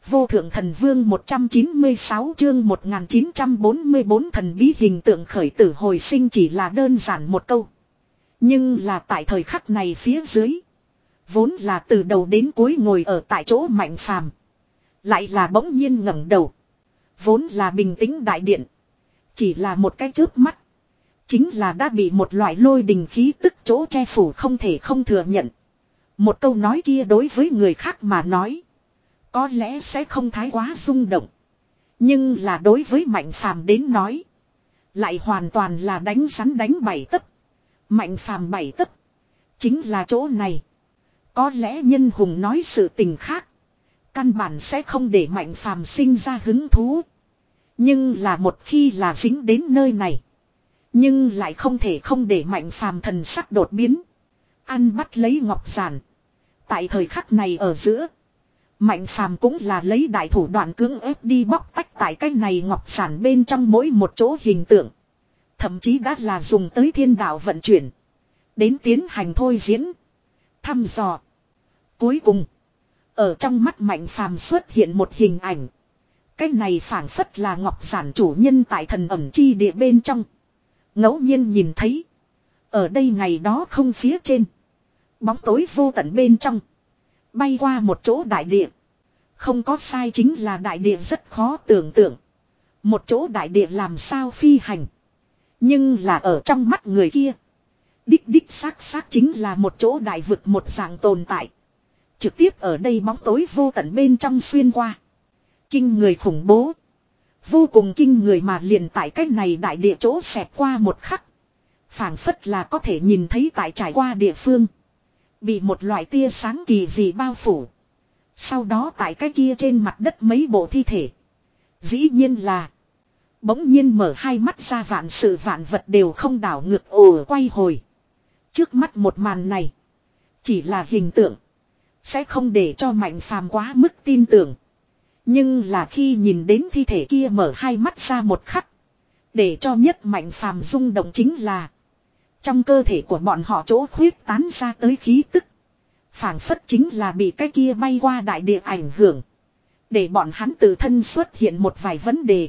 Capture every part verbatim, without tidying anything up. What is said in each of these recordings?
Vô thượng thần vương một trăm chín mươi sáu chương một nghìn chín trăm bốn mươi bốn thần bí hình tượng khởi tử hồi sinh chỉ là đơn giản một câu. Nhưng là tại thời khắc này phía dưới. Vốn là từ đầu đến cuối ngồi ở tại chỗ Mạnh Phàm lại là bỗng nhiên ngẩng đầu. Vốn là bình tĩnh đại điện. Chỉ là một cái chớp mắt. Chính là đã bị một loại lôi đình khí tức chỗ che phủ không thể không thừa nhận. Một câu nói kia đối với người khác mà nói. Có lẽ sẽ không thái quá rung động. Nhưng là đối với Mạnh Phàm đến nói. Lại hoàn toàn là đánh rắn đánh bảy tấc. Mạnh Phàm bảy tấc. Chính là chỗ này. Có lẽ nhân hùng nói sự tình khác. Căn bản sẽ không để Mạnh Phàm sinh ra hứng thú. Nhưng là một khi là dính đến nơi này. Nhưng lại không thể không để Mạnh Phàm thần sắc đột biến. Ăn bắt lấy ngọc giản. Tại thời khắc này ở giữa. Mạnh Phàm cũng là lấy đại thủ đoạn cưỡng ép đi bóc tách tại cái này ngọc giản bên trong mỗi một chỗ hình tượng. Thậm chí đã là dùng tới thiên đạo vận chuyển. Đến tiến hành thôi diễn. Thăm dò. Cuối cùng. Ở trong mắt Mạnh Phàm xuất hiện một hình ảnh. Cái này phảng phất là ngọc giản chủ nhân tại thần ẩm chi địa bên trong. Ngẫu nhiên nhìn thấy. Ở đây ngày đó không phía trên. Bóng tối vô tận bên trong. Bay qua một chỗ đại địa. Không có sai chính là đại địa rất khó tưởng tượng. Một chỗ đại địa làm sao phi hành. Nhưng là ở trong mắt người kia. Đích đích xác xác chính là một chỗ đại vực một dạng tồn tại. Trực tiếp ở đây bóng tối vô tận bên trong xuyên qua. Kinh người khủng bố. Vô cùng kinh người mà liền tại cách này đại địa chỗ xẹt qua một khắc. Phảng phất là có thể nhìn thấy tại trải qua địa phương. Bị một loại tia sáng kỳ dị bao phủ. Sau đó tại cái kia trên mặt đất mấy bộ thi thể. Dĩ nhiên là. Bỗng nhiên mở hai mắt ra vạn sự vạn vật đều không đảo ngược ồ quay hồi. Trước mắt một màn này. Chỉ là hình tượng. Sẽ không để cho Mạnh Phàm quá mức tin tưởng. Nhưng là khi nhìn đến thi thể kia mở hai mắt ra một khắc. Để cho nhất Mạnh Phàm rung động chính là. Trong cơ thể của bọn họ chỗ khuyết tán ra tới khí tức. Phảng phất chính là bị cái kia bay qua đại địa ảnh hưởng. Để bọn hắn tự thân xuất hiện một vài vấn đề.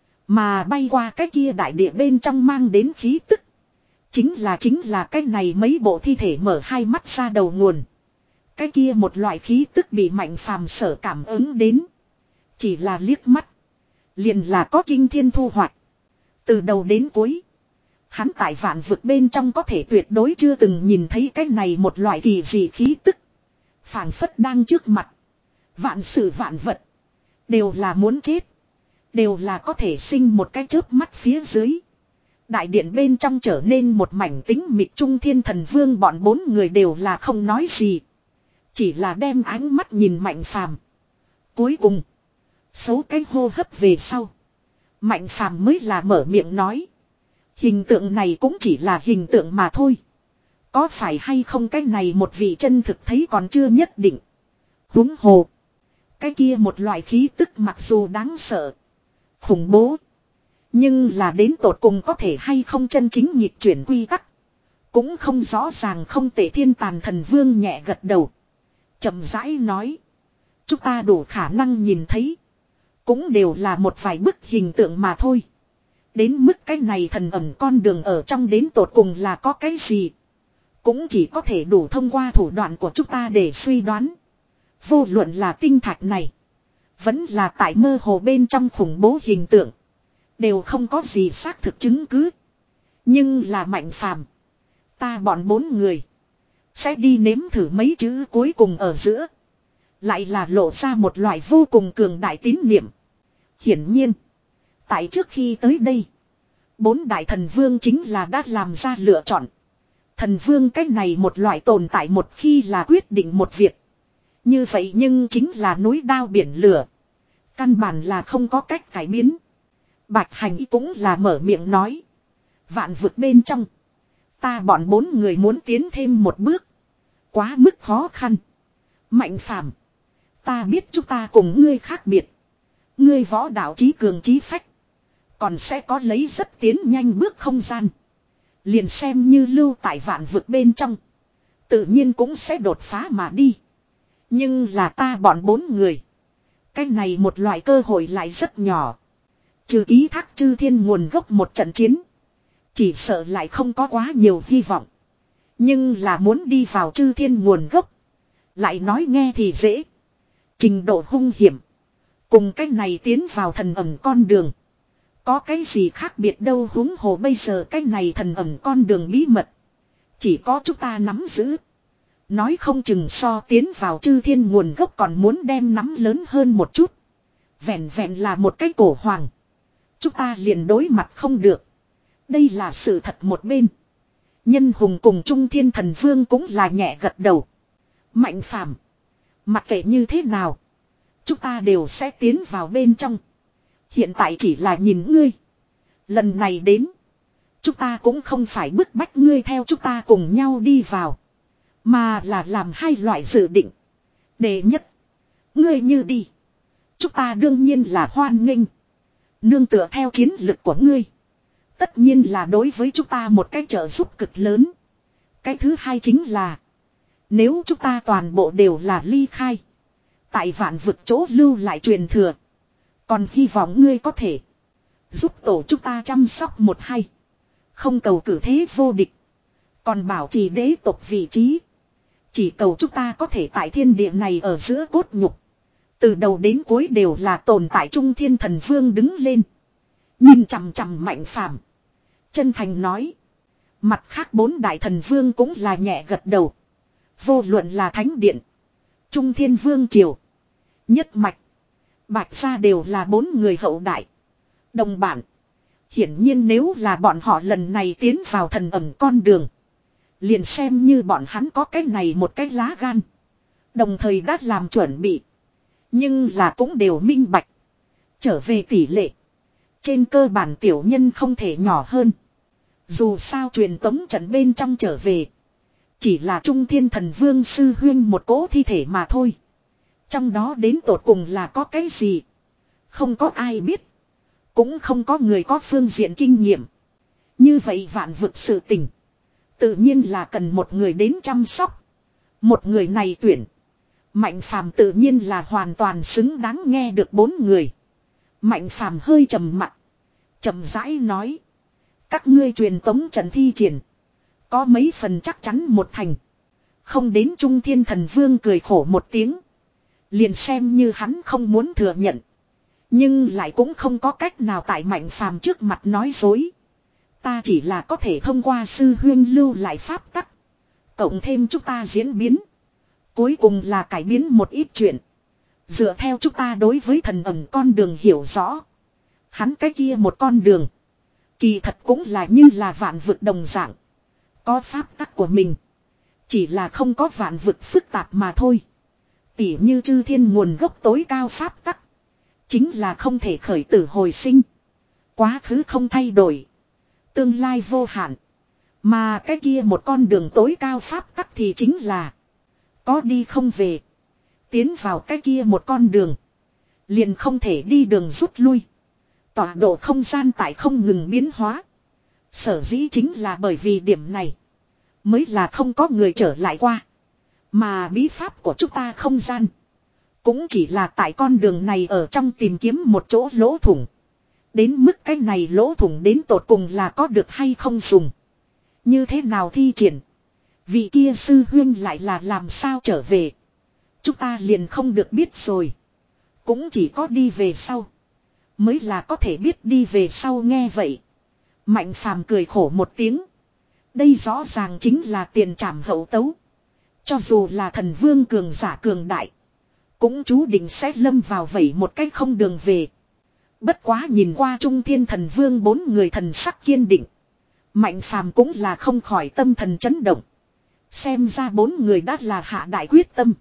Mà bay qua cái kia đại địa bên trong mang đến khí tức. Chính là chính là cái này mấy bộ thi thể mở hai mắt ra đầu nguồn. Cái kia một loại khí tức bị Mạnh Phàm sở cảm ứng đến. Chỉ là liếc mắt. Liền là có kinh thiên thu hoạch. Từ đầu đến cuối. Hắn tại vạn vực bên trong có thể tuyệt đối chưa từng nhìn thấy cái này một loại kỳ dị khí tức. Phảng phất đang trước mặt. Vạn sự vạn vật. Đều là muốn chết. Đều là có thể sinh một cái chớp mắt phía dưới. Đại điện bên trong trở nên một mảnh tính mịt trung thiên thần vương bọn bốn người đều là không nói gì. Chỉ là đem ánh mắt nhìn Mạnh Phàm. Cuối cùng. Số cái hô hấp về sau. Mạnh Phàm mới là mở miệng nói. Hình tượng này cũng chỉ là hình tượng mà thôi. Có phải hay không cái này một vị chân thực thấy còn chưa nhất định. Huống hồ. Cái kia một loại khí tức mặc dù đáng sợ. Khủng bố. Nhưng là đến tột cùng có thể hay không chân chính nhịp chuyển quy tắc. Cũng không rõ ràng không tệ thiên tàn thần vương nhẹ gật đầu. Chậm rãi nói. Chúng ta đủ khả năng nhìn thấy. Cũng đều là một vài bức hình tượng mà thôi. Đến mức cái này thần ẩn con đường ở trong đến tột cùng là có cái gì. Cũng chỉ có thể đủ thông qua thủ đoạn của chúng ta để suy đoán. Vô luận là tinh thạch này. Vẫn là tại mơ hồ bên trong khủng bố hình tượng. Đều không có gì xác thực chứng cứ. Nhưng là Mạnh Phàm. Ta bọn bốn người. Sẽ đi nếm thử mấy chữ cuối cùng ở giữa. Lại là lộ ra một loại vô cùng cường đại tín niệm. Hiển nhiên. Tại trước khi tới đây. Bốn đại thần vương chính là đã làm ra lựa chọn. Thần vương cách này một loại tồn tại một khi là quyết định một việc. Như vậy nhưng chính là núi đao biển lửa. Căn bản là không có cách cải biến. Bạch Hành Y cũng là mở miệng nói. Vạn vực bên trong. Ta bọn bốn người muốn tiến thêm một bước. Quá mức khó khăn. Mạnh Phàm. Ta biết chúng ta cùng ngươi khác biệt. Ngươi võ đạo trí cường trí phách. Còn sẽ có lấy rất tiến nhanh bước không gian. Liền xem như lưu tại vạn vực bên trong. Tự nhiên cũng sẽ đột phá mà đi. Nhưng là ta bọn bốn người. Cái này một loại cơ hội lại rất nhỏ. Trừ ký thác chư thiên nguồn gốc một trận chiến. Chỉ sợ lại không có quá nhiều hy vọng. Nhưng là muốn đi vào chư thiên nguồn gốc. Lại nói nghe thì dễ. Trình độ hung hiểm. Cùng cái này tiến vào thần ẩm con đường. Có cái gì khác biệt đâu, huống hồ bây giờ cái này thần ẩm con đường bí mật. Chỉ có chúng ta nắm giữ. Nói không chừng so tiến vào chư thiên nguồn gốc còn muốn đem nắm lớn hơn một chút. Vẹn vẹn là một cái cổ hoàng. Chúng ta liền đối mặt không được. Đây là sự thật một bên. Nhân hùng cùng Trung Thiên Thần Vương cũng là nhẹ gật đầu. Mạnh phàm. Mặc kệ như thế nào. Chúng ta đều sẽ tiến vào bên trong. Hiện tại chỉ là nhìn ngươi. Lần này đến. Chúng ta cũng không phải bức bách ngươi theo chúng ta cùng nhau đi vào. Mà là làm hai loại dự định. Đệ nhất. Ngươi như đi. Chúng ta đương nhiên là hoan nghênh. Nương tựa theo chiến lực của ngươi. Tất nhiên là đối với chúng ta một cái trợ giúp cực lớn. Cái thứ hai chính là. Nếu chúng ta toàn bộ đều là ly khai. Tại vạn vực chỗ lưu lại truyền thừa. Còn hy vọng ngươi có thể. Giúp tổ chúng ta chăm sóc một hay. Không cầu cử thế vô địch. Còn bảo trì đế tộc vị trí. Chỉ cầu chúng ta có thể tại thiên địa này ở giữa cốt nhục. Từ đầu đến cuối đều là tồn tại Trung Thiên Thần Vương đứng lên. Nhìn chằm chằm Mạnh Phàm, chân thành nói. Mặt khác bốn đại thần vương cũng là nhẹ gật đầu. Vô luận là Thánh Điện, Trung Thiên Vương Triều, Nhất Mạch, Bạch Gia đều là bốn người hậu đại. Đồng bản. Hiển nhiên nếu là bọn họ lần này tiến vào thần ẩm con đường. Liền xem như bọn hắn có cái này một cái lá gan. Đồng thời đã làm chuẩn bị. Nhưng là cũng đều minh bạch. Trở về tỷ lệ. Trên cơ bản tiểu nhân không thể nhỏ hơn. Dù sao truyền tống trận bên trong trở về. Chỉ là Trung Thiên Thần Vương sư huyên một cỗ thi thể mà thôi. Trong đó đến tột cùng là có cái gì. Không có ai biết. Cũng không có người có phương diện kinh nghiệm. Như vậy vạn vực sự tình. Tự nhiên là cần một người đến chăm sóc. Một người này tuyển. Mạnh Phàm tự nhiên là hoàn toàn xứng đáng nghe được bốn người. Mạnh Phàm hơi trầm mặt. Chậm rãi nói. Các ngươi truyền tống trận thi triển. Có mấy phần chắc chắn một thành. Không đến Trung Thiên Thần Vương cười khổ một tiếng. Liền xem như hắn không muốn thừa nhận. Nhưng lại cũng không có cách nào tại Mạnh Phàm trước mặt nói dối. Ta chỉ là có thể thông qua sư huyên lưu lại pháp tắc. Cộng thêm chúng ta diễn biến. Cuối cùng là cải biến một ít chuyện. Dựa theo chúng ta đối với thần ẩn con đường hiểu rõ. Hắn cái kia một con đường. Kỳ thật cũng là như là vạn vực đồng dạng. Có pháp tắc của mình. Chỉ là không có vạn vực phức tạp mà thôi. Tỉ như chư thiên nguồn gốc tối cao pháp tắc. Chính là không thể khởi tử hồi sinh. Quá khứ không thay đổi. Tương lai vô hạn. Mà cái kia một con đường tối cao pháp tắc thì chính là. Có đi không về. Tiến vào cái kia một con đường. Liền không thể đi đường rút lui. Tọa độ không gian tại không ngừng biến hóa. Sở dĩ chính là bởi vì điểm này. Mới là không có người trở lại qua. Mà bí pháp của chúng ta không gian. Cũng chỉ là tại con đường này ở trong tìm kiếm một chỗ lỗ thủng. Đến mức cái này lỗ thủng đến tột cùng là có được hay không dùng. Như thế nào thi triển. Vị kia sư huyên lại là làm sao trở về. Chúng ta liền không được biết rồi. Cũng chỉ có đi về sau. Mới là có thể biết đi về sau nghe vậy. Mạnh Phàm cười khổ một tiếng. Đây rõ ràng chính là tiền trảm hậu tấu. Cho dù là thần vương cường giả cường đại. Cũng chú định sẽ lâm vào vẩy một cách không đường về. Bất quá nhìn qua Trung Thiên Thần Vương bốn người thần sắc kiên định. Mạnh Phàm cũng là không khỏi tâm thần chấn động. Xem ra bốn người đã là hạ đại quyết tâm.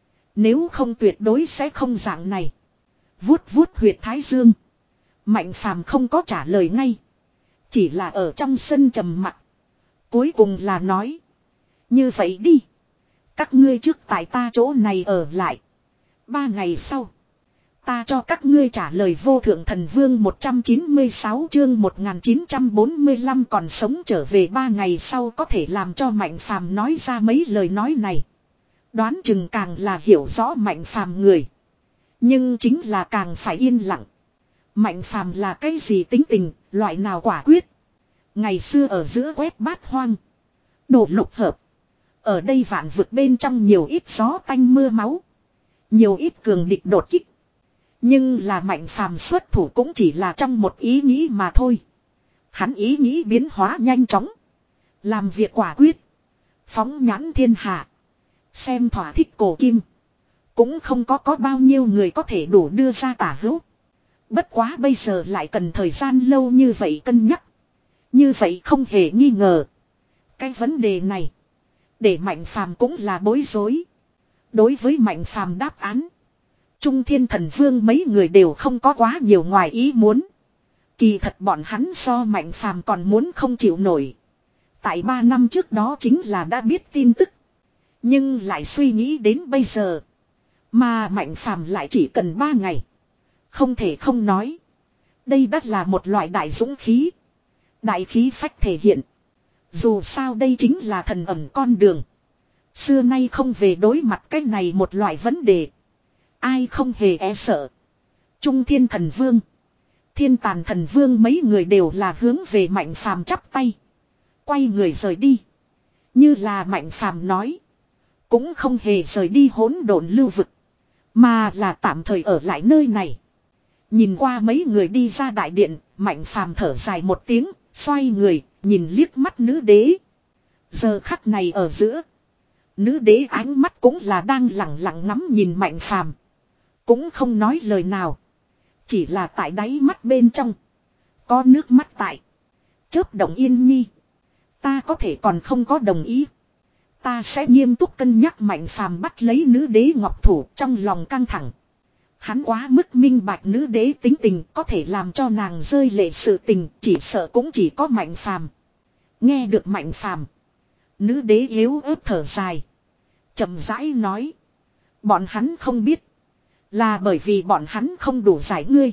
Nếu không tuyệt đối sẽ không dạng này. Vuốt vuốt huyệt thái dương. Mạnh Phàm không có trả lời ngay. Chỉ là ở trong sân trầm mặc. Cuối cùng là nói. Như vậy đi. Các ngươi trước tại ta chỗ này ở lại. Ba ngày sau. Ta cho các ngươi trả lời vô thượng thần vương một trăm chín mươi sáu chương một nghìn chín trăm bốn mươi lăm còn sống trở về ba ngày sau có thể làm cho Mạnh Phàm nói ra mấy lời nói này. Đoán chừng càng là hiểu rõ Mạnh Phàm người. Nhưng chính là càng phải yên lặng. Mạnh phàm là cái gì tính tình, loại nào quả quyết. Ngày xưa ở giữa quét bát hoang. Đổ lục hợp. Ở đây vạn vực bên trong nhiều ít gió tanh mưa máu. Nhiều ít cường địch đột kích. Nhưng là mạnh phàm xuất thủ cũng chỉ là trong một ý nghĩ mà thôi. Hắn ý nghĩ biến hóa nhanh chóng. Làm việc quả quyết. Phóng nhãn thiên hạ. Xem thỏa thích cổ kim. Cũng không có có bao nhiêu người có thể đủ đưa ra tả hữu. Bất quá bây giờ lại cần thời gian lâu như vậy cân nhắc. Như vậy không hề nghi ngờ. Cái vấn đề này. Để Mạnh Phàm cũng là bối rối. Đối với Mạnh Phàm đáp án. Trung Thiên Thần Vương mấy người đều không có quá nhiều ngoài ý muốn. Kỳ thật bọn hắn so Mạnh Phàm còn muốn không chịu nổi. Tại ba năm trước đó chính là đã biết tin tức. Nhưng lại suy nghĩ đến bây giờ. Mà Mạnh Phàm lại chỉ cần ba ngày. Không thể không nói. Đây đã là một loại đại dũng khí. Đại khí phách thể hiện. Dù sao đây chính là thần ẩn con đường. Xưa nay không về đối mặt cái này một loại vấn đề. Ai không hề e sợ. Trung Thiên Thần Vương. Thiên Tàn Thần Vương mấy người đều là hướng về Mạnh Phàm chắp tay. Quay người rời đi. Như là Mạnh Phàm nói. Cũng không hề rời đi hỗn độn lưu vực. Mà là tạm thời ở lại nơi này. Nhìn qua mấy người đi ra đại điện. Mạnh Phàm thở dài một tiếng. Xoay người. Nhìn liếc mắt nữ đế. Giờ khắc này ở giữa. Nữ đế ánh mắt cũng là đang lặng lặng ngắm nhìn Mạnh Phàm. Cũng không nói lời nào. Chỉ là tại đáy mắt bên trong. Có nước mắt tại. Chớp động Yên Nhi. Ta có thể còn không có đồng ý. Ta sẽ nghiêm túc cân nhắc. Mạnh Phàm bắt lấy nữ đế ngọc thủ trong lòng căng thẳng. Hắn quá mức minh bạch nữ đế tính tình có thể làm cho nàng rơi lệ sự tình. Chỉ sợ cũng chỉ có Mạnh Phàm. Nghe được Mạnh Phàm. Nữ đế yếu ớt thở dài. Chậm rãi nói. Bọn hắn không biết. Là bởi vì bọn hắn không đủ giải ngươi.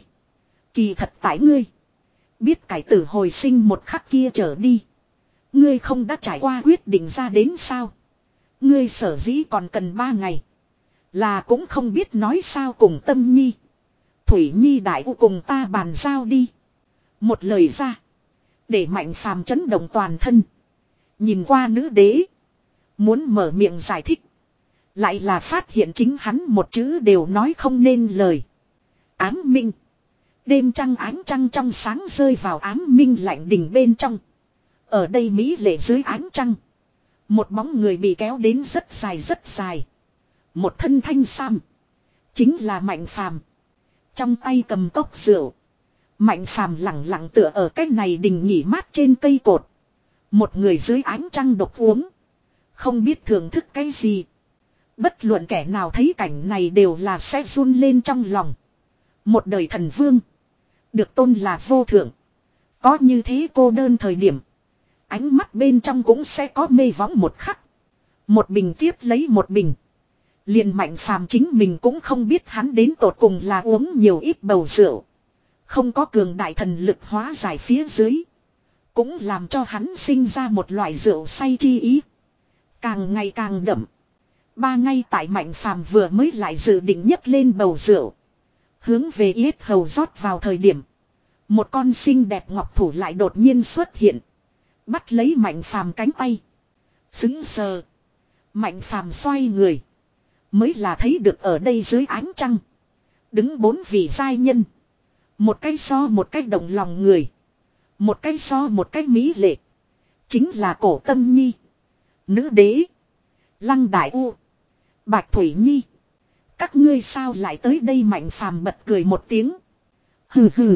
Kỳ thật tại ngươi. Biết cải tử hồi sinh một khắc kia trở đi. Ngươi không đã trải qua quyết định ra đến sao. Ngươi sở dĩ còn cần ba ngày. Là cũng không biết nói sao cùng Tâm Nhi. Thủy Nhi đại u cùng ta bàn giao đi. Một lời ra. Để Mạnh Phàm chấn động toàn thân. Nhìn qua nữ đế. Muốn mở miệng giải thích. Lại là phát hiện chính hắn một chữ đều nói không nên lời. Ám minh. Đêm trăng ánh trăng trong sáng rơi vào ám minh lạnh đình bên trong. Ở đây mỹ lệ dưới ánh trăng. Một bóng người bị kéo đến rất dài rất dài. Một thân thanh sam. Chính là Mạnh Phàm. Trong tay cầm cốc rượu. Mạnh Phàm lặng lặng tựa ở cái này đình nghỉ mát trên cây cột. Một người dưới ánh trăng độc uống. Không biết thưởng thức cái gì. Bất luận kẻ nào thấy cảnh này đều là sẽ run lên trong lòng. Một đời thần vương. Được tôn là vô thượng. Có như thế cô đơn thời điểm. Ánh mắt bên trong cũng sẽ có mê võng một khắc. Một bình tiếp lấy một bình. Liền Mạnh Phàm chính mình cũng không biết hắn đến tột cùng là uống nhiều ít bầu rượu. Không có cường đại thần lực hóa giải phía dưới. Cũng làm cho hắn sinh ra một loại rượu say chi ý. Càng ngày càng đậm. Ba ngay tại Mạnh Phàm vừa mới lại dự định nhấc lên bầu rượu. Hướng về yết hầu rót vào thời điểm. Một con xinh đẹp ngọc thủ lại đột nhiên xuất hiện. Bắt lấy Mạnh Phàm cánh tay. Xứng sờ. Mạnh Phàm xoay người. Mới là thấy được ở đây dưới ánh trăng. Đứng bốn vị giai nhân. Một cái so một cái động lòng người. Một cái so một cái mỹ lệ. Chính là Cổ Tâm Nhi. Nữ đế. Lăng Đại U. Bạch Thủy Nhi. Các ngươi sao lại tới đây? Mạnh Phàm bật cười một tiếng. Hừ hừ.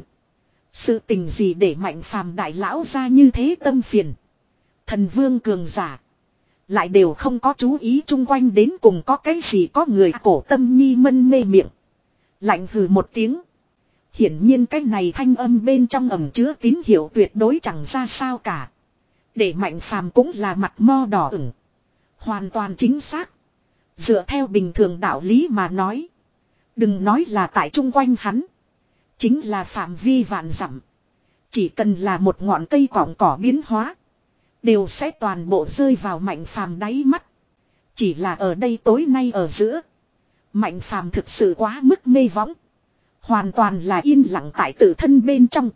Sự tình gì để Mạnh Phàm đại lão ra như thế tâm phiền. Thần vương cường giả. Lại đều không có chú ý chung quanh đến cùng có cái gì có người. Cổ Tâm Nhi mân mê miệng. Lạnh hừ một tiếng. Hiển nhiên cái này thanh âm bên trong ẩm chứa tín hiệu tuyệt đối chẳng ra sao cả. Để Mạnh Phàm cũng là mặt mo đỏ ửng. Hoàn toàn chính xác. Dựa theo bình thường đạo lý mà nói. Đừng nói là tại chung quanh hắn. Chính là phạm vi vạn dặm. Chỉ cần là một ngọn cây cọng cỏ biến hóa. Đều sẽ toàn bộ rơi vào Mạnh Phàm đáy mắt. Chỉ là ở đây tối nay ở giữa. Mạnh phàm thực sự quá mức mê võng. Hoàn toàn là yên lặng tại tự thân bên trong.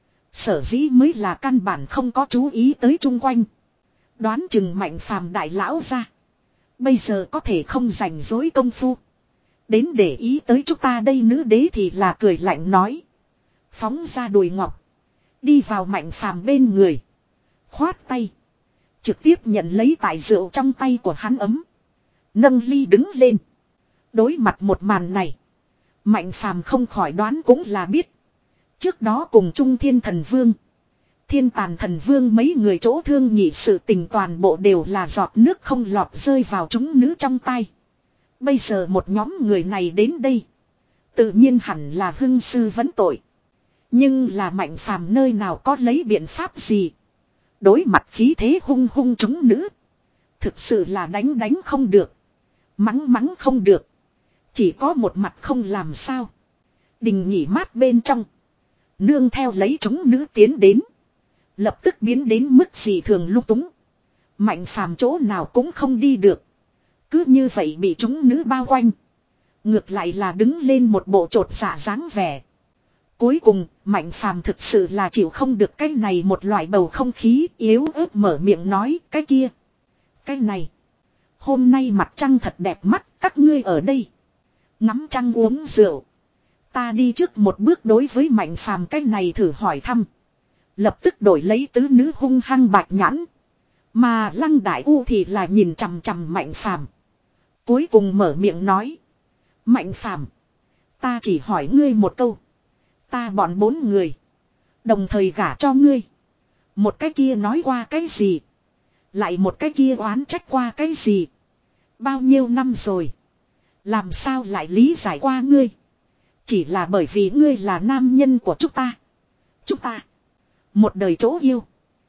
Sở dĩ mới là căn bản không có chú ý tới chung quanh. Đoán chừng mạnh phàm đại lão ra. Bây giờ có thể không rảnh rỗi công phu. Đến để ý tới chúng ta đây, nữ đế thì là cười lạnh nói. Phóng ra đùi ngọc. Đi vào mạnh phàm bên người. Khoát tay. Trực tiếp nhận lấy tài rượu trong tay của hắn ấm. Nâng ly đứng lên. Đối mặt một màn này. Mạnh phàm không khỏi đoán cũng là biết. Trước đó cùng Trung Thiên Thần Vương. Thiên Tàn Thần Vương mấy người chỗ thương nhị sự tình toàn bộ đều là giọt nước không lọt rơi vào chúng nữ trong tay. Bây giờ một nhóm người này đến đây. Tự nhiên hẳn là hưng sư vấn tội. Nhưng là mạnh phàm nơi nào có lấy biện pháp gì. Đối mặt khí thế hung hung chúng nữ. Thực sự là đánh đánh không được. Mắng mắng không được. Chỉ có một mặt không làm sao. Đình nhỉ mát bên trong. Nương theo lấy chúng nữ tiến đến. Lập tức biến đến mức gì thường lung túng. Mạnh phàm chỗ nào cũng không đi được. Cứ như vậy bị chúng nữ bao quanh. Ngược lại là đứng lên một bộ trột dạ dáng vẻ. Cuối cùng, mạnh phàm thực sự là chịu không được cái này một loại bầu không khí yếu ớt mở miệng nói cái kia. Cái này. Hôm nay mặt trăng thật đẹp mắt, các ngươi ở đây. Ngắm trăng uống rượu. Ta đi trước một bước đối với mạnh phàm cái này thử hỏi thăm. Lập tức đổi lấy tứ nữ hung hăng bạch nhãn. Mà Lăng Đại U thì là nhìn chằm chằm mạnh phàm. Cuối cùng mở miệng nói. Mạnh phàm. Ta chỉ hỏi ngươi một câu. Ta bọn bốn người. Đồng thời gả cho ngươi. Một cái kia nói qua cái gì. Lại một cái kia oán trách qua cái gì. Bao nhiêu năm rồi. Làm sao lại lý giải qua ngươi. Chỉ là bởi vì ngươi là nam nhân của chúng ta. Chúng ta. Một đời chỗ yêu.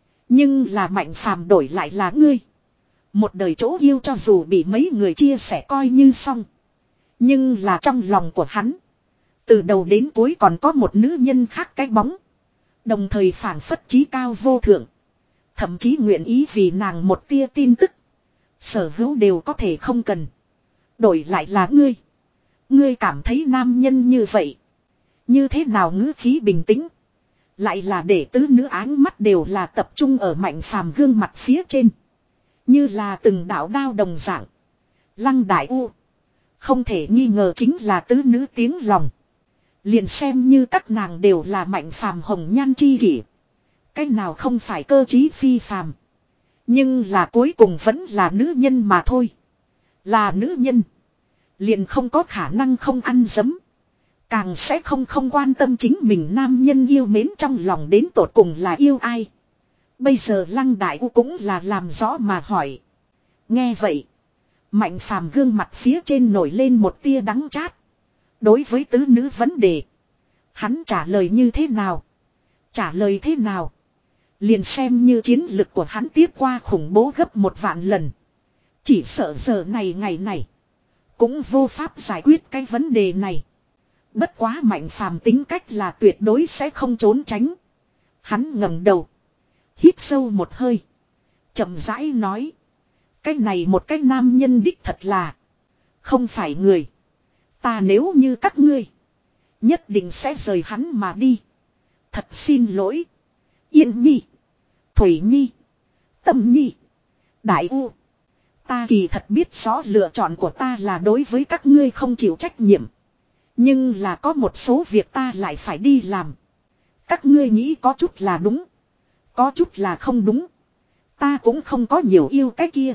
Nhưng là mạnh phàm đổi lại là ngươi. Một đời chỗ yêu cho dù bị mấy người chia sẻ coi như xong. Nhưng là trong lòng của hắn. Từ đầu đến cuối còn có một nữ nhân khác cái bóng. Đồng thời phảng phất chí cao vô thượng. Thậm chí nguyện ý vì nàng một tia tin tức. Sở hữu đều có thể không cần. Đổi lại là ngươi. Ngươi cảm thấy nam nhân như vậy. Như thế nào ngữ khí bình tĩnh. Lại là để tứ nữ áng mắt đều là tập trung ở mạnh phàm gương mặt phía trên. Như là từng đạo đao đồng dạng. Lăng Đại U. Không thể nghi ngờ chính là tứ nữ tiếng lòng. Liền xem như các nàng đều là mạnh phàm hồng nhan chi kỷ. Cái nào không phải cơ trí phi phàm. Nhưng là cuối cùng vẫn là nữ nhân mà thôi. Là nữ nhân. Liền không có khả năng không ăn dấm. Càng sẽ không không quan tâm chính mình nam nhân yêu mến trong lòng đến tột cùng là yêu ai. Bây giờ Lăng Đại U cũng là làm rõ mà hỏi. Nghe vậy. Mạnh phàm gương mặt phía trên nổi lên một tia đắng chát. Đối với tứ nữ vấn đề. Hắn trả lời như thế nào? Trả lời thế nào? Liền xem như chiến lực của hắn tiếp qua khủng bố gấp một vạn lần. Chỉ sợ giờ này ngày này. Cũng vô pháp giải quyết cái vấn đề này. Bất quá mạnh phàm tính cách là tuyệt đối sẽ không trốn tránh. Hắn ngẩng đầu. Hít sâu một hơi. Chậm rãi nói. Cái này một cái nam nhân đích thật là. Không phải người. Ta nếu như các ngươi. Nhất định sẽ rời hắn mà đi. Thật xin lỗi. Yên Nhi. Thủy Nhi. Tâm Nhi. Đại U. Ta kỳ thật biết rõ lựa chọn của ta là đối với các ngươi không chịu trách nhiệm. Nhưng là có một số việc ta lại phải đi làm. Các ngươi nghĩ có chút là đúng. Có chút là không đúng. Ta cũng không có nhiều yêu cái kia.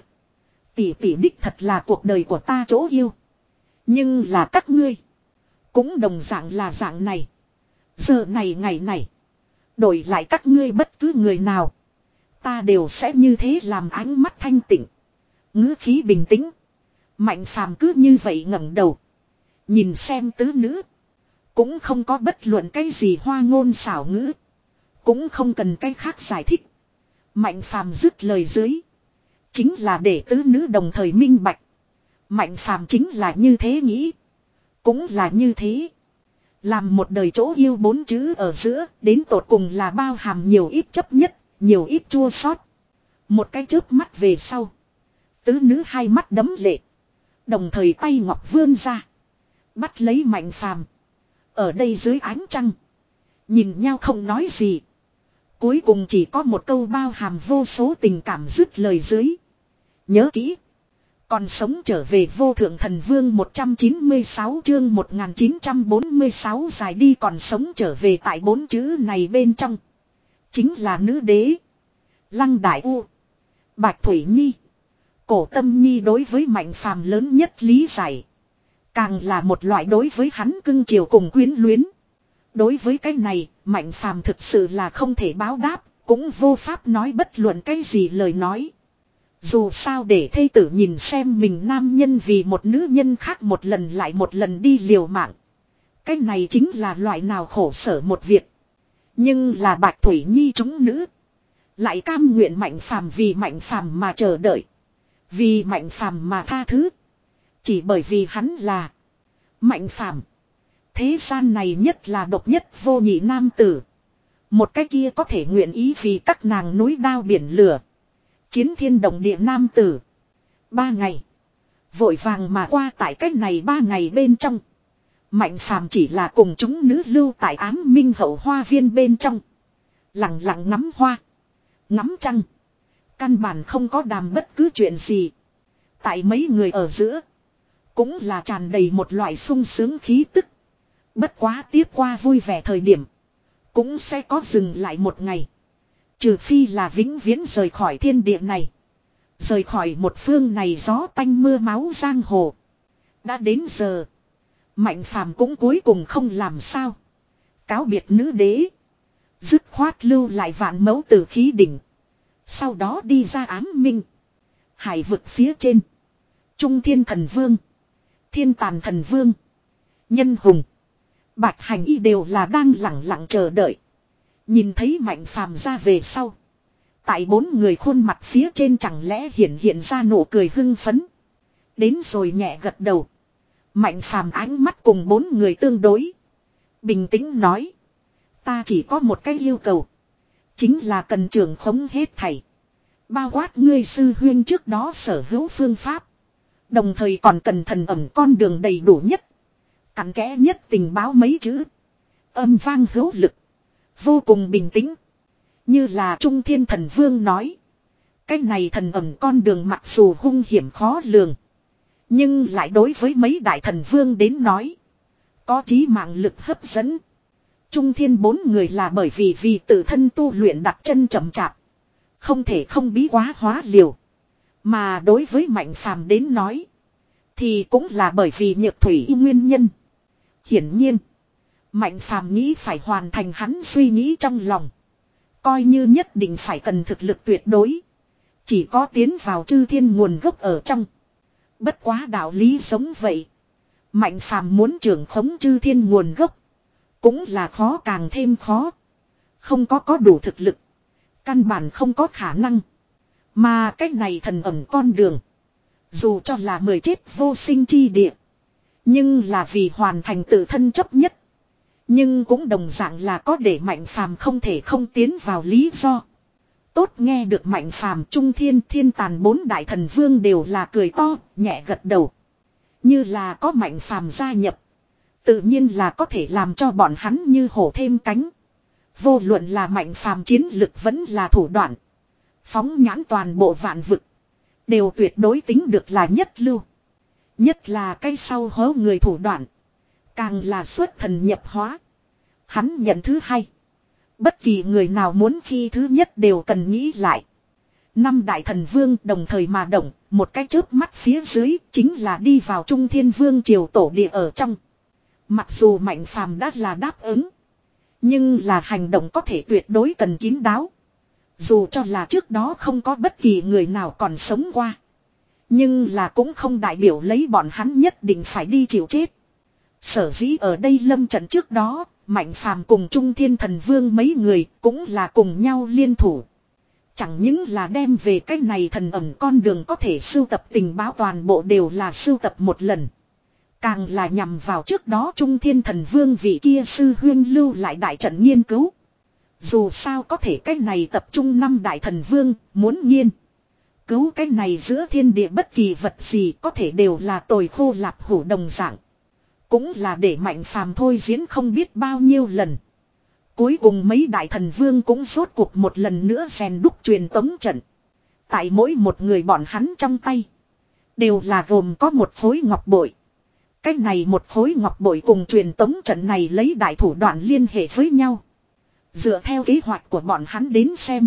Tỷ tỷ đích thật là cuộc đời của ta chỗ yêu. Nhưng là các ngươi. Cũng đồng dạng là dạng này. Giờ này ngày này. Đổi lại các ngươi bất cứ người nào. Ta đều sẽ như thế làm ánh mắt thanh tịnh. Ngữ khí bình tĩnh. Mạnh phàm cứ như vậy ngẩng đầu. Nhìn xem tứ nữ. Cũng không có bất luận cái gì hoa ngôn xảo ngữ. Cũng không cần cái khác giải thích. Mạnh phàm dứt lời dưới. Chính là để tứ nữ đồng thời minh bạch. Mạnh phàm chính là như thế nghĩ. Cũng là như thế. Làm một đời chỗ yêu bốn chữ ở giữa. Đến tột cùng là bao hàm nhiều ít chấp nhất. Nhiều ít chua xót. Một cái chớp mắt về sau. Tứ nữ hai mắt đấm lệ. Đồng thời tay ngọc vươn ra. Bắt lấy Mạnh Phàm. Ở đây dưới ánh trăng. Nhìn nhau không nói gì. Cuối cùng chỉ có một câu bao hàm vô số tình cảm dứt lời dưới. Nhớ kỹ. Còn sống trở về vô thượng thần vương một trăm chín mươi sáu chương một nghìn chín trăm bốn mươi sáu dài đi còn sống trở về tại bốn chữ này bên trong. Chính là nữ đế. Lăng Đại U. Bạch Thủy Nhi. Cổ Tâm Nhi đối với Mạnh Phàm lớn nhất lý giải. Càng là một loại đối với hắn cưng chiều cùng quyến luyến. Đối với cái này, Mạnh Phàm thực sự là không thể báo đáp, cũng vô pháp nói bất luận cái gì lời nói. Dù sao để thê tử nhìn xem mình nam nhân vì một nữ nhân khác một lần lại một lần đi liều mạng. Cái này chính là loại nào khổ sở một việc. Nhưng là Bạch Thủy Nhi chúng nữ. Lại cam nguyện Mạnh Phàm vì Mạnh Phàm mà chờ đợi. Vì Mạnh Phàm mà tha thứ. Chỉ bởi vì hắn là Mạnh Phàm. Thế gian này nhất là độc nhất vô nhị nam tử. Một cái kia có thể nguyện ý vì các nàng núi đao biển lửa. Chiến thiên động địa nam tử. Ba ngày. Vội vàng mà qua tại cách này ba ngày bên trong. Mạnh Phàm chỉ là cùng chúng nữ lưu tại ám minh hậu hoa viên bên trong. Lặng lặng ngắm hoa. Ngắm trăng. Căn bản không có đàm bất cứ chuyện gì. Tại mấy người ở giữa. Cũng là tràn đầy một loại sung sướng khí tức. Bất quá tiếp qua vui vẻ thời điểm. Cũng sẽ có dừng lại một ngày. Trừ phi là vĩnh viễn rời khỏi thiên địa này. Rời khỏi một phương này gió tanh mưa máu giang hồ. Đã đến giờ. Mạnh Phàm cũng cuối cùng không làm sao. Cáo biệt nữ đế. Dứt khoát lưu lại vạn mẫu tử khí đỉnh. Sau đó đi ra ám minh. Hải vực phía trên. Trung Thiên Thần Vương. Thiên Tàn Thần Vương. Nhân Hùng. Bạch Hành Y đều là đang lặng lặng chờ đợi. Nhìn thấy Mạnh Phàm ra về sau. Tại bốn người khuôn mặt phía trên chẳng lẽ hiện hiện ra nụ cười hưng phấn. Đến rồi nhẹ gật đầu. Mạnh Phàm ánh mắt cùng bốn người tương đối. Bình tĩnh nói. Ta chỉ có một cái yêu cầu. Chính là cần trưởng khống hết thảy. Bao quát ngươi sư huyên trước đó sở hữu phương pháp. Đồng thời còn cần thần ẩm con đường đầy đủ nhất. Cặn kẽ nhất tình báo mấy chữ. Âm vang hữu lực. Vô cùng bình tĩnh. Như là Trung Thiên Thần Vương nói. Cái này thần ẩm con đường mặc dù hung hiểm khó lường. Nhưng lại đối với mấy đại thần vương đến nói. Có chí mạng lực hấp dẫn. Trung Thiên bốn người là bởi vì vì tự thân tu luyện đặt chân chậm chạp. Không thể không bí quá hóa liều. Mà đối với Mạnh Phàm đến nói. Thì cũng là bởi vì nhược thủy y nguyên nhân. Hiển nhiên. Mạnh Phàm nghĩ phải hoàn thành hắn suy nghĩ trong lòng. Coi như nhất định phải cần thực lực tuyệt đối. Chỉ có tiến vào chư thiên nguồn gốc ở trong. Bất quá đạo lý giống vậy. Mạnh Phàm muốn trưởng khống chư thiên nguồn gốc. Cũng là khó càng thêm khó. Không có có đủ thực lực. Căn bản không có khả năng. Mà cách này thần ẩm con đường. Dù cho là mười chết vô sinh chi địa. Nhưng là vì hoàn thành tự thân chấp nhất. Nhưng cũng đồng dạng là có để Mạnh Phàm không thể không tiến vào lý do. Tốt nghe được Mạnh Phàm Trung Thiên Thiên Tàn bốn đại thần vương đều là cười to, nhẹ gật đầu. Như là có Mạnh Phàm gia nhập. Tự nhiên là có thể làm cho bọn hắn như hổ thêm cánh. Vô luận là Mạnh Phàm chiến lực vẫn là thủ đoạn. Phóng nhãn toàn bộ vạn vực. Đều tuyệt đối tính được là nhất lưu. Nhất là cái sau hố người thủ đoạn. Càng là xuất thần nhập hóa. Hắn nhận thứ hai. Bất kỳ người nào muốn khi thứ nhất đều cần nghĩ lại. Năm đại thần vương đồng thời mà động. Một cái chớp mắt phía dưới chính là đi vào Trung Thiên Vương triều tổ địa ở trong. Mặc dù Mạnh Phàm đã là đáp ứng. Nhưng là hành động có thể tuyệt đối cần kín đáo. Dù cho là trước đó không có bất kỳ người nào còn sống qua. Nhưng là cũng không đại biểu lấy bọn hắn nhất định phải đi chịu chết. Sở dĩ ở đây lâm trận trước đó, Mạnh Phàm cùng Trung Thiên Thần Vương mấy người cũng là cùng nhau liên thủ. Chẳng những là đem về cái này thần ẩm con đường có thể sưu tập tình báo toàn bộ đều là sưu tập một lần. Càng là nhằm vào trước đó Trung Thiên Thần Vương vị kia sư huyên lưu lại đại trận nghiên cứu. Dù sao có thể cái này tập trung năm đại thần vương muốn nghiên cứu cái này giữa thiên địa bất kỳ vật gì có thể đều là tồi khô lạp hủ đồng dạng. Cũng là để Mạnh Phàm thôi diễn không biết bao nhiêu lần. Cuối cùng mấy đại thần vương cũng rốt cuộc một lần nữa rèn đúc truyền tống trận. Tại mỗi một người bọn hắn trong tay. Đều là gồm có một khối ngọc bội. Cách này một khối ngọc bội cùng truyền tống trận này lấy đại thủ đoạn liên hệ với nhau. Dựa theo kế hoạch của bọn hắn đến xem.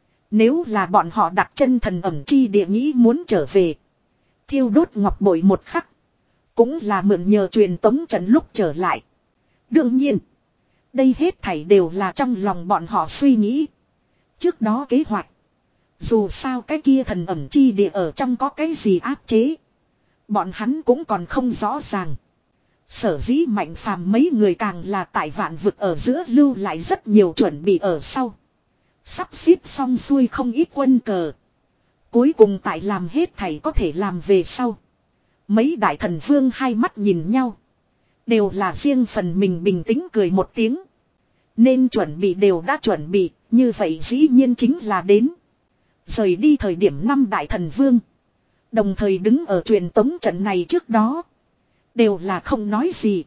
Nếu là bọn họ đặt chân thần ẩm chi địa nghĩ muốn trở về. Thiêu đốt ngọc bội một khắc. Cũng là mượn nhờ truyền tống trận lúc trở lại. Đương nhiên. Đây hết thảy đều là trong lòng bọn họ suy nghĩ. Trước đó kế hoạch. Dù sao cái kia thần ẩm chi địa ở trong có cái gì áp chế. Bọn hắn cũng còn không rõ ràng. Sở dĩ Mạnh Phàm mấy người càng là tại vạn vực ở giữa lưu lại rất nhiều chuẩn bị ở sau. Sắp xếp xong xuôi không ít quân cờ. Cuối cùng tại làm hết thảy có thể làm về sau. Mấy đại thần vương hai mắt nhìn nhau. Đều là riêng phần mình bình tĩnh cười một tiếng. Nên chuẩn bị đều đã chuẩn bị, như vậy dĩ nhiên chính là đến. Rời đi thời điểm năm đại thần vương. Đồng thời đứng ở truyền tống trận này trước đó. Đều là không nói gì.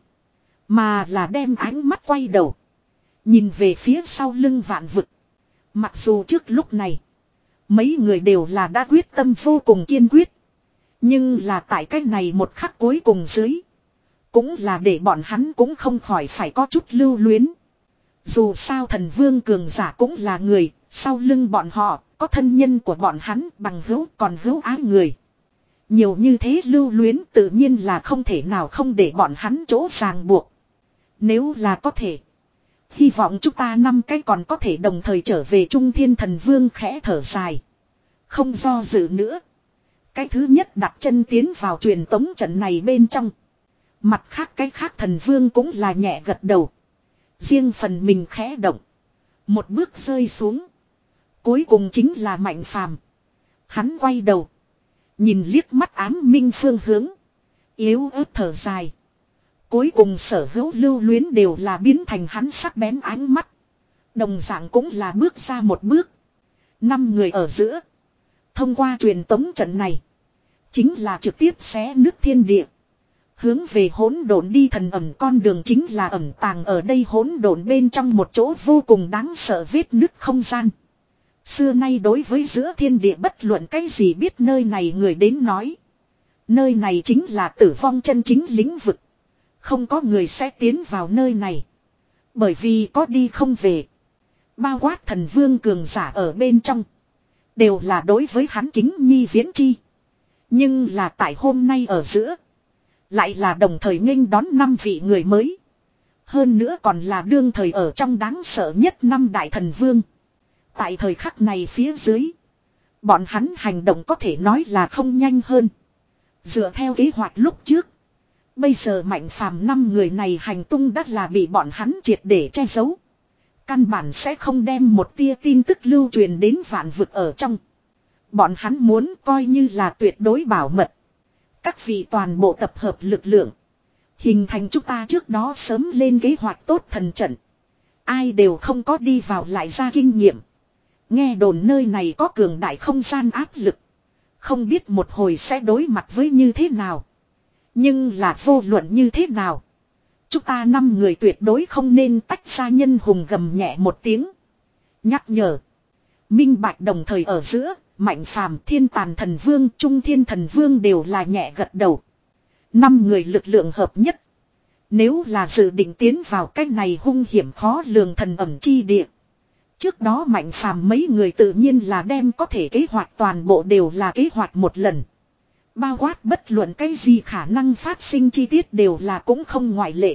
Mà là đem ánh mắt quay đầu. Nhìn về phía sau lưng vạn vực. Mặc dù trước lúc này. Mấy người đều là đã quyết tâm vô cùng kiên quyết. Nhưng là tại cách này một khắc cuối cùng dưới. Cũng là để bọn hắn cũng không khỏi phải có chút lưu luyến. Dù sao thần vương cường giả cũng là người. Sau lưng bọn họ có thân nhân của bọn hắn bằng hữu còn hữu ái người. Nhiều như thế lưu luyến tự nhiên là không thể nào không để bọn hắn chỗ ràng buộc. Nếu là có thể. Hy vọng chúng ta năm cái còn có thể đồng thời trở về Trung Thiên Thần Vương khẽ thở dài. Không do dự nữa. Cái thứ nhất đặt chân tiến vào truyền tống trận này bên trong. Mặt khác cái khác thần vương cũng là nhẹ gật đầu. Riêng phần mình khẽ động. Một bước rơi xuống. Cuối cùng chính là Mạnh Phàm. Hắn quay đầu. Nhìn liếc mắt ám minh phương hướng. Yếu ớt thở dài. Cuối cùng sở hữu lưu luyến đều là biến thành hắn sắc bén ánh mắt. Đồng dạng cũng là bước ra một bước. Năm người ở giữa. Thông qua truyền tống trận này. Chính là trực tiếp xé nước thiên địa. Hướng về hỗn độn đi thần ẩm con đường chính là ẩm tàng ở đây hỗn độn bên trong một chỗ vô cùng đáng sợ vết nứt không gian. Xưa nay đối với giữa thiên địa bất luận cái gì biết nơi này người đến nói. Nơi này chính là tử vong chân chính lĩnh vực. Không có người sẽ tiến vào nơi này. Bởi vì có đi không về. Bao quát thần vương cường giả ở bên trong. Đều là đối với hắn kính nhi viễn chi. Nhưng là tại hôm nay ở giữa. Lại là đồng thời nghênh đón năm vị người mới. Hơn nữa còn là đương thời ở trong đáng sợ nhất năm đại thần vương. Tại thời khắc này phía dưới. Bọn hắn hành động có thể nói là không nhanh hơn. Dựa theo kế hoạch lúc trước. Bây giờ Mạnh Phàm năm người này hành tung đắt là bị bọn hắn triệt để che giấu. Căn bản sẽ không đem một tia tin tức lưu truyền đến vạn vực ở trong. Bọn hắn muốn coi như là tuyệt đối bảo mật. Các vị toàn bộ tập hợp lực lượng. Hình thành chúng ta trước đó sớm lên kế hoạch tốt thần trận. Ai đều không có đi vào lại ra kinh nghiệm. Nghe đồn nơi này có cường đại không gian áp lực. Không biết một hồi sẽ đối mặt với như thế nào. Nhưng là vô luận như thế nào. Chúng ta năm người tuyệt đối không nên tách ra nhân hùng gầm nhẹ một tiếng. Nhắc nhở. Minh bạch đồng thời ở giữa. Mạnh Phàm, Thiên Tàn Thần Vương, Trung Thiên Thần Vương đều là nhẹ gật đầu. Năm người lực lượng hợp nhất. Nếu là dự định tiến vào cách này hung hiểm khó lường thần ẩm chi địa. Trước đó Mạnh Phàm mấy người tự nhiên là đem có thể kế hoạch toàn bộ đều là kế hoạch một lần. Bao quát bất luận cái gì khả năng phát sinh chi tiết đều là cũng không ngoại lệ.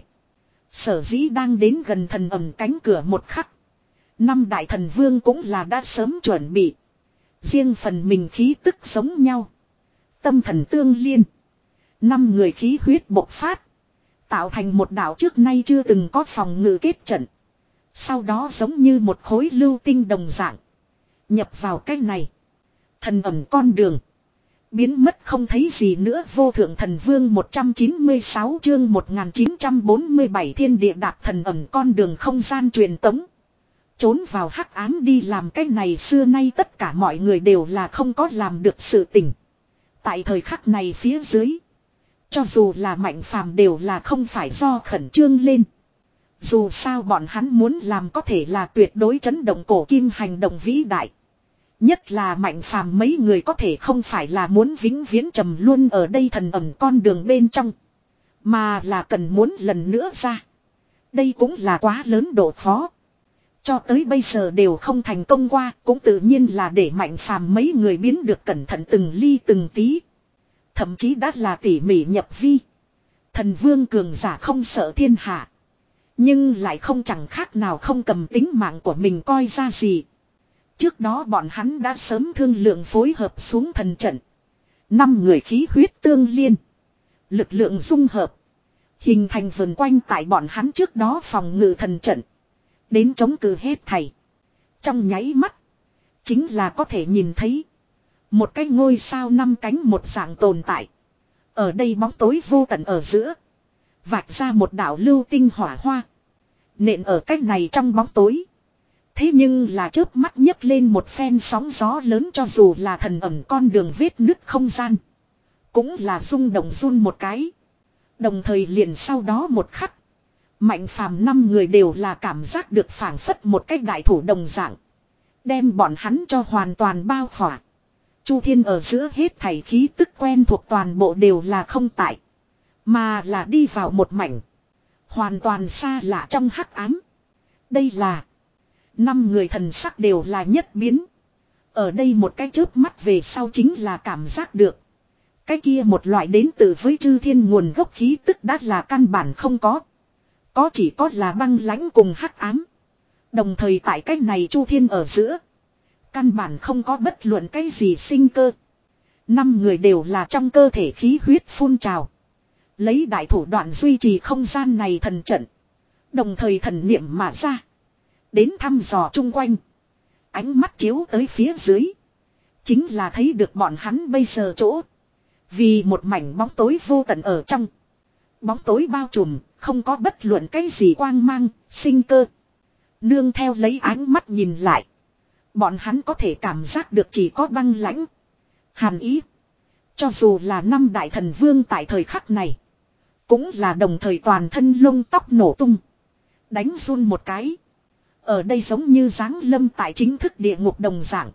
Sở dĩ đang đến gần thần ẩm cánh cửa một khắc. Năm đại thần vương cũng là đã sớm chuẩn bị. Riêng phần mình khí tức giống nhau. Tâm thần tương liên. Năm người khí huyết bộc phát. Tạo thành một đạo trước nay chưa từng có phòng ngự kết trận. Sau đó giống như một khối lưu tinh đồng dạng. Nhập vào cái này. Thần ẩm con đường. Biến mất không thấy gì nữa. Vô thượng thần vương một trăm chín mươi sáu chương một nghìn chín trăm bốn mươi bảy thiên địa đạp thần ẩm con đường không gian truyền tống. Trốn vào hắc ám đi làm cái này xưa nay tất cả mọi người đều là không có làm được sự tình. Tại thời khắc này phía dưới. Cho dù là Mạnh Phàm đều là không phải do khẩn trương lên. Dù sao bọn hắn muốn làm có thể là tuyệt đối chấn động cổ kim hành động vĩ đại. Nhất là Mạnh Phàm mấy người có thể không phải là muốn vĩnh viễn trầm luôn ở đây thần ẩm con đường bên trong. Mà là cần muốn lần nữa ra. Đây cũng là quá lớn độ khó. Cho tới bây giờ đều không thành công qua, cũng tự nhiên là để Mạnh Phàm mấy người biến được cẩn thận từng ly từng tí. Thậm chí đã là tỉ mỉ nhập vi. Thần vương cường giả không sợ thiên hạ. Nhưng lại không chẳng khác nào không cầm tính mạng của mình coi ra gì. Trước đó bọn hắn đã sớm thương lượng phối hợp xuống thần trận. Năm người khí huyết tương liên. Lực lượng dung hợp. Hình thành vườn quanh tại bọn hắn trước đó phòng ngự thần trận. Đến chống cự hết thảy. Trong nháy mắt. Chính là có thể nhìn thấy. Một cái ngôi sao năm cánh một dạng tồn tại. Ở đây bóng tối vô tận ở giữa. Vạch ra một đạo lưu tinh hỏa hoa. Nện ở cách này trong bóng tối. Thế nhưng là chớp mắt nhấc lên một phen sóng gió lớn, cho dù là thần ẩm con đường vết nứt không gian. Cũng là rung động run một cái. Đồng thời liền sau đó một khắc. Mạnh Phàm năm người đều là cảm giác được phảng phất một cách đại thủ đồng dạng. Đem bọn hắn cho hoàn toàn bao khỏa. Chu thiên ở giữa hết thảy khí tức quen thuộc toàn bộ đều là không tại. Mà là đi vào một mảnh. Hoàn toàn xa lạ trong hắc ám. Đây là. Năm người thần sắc đều là nhất biến. Ở đây một cái chớp mắt về sau chính là cảm giác được. Cái kia một loại đến từ với chư thiên nguồn gốc khí tức đã là căn bản không có. Có chỉ có là băng lãnh cùng hắc ám. Đồng thời tại cái này chu thiên ở giữa. Căn bản không có bất luận cái gì sinh cơ. Năm người đều là trong cơ thể khí huyết phun trào. Lấy đại thủ đoạn duy trì không gian này thần trận. Đồng thời thần niệm mà ra. Đến thăm dò chung quanh. Ánh mắt chiếu tới phía dưới. Chính là thấy được bọn hắn bây giờ chỗ. Vì một mảnh bóng tối vô tận ở trong. Bóng tối bao trùm, không có bất luận cái gì quang mang, sinh cơ. Nương theo lấy ánh mắt nhìn lại. Bọn hắn có thể cảm giác được chỉ có băng lãnh. Hàn ý. Cho dù là năm đại thần vương tại thời khắc này. Cũng là đồng thời toàn thân lông tóc nổ tung. Đánh run một cái. Ở đây giống như giáng lâm tại chính thức địa ngục đồng dạng.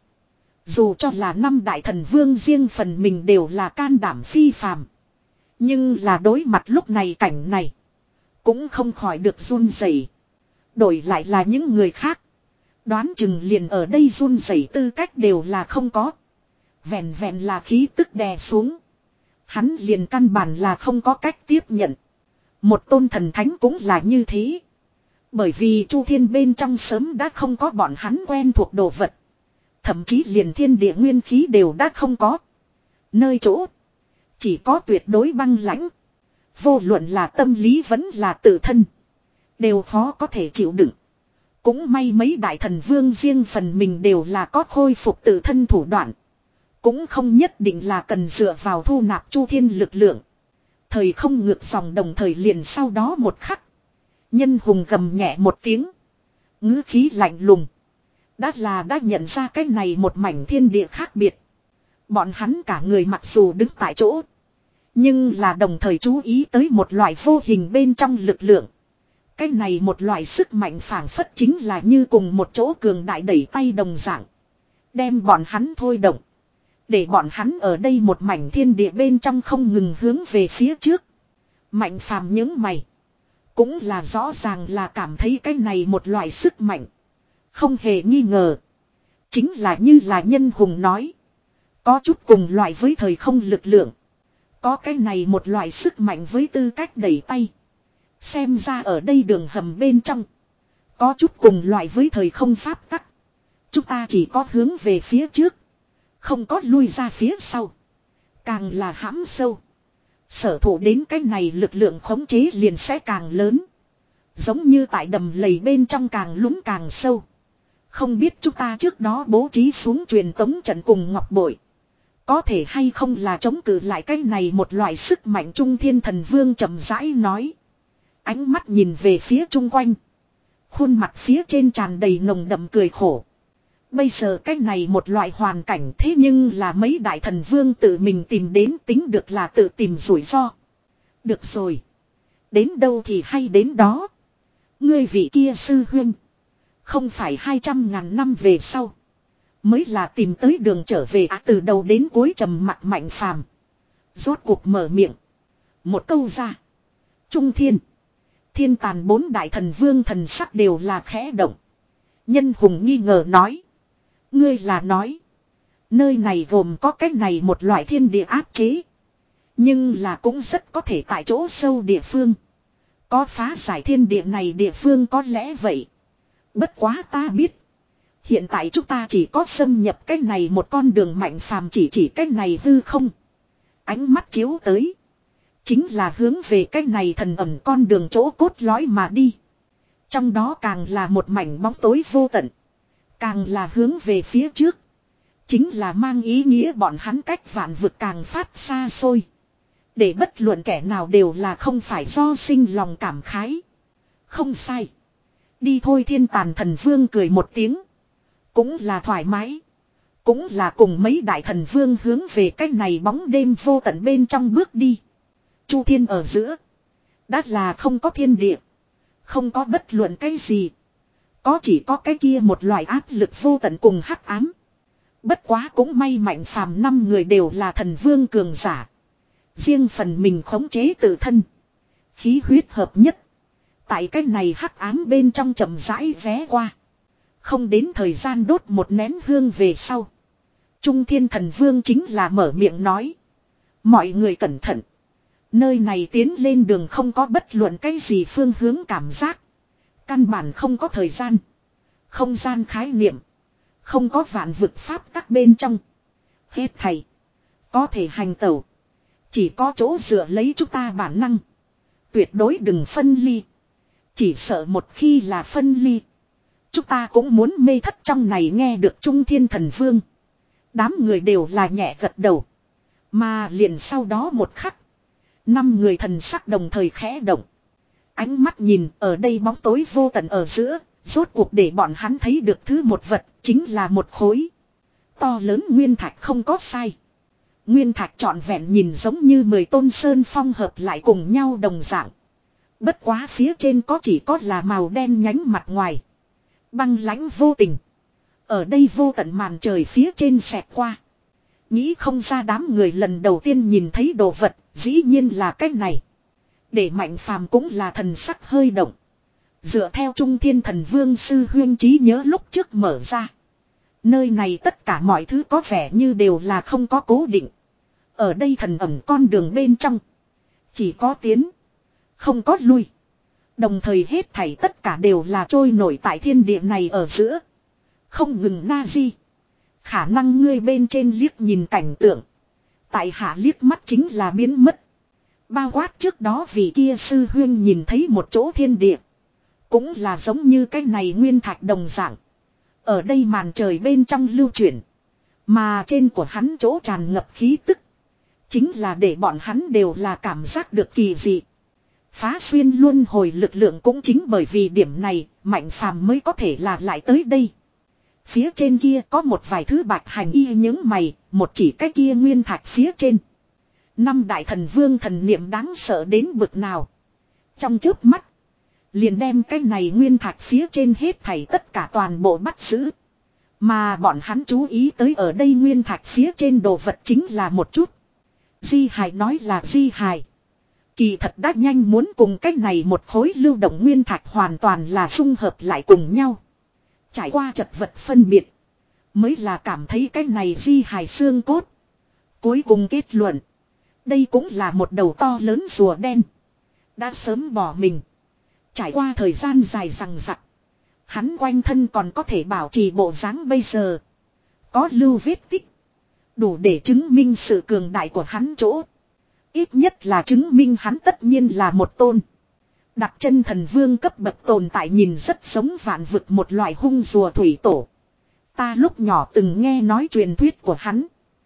Dù cho là năm đại thần vương riêng phần mình đều là can đảm phi phàm. Nhưng là đối mặt lúc này cảnh này. Cũng không khỏi được run rẩy. Đổi lại là những người khác. Đoán chừng liền ở đây run rẩy tư cách đều là không có. Vẹn vẹn là khí tức đè xuống. Hắn liền căn bản là không có cách tiếp nhận. Một tôn thần thánh cũng là như thế. Bởi vì chu thiên bên trong sớm đã không có bọn hắn quen thuộc đồ vật. Thậm chí liền thiên địa nguyên khí đều đã không có. Nơi chỗ. Chỉ có tuyệt đối băng lãnh. Vô luận là tâm lý vẫn là tự thân. Đều khó có thể chịu đựng. Cũng may mấy đại thần vương riêng phần mình đều là có khôi phục tự thân thủ đoạn. Cũng không nhất định là cần dựa vào thu nạp chu thiên lực lượng. Thời không ngược dòng đồng thời liền sau đó một khắc. Nhân hùng gầm nhẹ một tiếng. Ngữ khí lạnh lùng. Đã là đã nhận ra cái này một mảnh thiên địa khác biệt. Bọn hắn cả người mặc dù đứng tại chỗ. Nhưng là đồng thời chú ý tới một loại vô hình bên trong lực lượng. Cái này một loại sức mạnh phảng phất chính là như cùng một chỗ cường đại đẩy tay đồng dạng. Đem bọn hắn thôi động. Để bọn hắn ở đây một mảnh thiên địa bên trong không ngừng hướng về phía trước. Mạnh phàm những mày. Cũng là rõ ràng là cảm thấy cái này một loại sức mạnh. Không hề nghi ngờ. Chính là như là nhân hùng nói. Có chút cùng loại với thời không lực lượng. Có cái này một loại sức mạnh với tư cách đẩy tay. Xem ra ở đây đường hầm bên trong. Có chút cùng loại với thời không pháp tắc. Chúng ta chỉ có hướng về phía trước. Không có lui ra phía sau. Càng là hãm sâu. Sở thủ đến cái này lực lượng khống chế liền sẽ càng lớn. Giống như tại đầm lầy bên trong càng lún càng sâu. Không biết chúng ta trước đó bố trí xuống truyền tống trận cùng ngọc bội. Có thể hay không là chống cự lại cái này một loại sức mạnh trung thiên thần vương chậm rãi nói. Ánh mắt nhìn về phía chung quanh. Khuôn mặt phía trên tràn đầy nồng đậm cười khổ. Bây giờ cái này một loại hoàn cảnh thế nhưng là mấy đại thần vương tự mình tìm đến tính được là tự tìm rủi ro. Được rồi. Đến đâu thì hay đến đó. Ngươi vị kia sư huynh. Không phải hai trăm ngàn năm về sau. Mới là tìm tới đường trở về à, từ đầu đến cuối trầm mặt Mạnh Phàm. Rốt cuộc mở miệng. Một câu ra. Trung thiên. Thiên tàn bốn đại thần vương thần sắc đều là khẽ động. Nhân hùng nghi ngờ nói. Ngươi là nói. Nơi này gồm có cái này một loại thiên địa áp chế. Nhưng là cũng rất có thể tại chỗ sâu địa phương. Có phá giải thiên địa này địa phương có lẽ vậy. Bất quá ta biết. Hiện tại chúng ta chỉ có xâm nhập cái này một con đường Mạnh Phàm chỉ chỉ cái này hư không. Ánh mắt chiếu tới. Chính là hướng về cái này thần ẩm con đường chỗ cốt lõi mà đi. Trong đó càng là một mảnh bóng tối vô tận. Càng là hướng về phía trước. Chính là mang ý nghĩa bọn hắn cách vạn vực càng phát xa xôi. Để bất luận kẻ nào đều là không phải do sinh lòng cảm khái. Không sai. Đi thôi thiên tàn thần vương cười một tiếng. Cũng là thoải mái. Cũng là cùng mấy đại thần vương hướng về cái này bóng đêm vô tận bên trong bước đi. Chu thiên ở giữa. Đã là không có thiên địa. Không có bất luận cái gì. Có chỉ có cái kia một loại áp lực vô tận cùng hắc ám. Bất quá cũng may Mạnh Phàm năm người đều là thần vương cường giả. Riêng phần mình khống chế tự thân. Khí huyết hợp nhất. Tại cái này hắc ám bên trong chậm rãi ré qua. Không đến thời gian đốt một nén hương về sau. Trung thiên thần vương chính là mở miệng nói. Mọi người cẩn thận. Nơi này tiến lên đường không có bất luận cái gì phương hướng cảm giác. Căn bản không có thời gian. Không gian khái niệm. Không có vạn vực pháp các bên trong. Hết thầy. Có thể hành tẩu. Chỉ có chỗ dựa lấy chúng ta bản năng. Tuyệt đối đừng phân ly. Chỉ sợ một khi là phân ly. Chúng ta cũng muốn mê thất trong này nghe được Trung thiên thần vương. Đám người đều là nhẹ gật đầu. Mà liền sau đó một khắc. Năm người thần sắc đồng thời khẽ động. Ánh mắt nhìn ở đây bóng tối vô tận ở giữa. Rốt cuộc để bọn hắn thấy được thứ một vật. Chính là một khối. To lớn nguyên thạch không có sai. Nguyên thạch trọn vẹn nhìn giống như mười tôn sơn phong hợp lại cùng nhau đồng dạng. Bất quá phía trên có chỉ có là màu đen nhánh mặt ngoài. Băng lãnh vô tình. Ở đây vô tận màn trời phía trên xẹt qua. Nghĩ không ra đám người lần đầu tiên nhìn thấy đồ vật, dĩ nhiên là cái này. Để Mạnh Phàm cũng là thần sắc hơi động. Dựa theo Trung thiên thần vương sư huyên trí nhớ lúc trước mở ra. Nơi này tất cả mọi thứ có vẻ như đều là không có cố định. Ở đây thần ẩm con đường bên trong. Chỉ có tiến. Không có lui. Đồng thời hết thảy tất cả đều là trôi nổi tại thiên địa này ở giữa. Không ngừng na di. Khả năng ngươi bên trên liếc nhìn cảnh tượng. Tại hạ liếc mắt chính là biến mất. Bao quát trước đó vì kia sư huyên nhìn thấy một chỗ thiên địa. Cũng là giống như cái này nguyên thạch đồng dạng. Ở đây màn trời bên trong lưu chuyển. Mà trên của hắn chỗ tràn ngập khí tức. Chính là để bọn hắn đều là cảm giác được kỳ dị. Phá xuyên luân hồi lực lượng cũng chính bởi vì điểm này, Mạnh Phàm mới có thể là lại tới đây. Phía trên kia có một vài thứ bạch hành y những mày, một chỉ cái kia nguyên thạch phía trên. Năm đại thần vương thần niệm đáng sợ đến bực nào. Trong chớp mắt, liền đem cái này nguyên thạch phía trên hết thảy tất cả toàn bộ bắt giữ. Mà bọn hắn chú ý tới ở đây nguyên thạch phía trên đồ vật chính là một chút. Di hài nói là di hài. Kỳ thật đã nhanh muốn cùng cái này một khối lưu động nguyên thạch hoàn toàn là xung hợp lại cùng nhau. Trải qua chật vật phân biệt. Mới là cảm thấy cái này di hài xương cốt. Cuối cùng kết luận. Đây cũng là một đầu to lớn rùa đen. Đã sớm bỏ mình. Trải qua thời gian dài rằng rặc. Hắn quanh thân còn có thể bảo trì bộ dáng bây giờ. Có lưu vết tích. Đủ để chứng minh sự cường đại của hắn chỗ. Ít nhất là chứng minh hắn tất nhiên là một tôn. Đặt chân thần vương cấp bậc tồn tại nhìn rất giống vạn vực một loại hung rùa thủy tổ. Ta lúc nhỏ từng nghe nói truyền thuyết của hắn.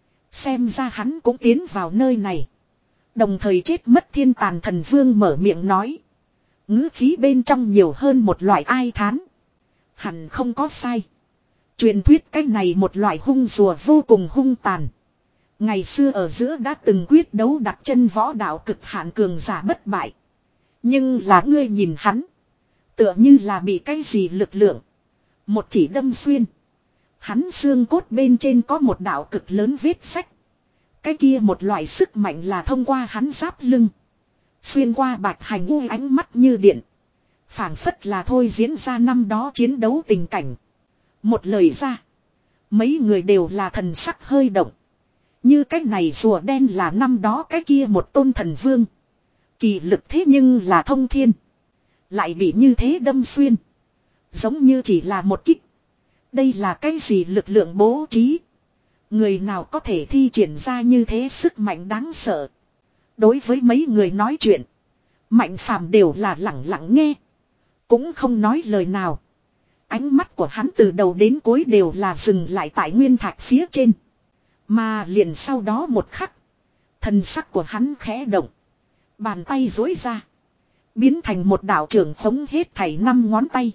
Xem ra hắn cũng tiến vào nơi này. Đồng thời chết mất thiên tàn thần vương mở miệng nói. Ngữ khí bên trong nhiều hơn một loại ai thán. Hẳn không có sai. Truyền thuyết cái này một loại hung rùa vô cùng hung tàn. Ngày xưa ở giữa đã từng quyết đấu đặt chân võ đạo cực hạn cường giả bất bại. Nhưng là ngươi nhìn hắn. Tựa như là bị cái gì lực lượng. Một chỉ đâm xuyên. Hắn xương cốt bên trên có một đạo cực lớn vết sách. Cái kia một loại sức mạnh là thông qua hắn giáp lưng. Xuyên qua bạch hành u ánh mắt như điện. Phảng phất là thôi diễn ra năm đó chiến đấu tình cảnh. Một lời ra. Mấy người đều là thần sắc hơi động. Như cái này rùa đen là năm đó cái kia một tôn thần vương. Kỳ lực thế nhưng là thông thiên. Lại bị như thế đâm xuyên. Giống như chỉ là một kích. Đây là cái gì lực lượng bố trí. Người nào có thể thi triển ra như thế sức mạnh đáng sợ. Đối với mấy người nói chuyện. Mạnh phàm đều là lặng lặng nghe. Cũng không nói lời nào. Ánh mắt của hắn từ đầu đến cuối đều là dừng lại tại nguyên thạch phía trên. Mà liền sau đó một khắc. Thần sắc của hắn khẽ động. Bàn tay duỗi ra. Biến thành một đạo trưởng phóng hết thảy năm ngón tay.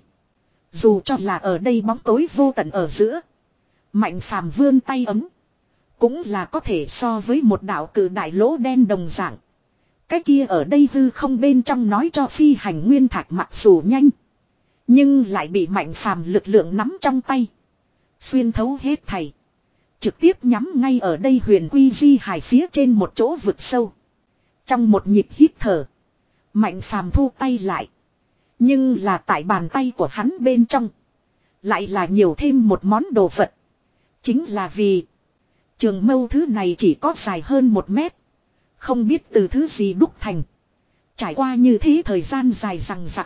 Dù cho là ở đây bóng tối vô tận ở giữa. Mạnh phàm vươn tay ấm. Cũng là có thể so với một đạo cử đại lỗ đen đồng dạng. Cái kia ở đây hư không bên trong nói cho phi hành nguyên thạch mặc dù nhanh. Nhưng lại bị mạnh phàm lực lượng nắm trong tay. Xuyên thấu hết thảy. Trực tiếp nhắm ngay ở đây huyền quy di hải phía trên một chỗ vực sâu. Trong một nhịp hít thở. Mạnh phàm thu tay lại. Nhưng là tại bàn tay của hắn bên trong. Lại là nhiều thêm một món đồ vật. Chính là vì. Trường mâu thứ này chỉ có dài hơn một mét. Không biết từ thứ gì đúc thành. Trải qua như thế thời gian dài rằng rặc.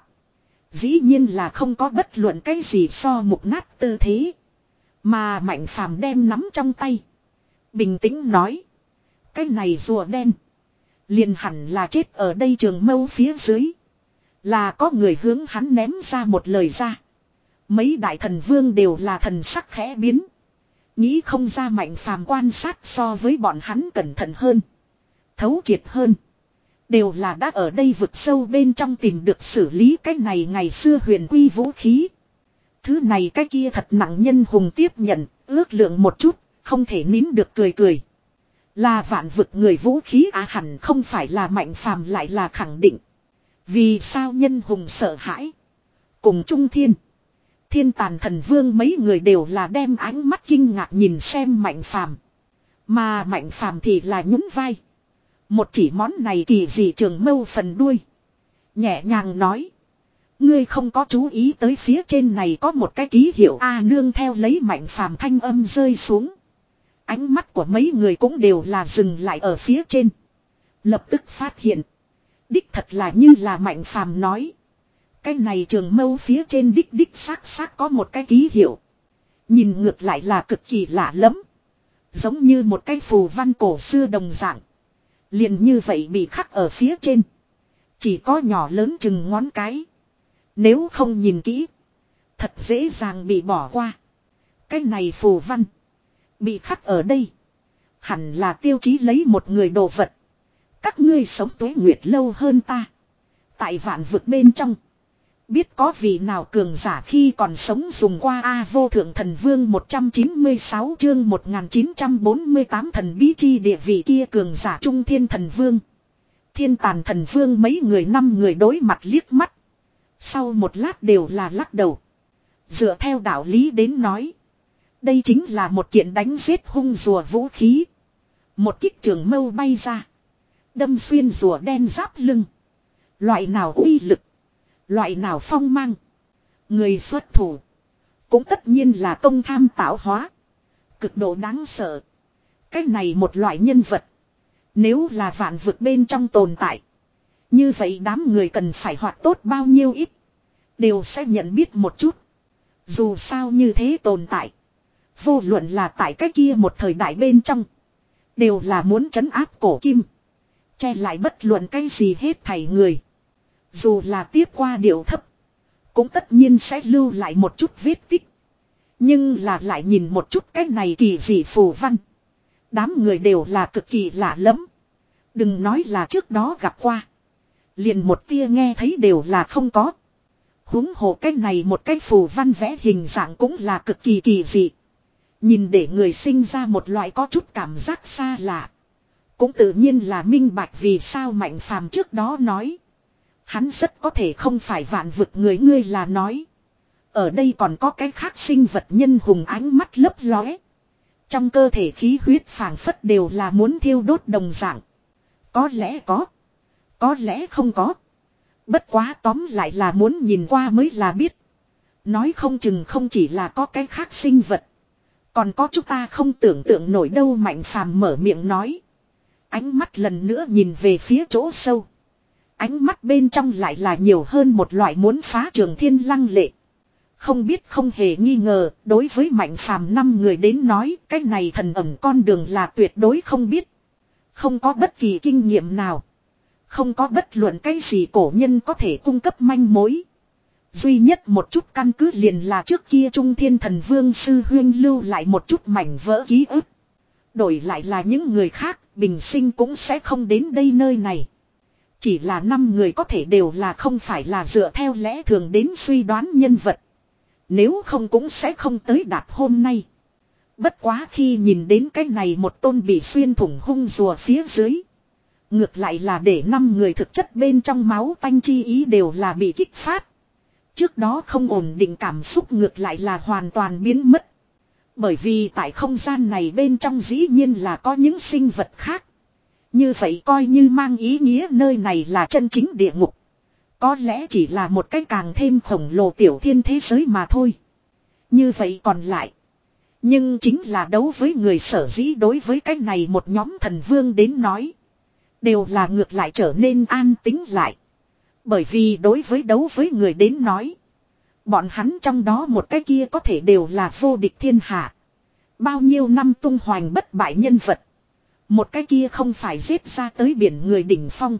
Dĩ nhiên là không có bất luận cái gì so mục nát tư thế. Mà mạnh phàm đem nắm trong tay. Bình tĩnh nói. Cái này rùa đen. Liền hẳn là chết ở đây trường mâu phía dưới. Là có người hướng hắn ném ra một lời ra. Mấy đại thần vương đều là thần sắc khẽ biến. Nghĩ không ra mạnh phàm quan sát so với bọn hắn cẩn thận hơn. Thấu triệt hơn. Đều là đã ở đây vực sâu bên trong tìm được xử lý cái này ngày xưa huyền quy vũ khí. Thứ này cái kia thật nặng nhân hùng tiếp nhận, ước lượng một chút, không thể nín được cười cười. Là vạn vực người vũ khí à hẳn không phải là mạnh phàm lại là khẳng định. Vì sao nhân hùng sợ hãi? Cùng Trung Thiên. Thiên Tàn Thần Vương mấy người đều là đem ánh mắt kinh ngạc nhìn xem mạnh phàm. Mà mạnh phàm thì là nhún vai. Một chỉ món này kỳ dị trường mâu phần đuôi. Nhẹ nhàng nói. Ngươi không có chú ý tới phía trên này có một cái ký hiệu A nương theo lấy mạnh phàm thanh âm rơi xuống. Ánh mắt của mấy người cũng đều là dừng lại ở phía trên. Lập tức phát hiện. Đích thật là như là mạnh phàm nói. Cái này trường mâu phía trên đích đích xác xác có một cái ký hiệu. Nhìn ngược lại là cực kỳ lạ lắm. Giống như một cái phù văn cổ xưa đồng dạng. Liền như vậy bị khắc ở phía trên. Chỉ có nhỏ lớn chừng ngón cái. Nếu không nhìn kỹ. Thật dễ dàng bị bỏ qua. Cái này phù văn. Bị khắc ở đây. Hẳn là tiêu chí lấy một người đồ vật. Các ngươi sống tuế nguyệt lâu hơn ta. Tại vạn vực bên trong. Biết có vị nào cường giả khi còn sống dùng qua A vô thượng thần vương một trăm chín mươi sáu chương một nghìn chín trăm bốn mươi tám thần bí chi địa vị kia cường giả trung thiên thần vương. Thiên Tàn Thần Vương mấy người năm người đối mặt liếc mắt. Sau một lát đều là lắc đầu. Dựa theo đạo lý đến nói. Đây chính là một kiện đánh giết hung rùa vũ khí. Một kích trường mâu bay ra. Đâm xuyên rùa đen giáp lưng. Loại nào uy lực. Loại nào phong mang. Người xuất thủ. Cũng tất nhiên là công tham tạo hóa. Cực độ đáng sợ. Cái này một loại nhân vật. Nếu là vạn vực bên trong tồn tại. Như vậy đám người cần phải hoạt tốt bao nhiêu ít. Đều sẽ nhận biết một chút. Dù sao như thế tồn tại. Vô luận là tại cái kia một thời đại bên trong. Đều là muốn trấn áp cổ kim. Che lại bất luận cái gì hết thảy người. Dù là tiếp qua điệu thấp. Cũng tất nhiên sẽ lưu lại một chút vết tích. Nhưng là lại nhìn một chút cái này kỳ dị phù văn. Đám người đều là cực kỳ lạ lắm. Đừng nói là trước đó gặp qua. Liền một tia nghe thấy đều là không có. Huống hồ cái này một cái phù văn vẽ hình dạng cũng là cực kỳ kỳ dị. Nhìn để người sinh ra một loại có chút cảm giác xa lạ. Cũng tự nhiên là minh bạch vì sao Mạnh Phàm trước đó nói. Hắn rất có thể không phải vạn vực người, ngươi là nói. Ở đây còn có cái khác sinh vật nhân hùng ánh mắt lấp lóe. Trong cơ thể khí huyết phảng phất đều là muốn thiêu đốt đồng dạng. Có lẽ có. Có lẽ không có. Bất quá tóm lại là muốn nhìn qua mới là biết. Nói không chừng không chỉ là có cái khác sinh vật. Còn có chúng ta không tưởng tượng nổi đâu. Mạnh Phàm mở miệng nói. Ánh mắt lần nữa nhìn về phía chỗ sâu. Ánh mắt bên trong lại là nhiều hơn một loại muốn phá trường thiên lăng lệ. Không biết không hề nghi ngờ, đối với Mạnh Phàm năm người đến nói, cái này thần ẩn con đường là tuyệt đối không biết. Không có bất kỳ kinh nghiệm nào. Không có bất luận cái gì cổ nhân có thể cung cấp manh mối. Duy nhất một chút căn cứ liền là trước kia Trung Thiên Thần Vương Sư Huyên lưu lại một chút mảnh vỡ ký ức. Đổi lại là những người khác, bình sinh cũng sẽ không đến đây nơi này. Chỉ là năm người có thể đều là không phải là dựa theo lẽ thường đến suy đoán nhân vật. Nếu không cũng sẽ không tới đạt hôm nay. Bất quá khi nhìn đến cái này một tôn bị xuyên thủng hung rùa phía dưới. Ngược lại là để năm người thực chất bên trong máu tanh chi ý đều là bị kích phát. Trước đó không ổn định cảm xúc ngược lại là hoàn toàn biến mất. Bởi vì tại không gian này bên trong dĩ nhiên là có những sinh vật khác. Như vậy coi như mang ý nghĩa nơi này là chân chính địa ngục. Có lẽ chỉ là một cái càng thêm khổng lồ tiểu thiên thế giới mà thôi. Như vậy còn lại. Nhưng chính là đấu với người sở dĩ đối với cái này một nhóm thần vương đến nói. Đều là ngược lại trở nên an tính lại. Bởi vì đối với đấu với người đến nói. Bọn hắn trong đó một cái kia có thể đều là vô địch thiên hạ. Bao nhiêu năm tung hoành bất bại nhân vật. Một cái kia không phải giết ra tới biển người đỉnh phong.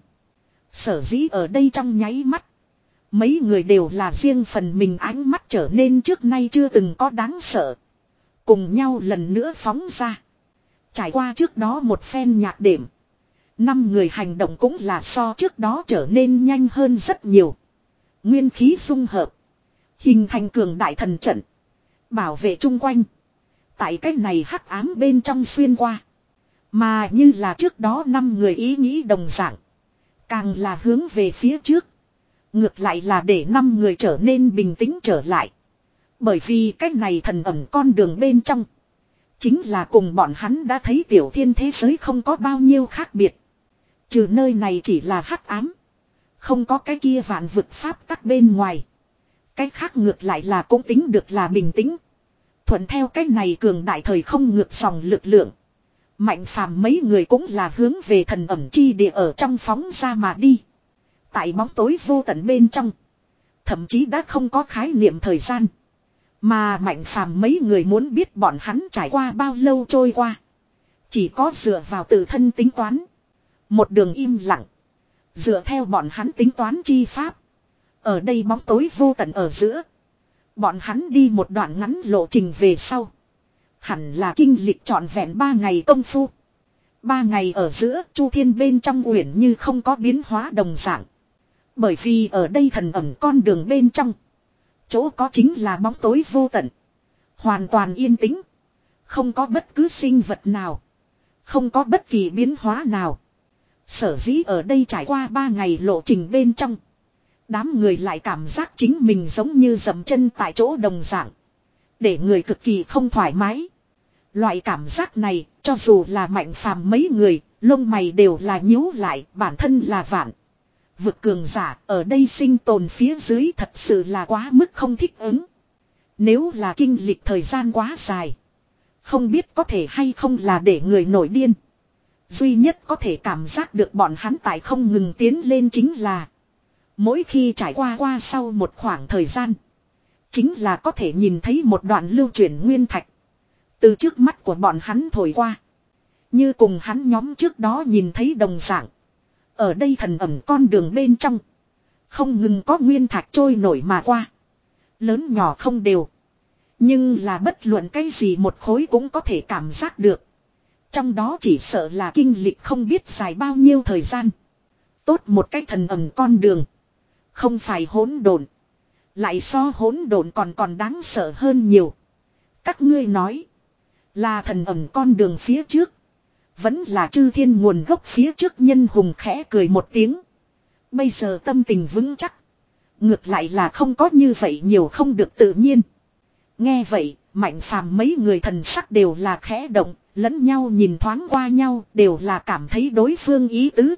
Sở dĩ ở đây trong nháy mắt. Mấy người đều là riêng phần mình ánh mắt trở nên trước nay chưa từng có đáng sợ. Cùng nhau lần nữa phóng ra. Trải qua trước đó một phen nhạc đệm. Năm người hành động cũng là so trước đó trở nên nhanh hơn rất nhiều. Nguyên khí dung hợp. Hình thành cường đại thần trận. Bảo vệ chung quanh. Tại cái này hắc ám bên trong xuyên qua. Mà như là trước đó năm người ý nghĩ đồng dạng. Càng là hướng về phía trước. Ngược lại là để năm người trở nên bình tĩnh trở lại. Bởi vì cái này thần ẩn con đường bên trong. Chính là cùng bọn hắn đã thấy tiểu thiên thế giới không có bao nhiêu khác biệt. Trừ nơi này chỉ là hắc ám. Không có cái kia vạn vực pháp tắc bên ngoài. Cái khác ngược lại là cũng tính được là bình tĩnh. Thuận theo cái này cường đại thời không ngược dòng lực lượng. Mạnh Phàm mấy người cũng là hướng về thần ẩn chi địa ở trong phóng ra mà đi. Tại bóng tối vô tận bên trong. Thậm chí đã không có khái niệm thời gian. Mà Mạnh Phàm mấy người muốn biết bọn hắn trải qua bao lâu trôi qua. Chỉ có dựa vào tự thân tính toán. Một đường im lặng. Dựa theo bọn hắn tính toán chi pháp. Ở đây bóng tối vô tận ở giữa. Bọn hắn đi một đoạn ngắn lộ trình về sau. Hẳn là kinh lịch trọn vẹn ba ngày công phu. Ba ngày ở giữa Chu Thiên bên trong uyển như không có biến hóa đồng dạng. Bởi vì ở đây thần ẩn con đường bên trong. Chỗ có chính là bóng tối vô tận. Hoàn toàn yên tĩnh. Không có bất cứ sinh vật nào. Không có bất kỳ biến hóa nào. Sở dĩ ở đây trải qua ba ngày lộ trình bên trong. Đám người lại cảm giác chính mình giống như dậm chân tại chỗ đồng dạng. Để người cực kỳ không thoải mái. Loại cảm giác này, cho dù là Mạnh Phàm mấy người, lông mày đều là nhíu lại, bản thân là vạn. Vực cường giả, ở đây sinh tồn phía dưới thật sự là quá mức không thích ứng. Nếu là kinh lịch thời gian quá dài. Không biết có thể hay không là để người nổi điên. Duy nhất có thể cảm giác được bọn hắn tại không ngừng tiến lên chính là. Mỗi khi trải qua qua sau một khoảng thời gian. Chính là có thể nhìn thấy một đoạn lưu chuyển nguyên thạch. Từ trước mắt của bọn hắn thổi qua. Như cùng hắn nhóm trước đó nhìn thấy đồng dạng. Ở đây thần ẩn con đường bên trong. Không ngừng có nguyên thạch trôi nổi mà qua. Lớn nhỏ không đều. Nhưng là bất luận cái gì một khối cũng có thể cảm giác được. Trong đó chỉ sợ là kinh lịch không biết dài bao nhiêu thời gian. Tốt một cái thần ẩn con đường. Không phải hỗn độn. Lại so hỗn độn còn còn đáng sợ hơn nhiều. Các ngươi nói. Là thần ẩn con đường phía trước. Vẫn là chư thiên nguồn gốc phía trước nhân hùng khẽ cười một tiếng. Bây giờ tâm tình vững chắc. Ngược lại là không có như vậy nhiều không được tự nhiên. Nghe vậy, Mạnh Phàm mấy người thần sắc đều là khẽ động, lẫn nhau nhìn thoáng qua nhau đều là cảm thấy đối phương ý tứ.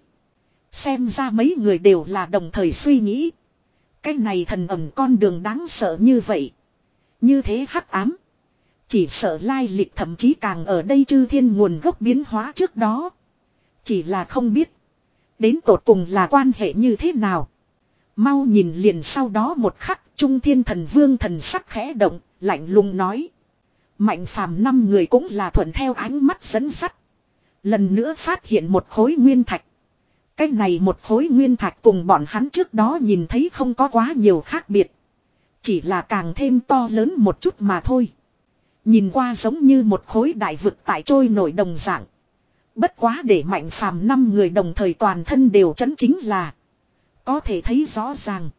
Xem ra mấy người đều là đồng thời suy nghĩ. Cái này thần ẩn con đường đáng sợ như vậy. Như thế hắc ám. Chỉ sợ lai lịch thậm chí càng ở đây chư thiên nguồn gốc biến hóa trước đó. Chỉ là không biết. Đến tột cùng là quan hệ như thế nào. Mau nhìn liền sau đó một khắc Trung Thiên Thần Vương thần sắc khẽ động, lạnh lùng nói. Mạnh Phàm năm người cũng là thuận theo ánh mắt dẫn dắt. Lần nữa phát hiện một khối nguyên thạch. Cái này một khối nguyên thạch cùng bọn hắn trước đó nhìn thấy không có quá nhiều khác biệt. Chỉ là càng thêm to lớn một chút mà thôi. Nhìn qua giống như một khối đại vực tại trôi nổi đồng dạng. Bất quá để Mạnh Phàm năm người đồng thời toàn thân đều chấn chính là. Có thể thấy rõ ràng.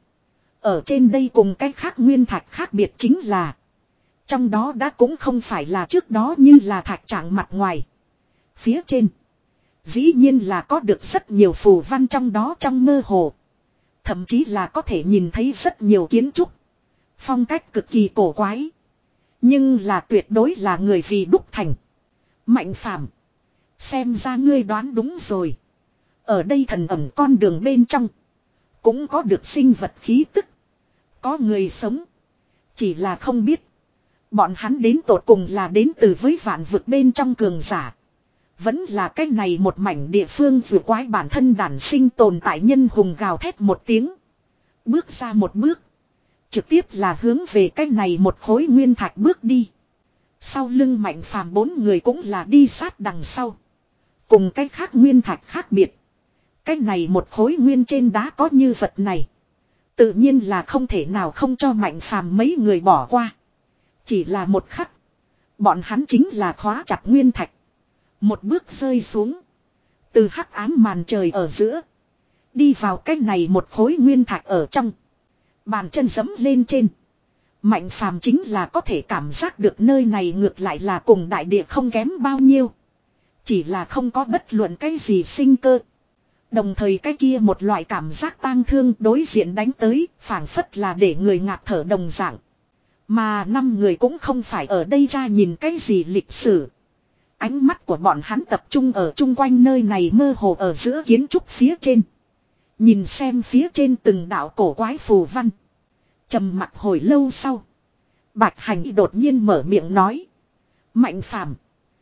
Ở trên đây cùng cái khác nguyên thạch khác biệt chính là. Trong đó đã cũng không phải là trước đó như là thạch trạng mặt ngoài. Phía trên. Dĩ nhiên là có được rất nhiều phù văn trong đó trong mơ hồ. Thậm chí là có thể nhìn thấy rất nhiều kiến trúc. Phong cách cực kỳ cổ quái. Nhưng là tuyệt đối là người vì đúc thành. Mạnh Phàm, xem ra ngươi đoán đúng rồi. Ở đây thần ẩn con đường bên trong. Cũng có được sinh vật khí tức. Có người sống. Chỉ là không biết. Bọn hắn đến tột cùng là đến từ với vạn vực bên trong cường giả. Vẫn là cái này một mảnh địa phương vừa quái bản thân đản sinh tồn tại nhân hùng gào thét một tiếng. Bước ra một bước. Trực tiếp là hướng về cái này một khối nguyên thạch bước đi. Sau lưng Mạnh Phàm bốn người cũng là đi sát đằng sau. Cùng cái khác nguyên thạch khác biệt. Cái này một khối nguyên trên đá có như vật này. Tự nhiên là không thể nào không cho Mạnh Phàm mấy người bỏ qua. Chỉ là một khắc. Bọn hắn chính là khóa chặt nguyên thạch. Một bước rơi xuống. Từ hắc ám màn trời ở giữa. Đi vào cái này một khối nguyên thạch ở trong. Bàn chân giẫm lên trên. Mạnh Phàm chính là có thể cảm giác được nơi này ngược lại là cùng đại địa không kém bao nhiêu. Chỉ là không có bất luận cái gì sinh cơ. Đồng thời cái kia một loại cảm giác tang thương đối diện đánh tới, phảng phất là để người ngạt thở đồng dạng. Mà năm người cũng không phải ở đây ra nhìn cái gì lịch sử. Ánh mắt của bọn hắn tập trung ở chung quanh nơi này mơ hồ ở giữa kiến trúc phía trên. Nhìn xem phía trên từng đạo cổ quái phù văn. Trầm mặc hồi lâu sau. Bạch Hành đột nhiên mở miệng nói. Mạnh Phàm,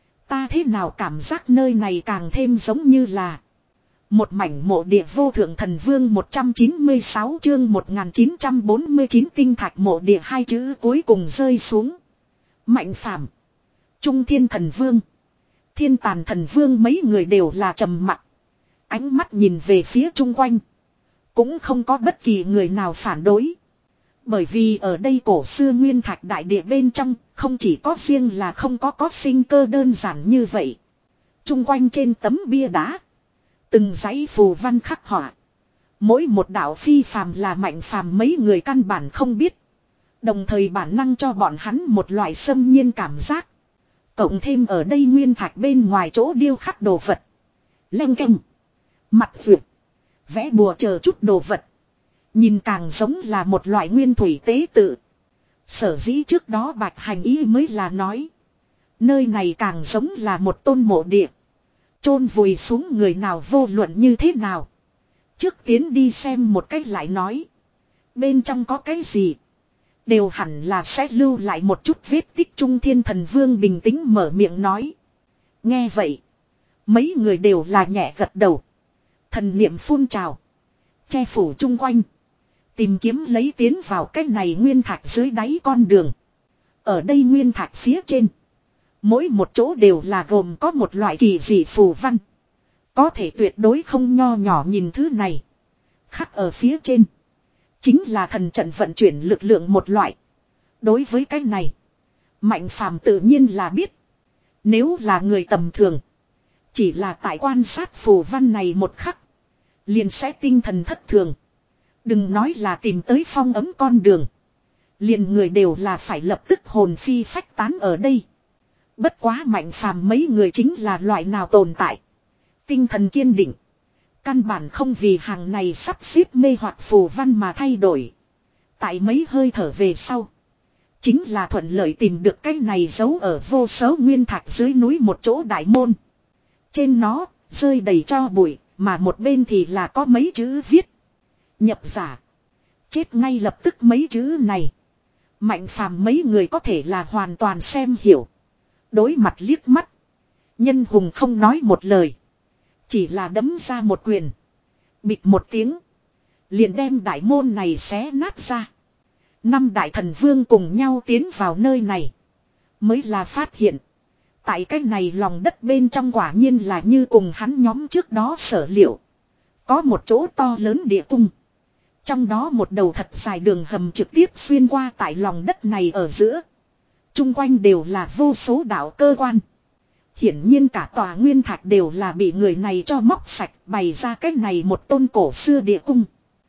ta thế nào cảm giác nơi này càng thêm giống như là. Một mảnh mộ địa vô thượng thần vương một trăm chín mươi sáu chương một nghìn chín trăm bốn mươi chín tinh thạch mộ địa hai chữ cuối cùng rơi xuống. Mạnh Phàm, Trung Thiên thần vương, Thiên Tàn thần vương mấy người đều là trầm mặc. Ánh mắt nhìn về phía chung quanh. Cũng không có bất kỳ người nào phản đối. Bởi vì ở đây cổ xưa nguyên thạch đại địa bên trong, không chỉ có riêng là không có có sinh cơ đơn giản như vậy. Chung quanh trên tấm bia đá. Từng dãy phù văn khắc họa. Mỗi một đạo phi phàm là Mạnh Phàm mấy người căn bản không biết. Đồng thời bản năng cho bọn hắn một loại xâm nhiên cảm giác. Cộng thêm ở đây nguyên thạch bên ngoài chỗ điêu khắc đồ vật. Leng keng. Mặt vượt. Vẽ bùa chờ chút đồ vật. Nhìn càng giống là một loại nguyên thủy tế tự. Sở dĩ trước đó Bạch Hành ý mới là nói. Nơi này càng giống là một tôn mộ địa. Chôn vùi xuống người nào vô luận như thế nào. Trước tiến đi xem một cách lại nói. Bên trong có cái gì. Đều hẳn là sẽ lưu lại một chút vết tích. Trung Thiên thần vương bình tĩnh mở miệng nói. Nghe vậy. Mấy người đều là nhẹ gật đầu. Thần niệm phun trào. Che phủ chung quanh. Tìm kiếm lấy tiến vào cái này nguyên thạch dưới đáy con đường. Ở đây nguyên thạch phía trên. Mỗi một chỗ đều là gồm có một loại kỳ dị phù văn. Có thể tuyệt đối không nho nhỏ nhìn thứ này. Khắc ở phía trên. Chính là thần trận vận chuyển lực lượng một loại. Đối với cái này. Mạnh Phàm tự nhiên là biết. Nếu là người tầm thường. Chỉ là tại quan sát phù văn này một khắc. Liền sẽ tinh thần thất thường. Đừng nói là tìm tới phong ấm con đường. Liền người đều là phải lập tức hồn phi phách tán ở đây. Bất quá Mạnh Phàm mấy người chính là loại nào tồn tại. Tinh thần kiên định. Căn bản không vì hàng này sắp xếp mê hoặc phù văn mà thay đổi. Tại mấy hơi thở về sau. Chính là thuận lợi tìm được cái này giấu ở vô số nguyên thạch dưới núi một chỗ đại môn. Trên nó rơi đầy tro bụi, mà một bên thì là có mấy chữ viết. Nhập giả. Chết ngay lập tức mấy chữ này. Mạnh Phàm mấy người có thể là hoàn toàn xem hiểu. Đối mặt liếc mắt. Nhân hùng không nói một lời. Chỉ là đấm ra một quyền. Bịt một tiếng. Liền đem đại môn này xé nát ra. Năm đại thần vương cùng nhau tiến vào nơi này. Mới là phát hiện. Tại cái này lòng đất bên trong quả nhiên là như cùng hắn nhóm trước đó sở liệu. Có một chỗ to lớn địa cung. Trong đó một đầu thật dài đường hầm trực tiếp xuyên qua tại lòng đất này ở giữa. Trung quanh đều là vô số đạo cơ quan. Hiển nhiên cả tòa nguyên thạch đều là bị người này cho móc sạch bày ra cái này một tôn cổ xưa địa cung.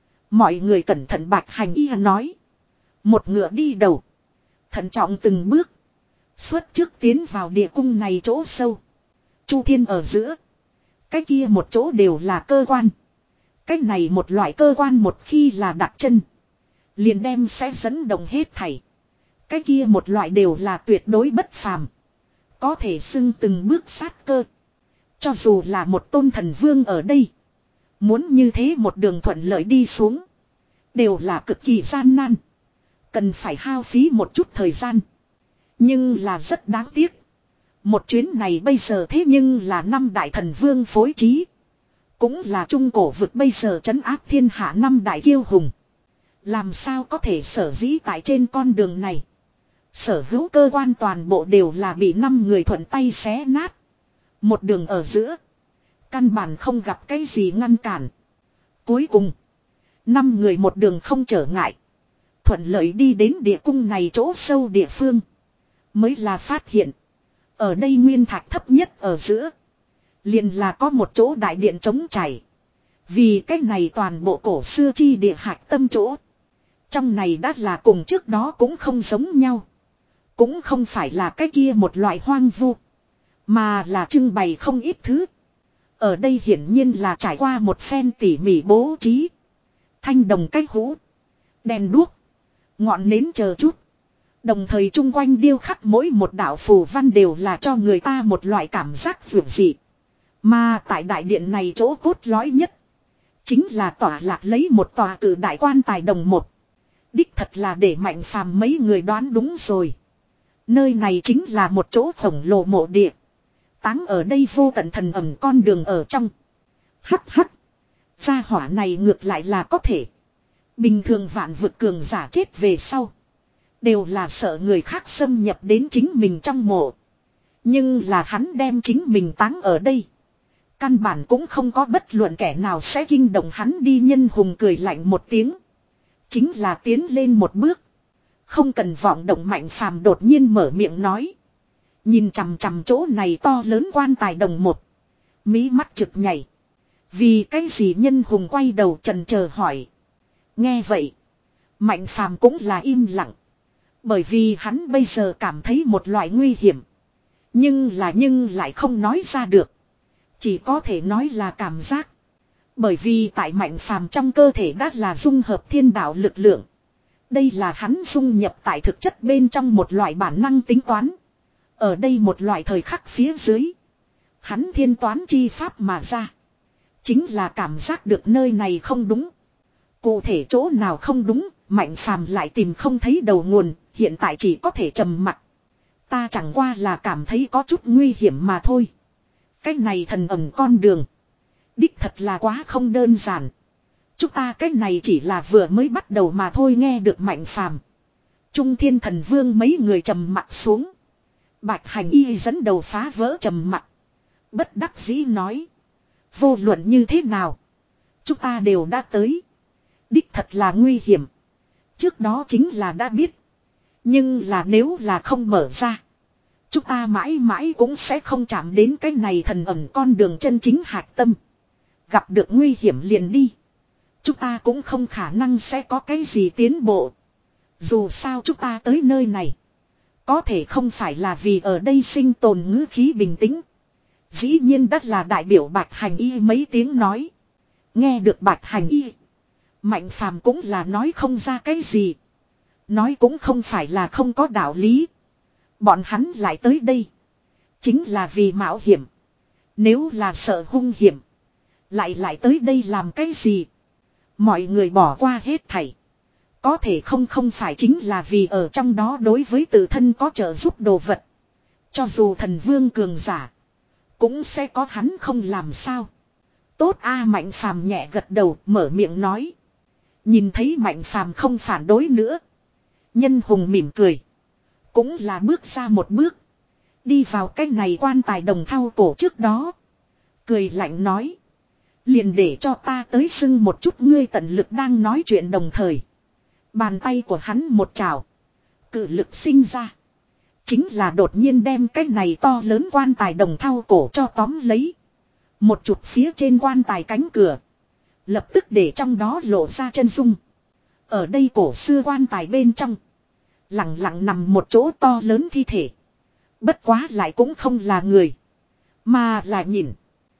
Mọi người cẩn thận Bạch Hành Y nói. Một ngựa đi đầu. Thận trọng từng bước. Xuất trước tiến vào địa cung này chỗ sâu. Chu thiên ở giữa. Cái kia một chỗ đều là cơ quan. Cái này một loại cơ quan một khi là đặt chân. Liền đem sẽ dẫn động hết thảy. Cái kia một loại đều là tuyệt đối bất phàm. Có thể xưng từng bước sát cơ. Cho dù là một tôn thần vương ở đây. Muốn như thế một đường thuận lợi đi xuống. Đều là cực kỳ gian nan. Cần phải hao phí một chút thời gian. Nhưng là rất đáng tiếc. Một chuyến này bây giờ thế nhưng là năm đại thần vương phối trí. Cũng là trung cổ vực bây giờ trấn áp thiên hạ năm đại kiêu hùng. Làm sao có thể sở dĩ tại trên con đường này. Sở hữu cơ quan toàn bộ đều là bị năm người thuận tay xé nát. Một đường ở giữa. Căn bản không gặp cái gì ngăn cản. Cuối cùng. Năm người một đường không trở ngại. Thuận lợi đi đến địa cung này chỗ sâu địa phương. Mới là phát hiện. Ở đây nguyên thạch thấp nhất ở giữa. Liền là có một chỗ đại điện trống chảy. Vì cái này toàn bộ cổ xưa chi địa hạch tâm chỗ. Trong này đã là cùng trước đó cũng không giống nhau. Cũng không phải là cái kia một loại hoang vu. Mà là trưng bày không ít thứ. Ở đây hiển nhiên là trải qua một phen tỉ mỉ bố trí. Thanh đồng cách hũ. Đèn đuốc. Ngọn nến chờ chút. Đồng thời chung quanh điêu khắc mỗi một đạo phù văn đều là cho người ta một loại cảm giác vượt dị. Mà tại đại điện này chỗ cốt lõi nhất. Chính là tỏa lạc lấy một tòa cử đại quan tài đồng một. Đích thật là để Mạnh Phàm mấy người đoán đúng rồi. Nơi này chính là một chỗ khổng lồ mộ địa. Táng ở đây vô tận thần ẩm con đường ở trong. Hắc hắc. Gia hỏa này ngược lại là có thể. Bình thường vạn vực cường giả chết về sau. Đều là sợ người khác xâm nhập đến chính mình trong mộ. Nhưng là hắn đem chính mình táng ở đây. Căn bản cũng không có bất luận kẻ nào sẽ kinh động hắn đi. Nhân hùng cười lạnh một tiếng. Chính là tiến lên một bước. Không cần vọng động Mạnh Phàm đột nhiên mở miệng nói. Nhìn chằm chằm chỗ này to lớn quan tài đồng một. Mí mắt trực nhảy. Vì cái gì nhân hùng quay đầu trần chờ hỏi. Nghe vậy. Mạnh Phàm cũng là im lặng. Bởi vì hắn bây giờ cảm thấy một loại nguy hiểm. Nhưng là nhưng lại không nói ra được. Chỉ có thể nói là cảm giác. Bởi vì tại Mạnh Phàm trong cơ thể đã là dung hợp thiên đạo lực lượng. Đây là hắn dung nhập tại thực chất bên trong một loại bản năng tính toán. Ở đây một loại thời khắc phía dưới. Hắn thiên toán chi pháp mà ra. Chính là cảm giác được nơi này không đúng. Cụ thể chỗ nào không đúng, Mạnh Phàm lại tìm không thấy đầu nguồn, hiện tại chỉ có thể trầm mặc. Ta chẳng qua là cảm thấy có chút nguy hiểm mà thôi. Cái này thần ẩn con đường. Đích thật là quá không đơn giản. Chúng ta cái này chỉ là vừa mới bắt đầu mà thôi. Nghe được Mạnh Phàm, Trung Thiên Thần Vương mấy người trầm mặc xuống. Bạch Hành Y dẫn đầu phá vỡ trầm mặc. Bất đắc dĩ nói. Vô luận như thế nào, chúng ta đều đã tới. Đích thật là nguy hiểm. Trước đó chính là đã biết. Nhưng là nếu là không mở ra, chúng ta mãi mãi cũng sẽ không chạm đến cái này thần ẩn con đường chân chính hạch tâm. Gặp được nguy hiểm liền đi. Chúng ta cũng không khả năng sẽ có cái gì tiến bộ. Dù sao chúng ta tới nơi này Có thể không phải là vì ở đây sinh tồn ngữ khí bình tĩnh. Dĩ nhiên đất là đại biểu Bạch Hành Y mấy tiếng nói. Nghe được Bạch Hành Y. Mạnh Phàm cũng là nói không ra cái gì. Nói cũng không phải là không có đạo lý. Bọn hắn lại tới đây. Chính là vì mạo hiểm. Nếu là sợ hung hiểm. Lại lại tới đây làm cái gì? Mọi người bỏ qua hết thảy. Có thể không không phải chính là vì ở trong đó đối với tự thân có trợ giúp đồ vật. Cho dù thần vương cường giả. Cũng sẽ có hắn không làm sao. Tốt a Mạnh Phàm nhẹ gật đầu mở miệng nói. Nhìn thấy Mạnh Phàm không phản đối nữa. Nhân hùng mỉm cười. Cũng là bước ra một bước. Đi vào cái này quan tài đồng thau cổ trước đó. Cười lạnh nói. Liền để cho ta tới xưng một chút ngươi tận lực đang nói chuyện đồng thời. Bàn tay của hắn một trào. Cự lực sinh ra. Chính là đột nhiên đem cái này to lớn quan tài đồng thau cổ cho tóm lấy. Một chụp phía trên quan tài cánh cửa. Lập tức để trong đó lộ ra chân dung. Ở đây cổ xưa quan tài bên trong. Lặng lặng nằm một chỗ to lớn thi thể. Bất quá lại cũng không là người. Mà là nhìn.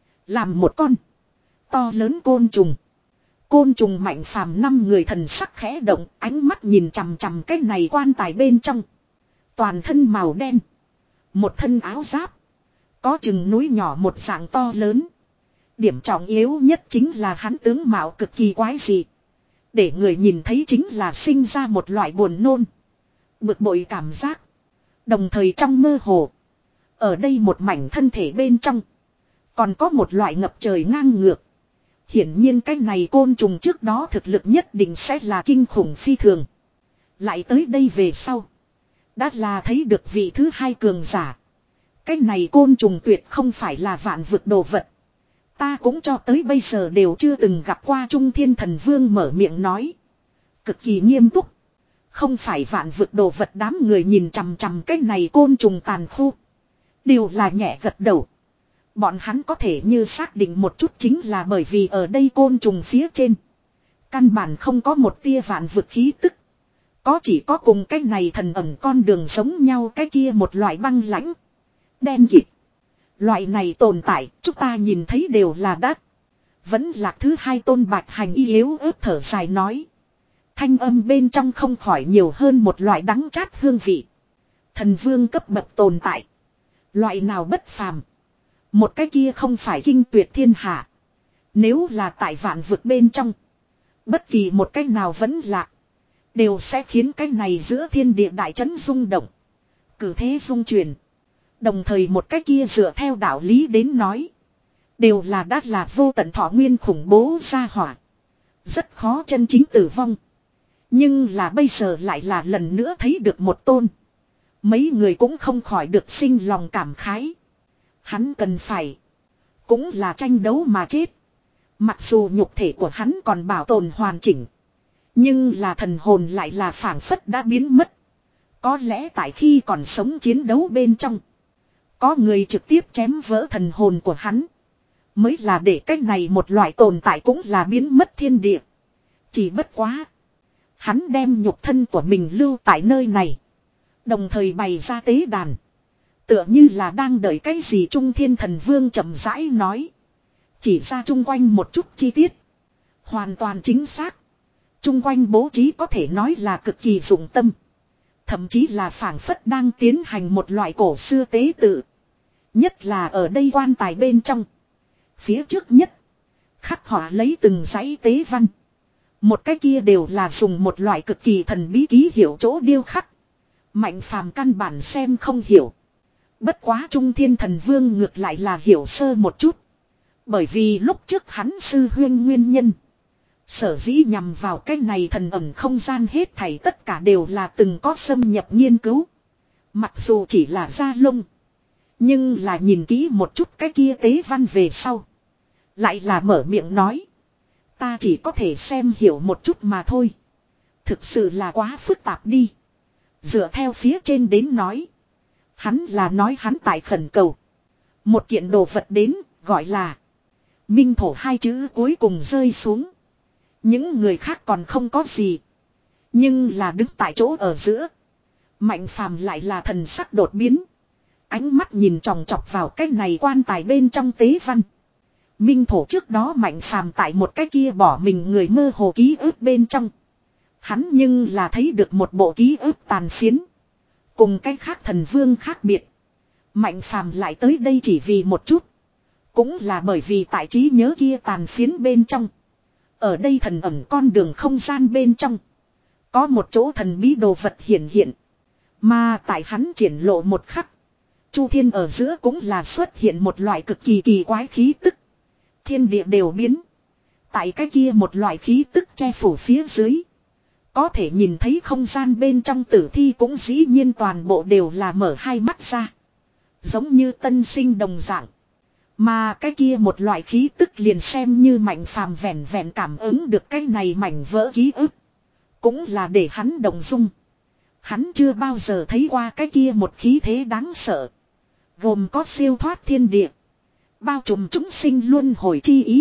Làm một con. To lớn côn trùng. Côn trùng Mạnh Phàm năm người thần sắc khẽ động. Ánh mắt nhìn chằm chằm cái này quan tài bên trong. Toàn thân màu đen. Một thân áo giáp. Có chừng núi nhỏ một dạng to lớn. Điểm trọng yếu nhất chính là hắn tướng mạo cực kỳ quái dị. Để người nhìn thấy chính là sinh ra một loại buồn nôn. Bực bội cảm giác. Đồng thời trong mơ hồ. Ở đây một mảnh thân thể bên trong. Còn có một loại ngập trời ngang ngược. Hiển nhiên cái này côn trùng trước đó thực lực nhất định sẽ là kinh khủng phi thường. Lại tới đây về sau. Đã là thấy được vị thứ hai cường giả. Cái này côn trùng tuyệt không phải là vạn vực đồ vật. Ta cũng cho tới bây giờ đều chưa từng gặp qua Trung Thiên Thần Vương mở miệng nói. Cực kỳ nghiêm túc. Không phải vạn vực đồ vật đám người nhìn chằm chằm cái này côn trùng tàn khu. Đều là nhẹ gật đầu. Bọn hắn có thể như xác định một chút chính là bởi vì ở đây côn trùng phía trên. Căn bản không có một tia vạn vực khí tức. Có chỉ có cùng cái này thần ẩn con đường giống nhau cái kia một loại băng lãnh. Đen kịt. Loại này tồn tại chúng ta nhìn thấy đều là đắt. Vẫn là thứ hai tôn Bạch Hành Y yếu ớt thở dài nói. Thanh âm bên trong không khỏi nhiều hơn một loại đắng chát hương vị. Thần vương cấp bậc tồn tại. Loại nào bất phàm. Một cái kia không phải kinh tuyệt thiên hạ. Nếu là tại vạn vực bên trong. Bất kỳ một cái nào vẫn lạ. Đều sẽ khiến cái này giữa thiên địa đại chấn rung động. Cử thế rung truyền. Đồng thời một cái kia dựa theo đạo lý đến nói. Đều là đã là vô tận thọ nguyên khủng bố ra hỏa. Rất khó chân chính tử vong. Nhưng là bây giờ lại là lần nữa thấy được một tôn. Mấy người cũng không khỏi được sinh lòng cảm khái. Hắn cần phải. Cũng là tranh đấu mà chết. Mặc dù nhục thể của hắn còn bảo tồn hoàn chỉnh. Nhưng là thần hồn lại là phảng phất đã biến mất. Có lẽ tại khi còn sống chiến đấu bên trong. Có người trực tiếp chém vỡ thần hồn của hắn. Mới là để cách này một loại tồn tại cũng là biến mất thiên địa. Chỉ bất quá. Hắn đem nhục thân của mình lưu tại nơi này. Đồng thời bày ra tế đàn. Tựa như là đang đợi cái gì Trung Thiên Thần Vương chậm rãi nói. Chỉ ra chung quanh một chút chi tiết. Hoàn toàn chính xác. Chung quanh bố trí có thể nói là cực kỳ dụng tâm. Thậm chí là phảng phất đang tiến hành một loại cổ xưa tế tự. Nhất là ở đây quan tài bên trong. Phía trước nhất. Khắc họa lấy từng dãy tế văn. Một cái kia đều là dùng một loại cực kỳ thần bí ký hiệu chỗ điêu khắc. Mạnh phàm căn bản xem không hiểu. Bất quá Trung Thiên Thần Vương ngược lại là hiểu sơ một chút. Bởi vì lúc trước hắn sư huyên nguyên nhân. Sở dĩ nhằm vào cái này thần ẩn không gian hết thảy tất cả đều là từng có xâm nhập nghiên cứu. Mặc dù chỉ là da lông. Nhưng là nhìn kỹ một chút cái kia tế văn về sau. Lại là mở miệng nói. Ta chỉ có thể xem hiểu một chút mà thôi. Thực sự là quá phức tạp đi. Dựa theo phía trên đến nói. Hắn là nói hắn tại khẩn cầu. Một kiện đồ vật đến gọi là. Minh thổ hai chữ cuối cùng rơi xuống. Những người khác còn không có gì. Nhưng là đứng tại chỗ ở giữa. Mạnh phàm lại là thần sắc đột biến. Ánh mắt nhìn chòng chọc vào cái này quan tài bên trong tế văn. Minh thổ trước đó mạnh phàm tại một cái kia bỏ mình người mơ hồ ký ức bên trong. Hắn nhưng là thấy được một bộ ký ức tàn phiến. Cùng cái khác thần vương khác biệt. Mạnh phàm lại tới đây chỉ vì một chút. Cũng là bởi vì tại trí nhớ kia tàn phiến bên trong. Ở đây thần ẩn con đường không gian bên trong. Có một chỗ thần bí đồ vật hiện hiện. Mà tại hắn triển lộ một khắc. Chu thiên ở giữa cũng là xuất hiện một loại cực kỳ kỳ quái khí tức. Thiên địa đều biến. Tại cái kia một loại khí tức che phủ phía dưới. Có thể nhìn thấy không gian bên trong tử thi cũng dĩ nhiên toàn bộ đều là mở hai mắt ra. Giống như tân sinh đồng dạng. Mà cái kia một loại khí tức liền xem như mạnh phàm vẹn vẹn cảm ứng được cái này mảnh vỡ ký ức. Cũng là để hắn động dung. Hắn chưa bao giờ thấy qua cái kia một khí thế đáng sợ. Gồm có siêu thoát thiên địa. Bao trùm chúng sinh luân hồi chi ý.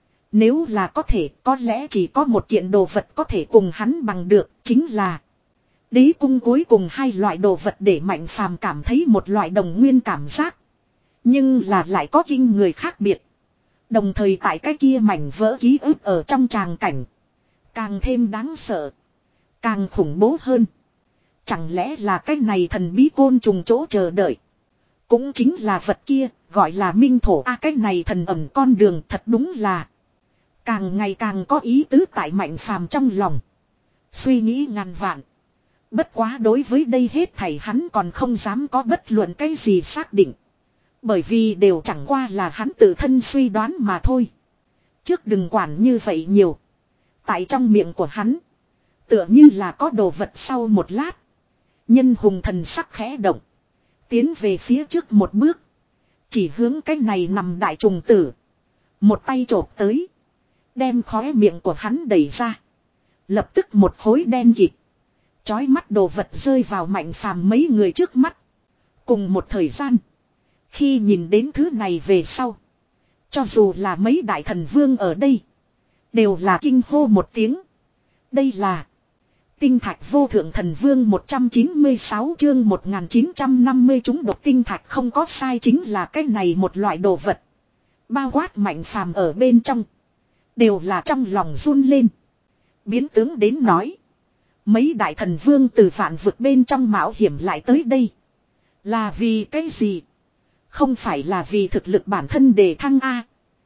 Nếu là có thể, có lẽ chỉ có một kiện đồ vật có thể cùng hắn bằng được, chính là đế cung. Cuối cùng hai loại đồ vật để mạnh phàm cảm thấy một loại đồng nguyên cảm giác. Nhưng là lại có kinh người khác biệt. Đồng thời tại cái kia mảnh vỡ ký ức ở trong tràng cảnh. Càng thêm đáng sợ. Càng khủng bố hơn. Chẳng lẽ là cái này thần bí côn trùng chỗ chờ đợi. Cũng chính là vật kia, gọi là minh thổ. A à, cái này thần ẩn con đường thật đúng là. Càng ngày càng có ý tứ tại mạnh phàm trong lòng. Suy nghĩ ngàn vạn. Bất quá đối với đây hết thảy hắn còn không dám có bất luận cái gì xác định. Bởi vì đều chẳng qua là hắn tự thân suy đoán mà thôi. Trước đừng quản như vậy nhiều. Tại trong miệng của hắn. Tựa như là có đồ vật sau một lát. Nhân hùng thần sắc khẽ động. Tiến về phía trước một bước. Chỉ hướng cái này nằm đại trùng tử. Một tay chộp tới. Đem khóe miệng của hắn đẩy ra. Lập tức một khối đen kịt. Chói mắt đồ vật rơi vào mạnh phàm mấy người trước mắt. Cùng một thời gian. Khi nhìn đến thứ này về sau. Cho dù là mấy đại thần vương ở đây. Đều là kinh hô một tiếng. Đây là tinh thạch vô thượng thần vương một trăm chín mươi sáu chương một nghìn chín trăm năm mươi chúng độc tinh thạch không có sai chính là cái này một loại đồ vật. Bao quát mạnh phàm ở bên trong. Đều là trong lòng run lên. Biến tướng đến nói. Mấy đại thần vương từ vạn vực bên trong mạo hiểm lại tới đây. Là vì cái gì? Không phải là vì thực lực bản thân để thăng A.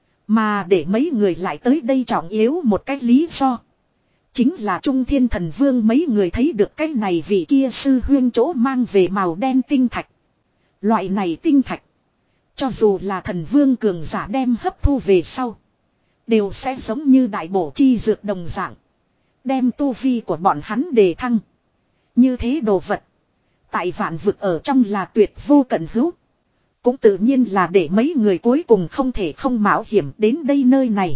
Mà để mấy người lại tới đây trọng yếu một cách lý do. Chính là Trung Thiên Thần Vương mấy người thấy được cái này vì kia sư huyên chỗ mang về màu đen tinh thạch. Loại này tinh thạch. Cho dù là thần vương cường giả đem hấp thu về sau. Đều sẽ giống như đại bổ chi dược đồng dạng. Đem tu vi của bọn hắn đề thăng. Như thế đồ vật. Tại vạn vực ở trong là tuyệt vô cận hữu. Cũng tự nhiên là để mấy người cuối cùng không thể không mạo hiểm đến đây nơi này.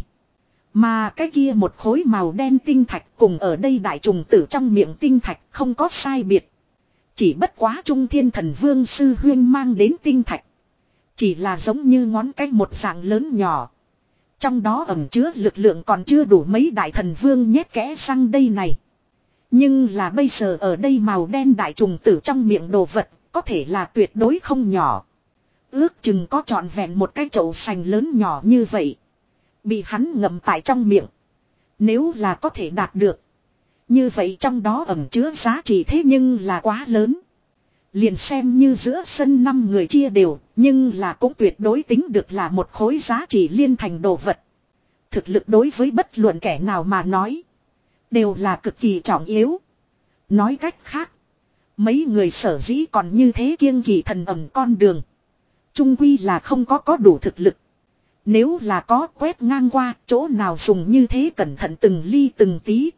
Mà cái kia một khối màu đen tinh thạch cùng ở đây đại trùng tử trong miệng tinh thạch không có sai biệt. Chỉ bất quá Trung Thiên Thần Vương sư huyên mang đến tinh thạch. Chỉ là giống như ngón cái một dạng lớn nhỏ. Trong đó ẩn chứa lực lượng còn chưa đủ mấy đại thần vương nhét kẽ răng đây này. Nhưng là bây giờ ở đây màu đen đại trùng tử trong miệng đồ vật có thể là tuyệt đối không nhỏ. Ước chừng có trọn vẹn một cái chậu sành lớn nhỏ như vậy. Bị hắn ngậm tại trong miệng. Nếu là có thể đạt được. Như vậy trong đó ẩn chứa giá trị thế nhưng là quá lớn. Liền xem như giữa sân năm người chia đều. Nhưng là cũng tuyệt đối tính được là một khối giá trị liên thành đồ vật. Thực lực đối với bất luận kẻ nào mà nói. Đều là cực kỳ trọng yếu. Nói cách khác. Mấy người sở dĩ còn như thế kiêng kỳ thần ẩn con đường. Trung quy là không có có đủ thực lực. Nếu là có quét ngang qua chỗ nào dùng như thế cẩn thận từng ly từng tí.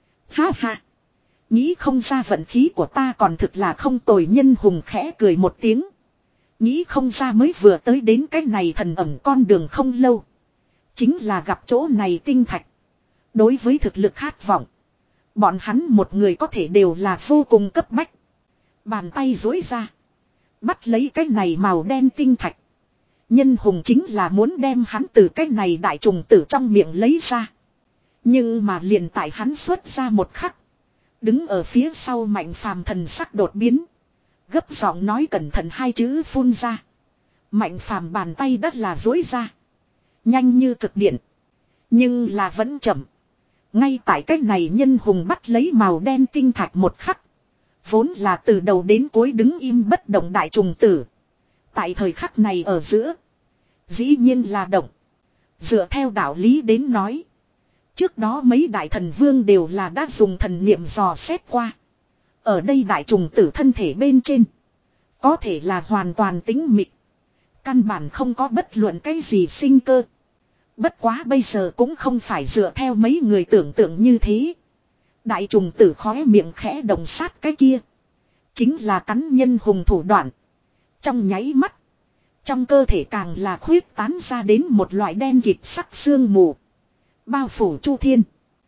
Ha ha. Nghĩ không ra vận khí của ta còn thực là không tồi nhân hùng khẽ cười một tiếng. Nghĩ không ra mới vừa tới đến cái này thần ẩn con đường không lâu. Chính là gặp chỗ này tinh thạch. Đối với thực lực khát vọng. Bọn hắn một người có thể đều là vô cùng cấp bách. Bàn tay duỗi ra. Bắt lấy cái này màu đen tinh thạch. Nhân hùng chính là muốn đem hắn từ cái này đại trùng tử trong miệng lấy ra. Nhưng mà liền tại hắn xuất ra một khắc. Đứng ở phía sau Mạnh Phàm thần sắc đột biến. Gấp giọng nói cẩn thận hai chữ phun ra. Mạnh Phàm bàn tay đất là dối ra. Nhanh như cực điện. Nhưng là vẫn chậm. Ngay tại cách này Nhân Hùng bắt lấy màu đen tinh thạch một khắc. Vốn là từ đầu đến cuối đứng im bất động đại trùng tử. Tại thời khắc này ở giữa. Dĩ nhiên là động. Dựa theo đạo lý đến nói. Trước đó mấy đại thần vương đều là đã dùng thần niệm dò xét qua. Ở đây đại trùng tử thân thể bên trên. Có thể là hoàn toàn tĩnh mịch. Căn bản không có bất luận cái gì sinh cơ. Bất quá bây giờ cũng không phải dựa theo mấy người tưởng tượng như thế. Đại trùng tử khóe miệng khẽ đồng sát cái kia. Chính là cắn Nhân Hùng thủ đoạn. Trong nháy mắt. Trong cơ thể càng là khuyết tán ra đến một loại đen kịt sắc sương mù. Bao phủ chu thiên.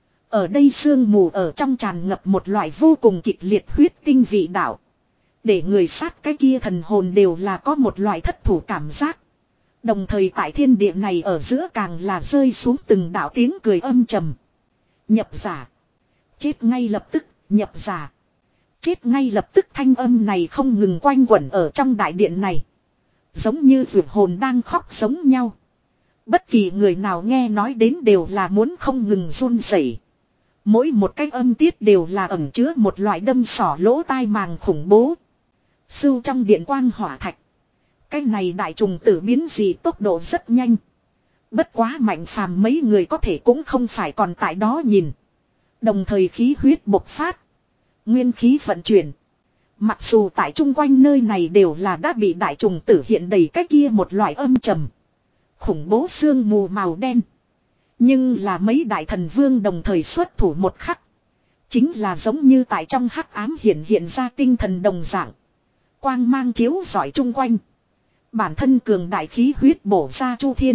Ở đây sương mù ở trong tràn ngập một loại vô cùng kịch liệt huyết tinh vị đạo. Để người sát cái kia thần hồn đều là có một loại thất thủ cảm giác. Đồng thời tại thiên địa này ở giữa càng là rơi xuống từng đạo tiếng cười âm trầm. Nhập giả. Chết ngay lập tức, nhập giả. Chết ngay lập tức thanh âm này không ngừng quanh quẩn ở trong đại điện này. Giống như vượt hồn đang khóc giống nhau. Bất kỳ người nào nghe nói đến đều là muốn không ngừng run rẩy. Mỗi một cái âm tiết đều là ẩn chứa một loại đâm sỏ lỗ tai màng khủng bố. Sưu trong điện quang hỏa thạch. Cái này đại trùng tử biến dị tốc độ rất nhanh. Bất quá Mạnh Phàm mấy người có thể cũng không phải còn tại đó nhìn. Đồng thời khí huyết bộc phát. Nguyên khí vận chuyển. Mặc dù tại chung quanh nơi này đều là đã bị đại trùng tử hiện đầy cái kia một loại âm trầm. Khủng bố sương mù màu đen. Nhưng là mấy đại thần vương đồng thời xuất thủ một khắc. Chính là giống như tại trong hắc ám hiện hiện ra tinh thần đồng dạng. Quang mang chiếu rọi chung quanh. Bản thân cường đại khí huyết bổ ra chu thiên.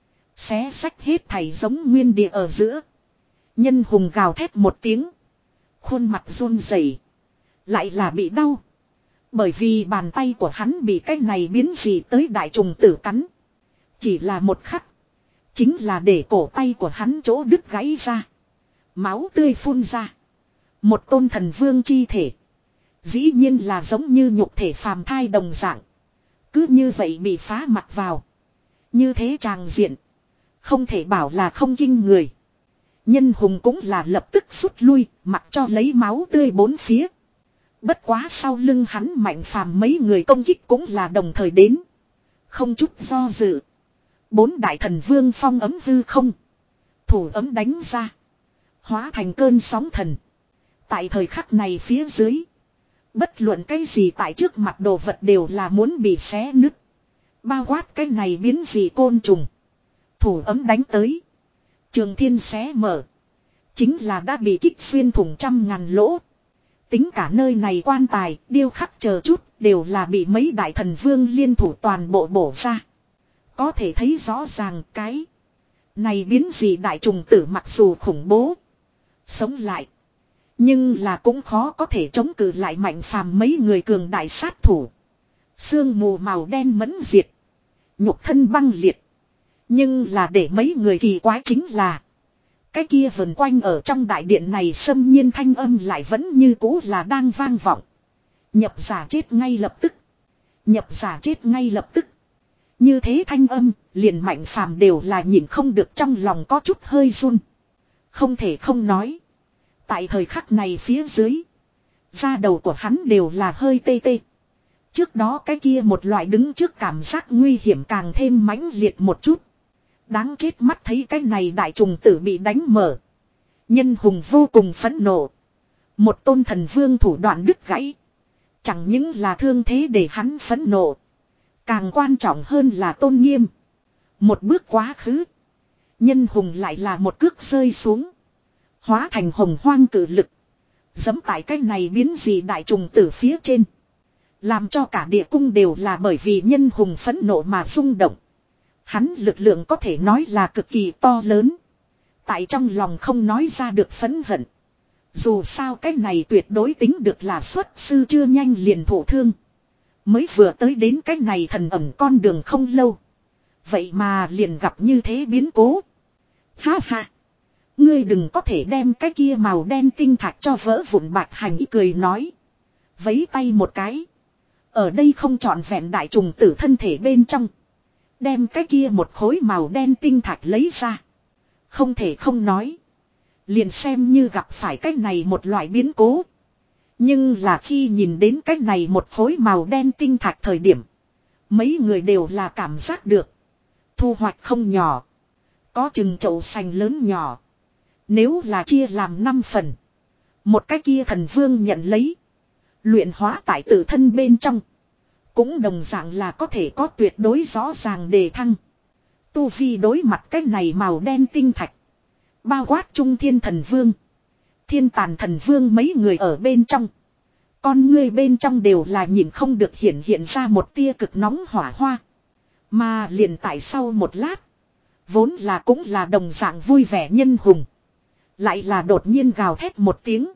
Xé sách hết thảy giống nguyên địa ở giữa. Nhân Hùng gào thét một tiếng. Khuôn mặt run rẩy, lại là bị đau. Bởi vì bàn tay của hắn bị cái này biến dị tới đại trùng tử cắn. Chỉ là một khắc. Chính là để cổ tay của hắn chỗ đứt gãy ra. Máu tươi phun ra. Một tôn thần vương chi thể. Dĩ nhiên là giống như nhục thể phàm thai đồng dạng. Cứ như vậy bị phá mặt vào. Như thế tràng diện. Không thể bảo là không kinh người. Nhân Hùng cũng là lập tức rút lui. Mặc cho lấy máu tươi bốn phía. Bất quá sau lưng hắn Mạnh Phàm mấy người công kích cũng là đồng thời đến. Không chút do dự. Bốn đại thần vương phong ấm hư không. Thủ ấm đánh ra. Hóa thành cơn sóng thần. Tại thời khắc này phía dưới. Bất luận cái gì tại trước mặt đồ vật đều là muốn bị xé nứt. Bao quát cái này biến dị côn trùng. Thủ ấm đánh tới. Trường thiên xé mở. Chính là đã bị kích xuyên thủng trăm ngàn lỗ. Tính cả nơi này quan tài, điêu khắc chờ chút, đều là bị mấy đại thần vương liên thủ toàn bộ bổ ra. Có thể thấy rõ ràng cái này biến dị đại trùng tử mặc dù khủng bố. Sống lại. Nhưng là cũng khó có thể chống cự lại Mạnh Phàm mấy người cường đại sát thủ. Sương mù màu đen mẫn diệt. Nhục thân băng liệt. Nhưng là để mấy người kỳ quái chính là. Cái kia vần quanh ở trong đại điện này xâm nhiên thanh âm lại vẫn như cũ là đang vang vọng. Nhập giả chết ngay lập tức. Nhập giả chết ngay lập tức. Như thế thanh âm, liền Mạnh Phàm đều là nhìn không được trong lòng có chút hơi run. Không thể không nói. Tại thời khắc này phía dưới. Da đầu của hắn đều là hơi tê tê. Trước đó cái kia một loại đứng trước cảm giác nguy hiểm càng thêm mãnh liệt một chút. Đáng chết mắt thấy cái này đại trùng tử bị đánh mở. Nhân Hùng vô cùng phẫn nộ. Một tôn thần vương thủ đoạn đứt gãy. Chẳng những là thương thế để hắn phẫn nộ. Càng quan trọng hơn là tôn nghiêm. Một bước quá khứ. Nhân Hùng lại là một cước rơi xuống. Hóa thành hồng hoang cử lực. Giẫm tại cái này biến dị đại trùng tử phía trên. Làm cho cả địa cung đều là bởi vì Nhân Hùng phẫn nộ mà rung động. Hắn lực lượng có thể nói là cực kỳ to lớn. Tại trong lòng không nói ra được phẫn hận. Dù sao cái này tuyệt đối tính được là xuất sư chưa nhanh liền thổ thương. Mới vừa tới đến cái này thần ẩm con đường không lâu. Vậy mà liền gặp như thế biến cố. Ha ha. Ngươi đừng có thể đem cái kia màu đen tinh thạch cho vỡ vụn. Bạch Hành Y cười nói. Vấy tay một cái. Ở đây không trọn vẹn đại trùng tử thân thể bên trong. Đem cái kia một khối màu đen tinh thạch lấy ra. Không thể không nói. Liền xem như gặp phải cái này một loại biến cố. Nhưng là khi nhìn đến cái này một khối màu đen tinh thạch thời điểm. Mấy người đều là cảm giác được. Thu hoạch không nhỏ. Có chừng chậu sành lớn nhỏ. Nếu là chia làm năm phần. Một cái kia thần vương nhận lấy. Luyện hóa tại tự thân bên trong. Cũng đồng dạng là có thể có tuyệt đối rõ ràng đề thăng. Tu vi đối mặt cái này màu đen tinh thạch. Bao quát trung thiên thần vương. Thiên tàn thần vương mấy người ở bên trong. Con ngươi bên trong đều là nhìn không được hiện hiện ra một tia cực nóng hỏa hoa. Mà liền tại sau một lát. Vốn là cũng là đồng dạng vui vẻ nhân hùng. Lại là đột nhiên gào thét một tiếng.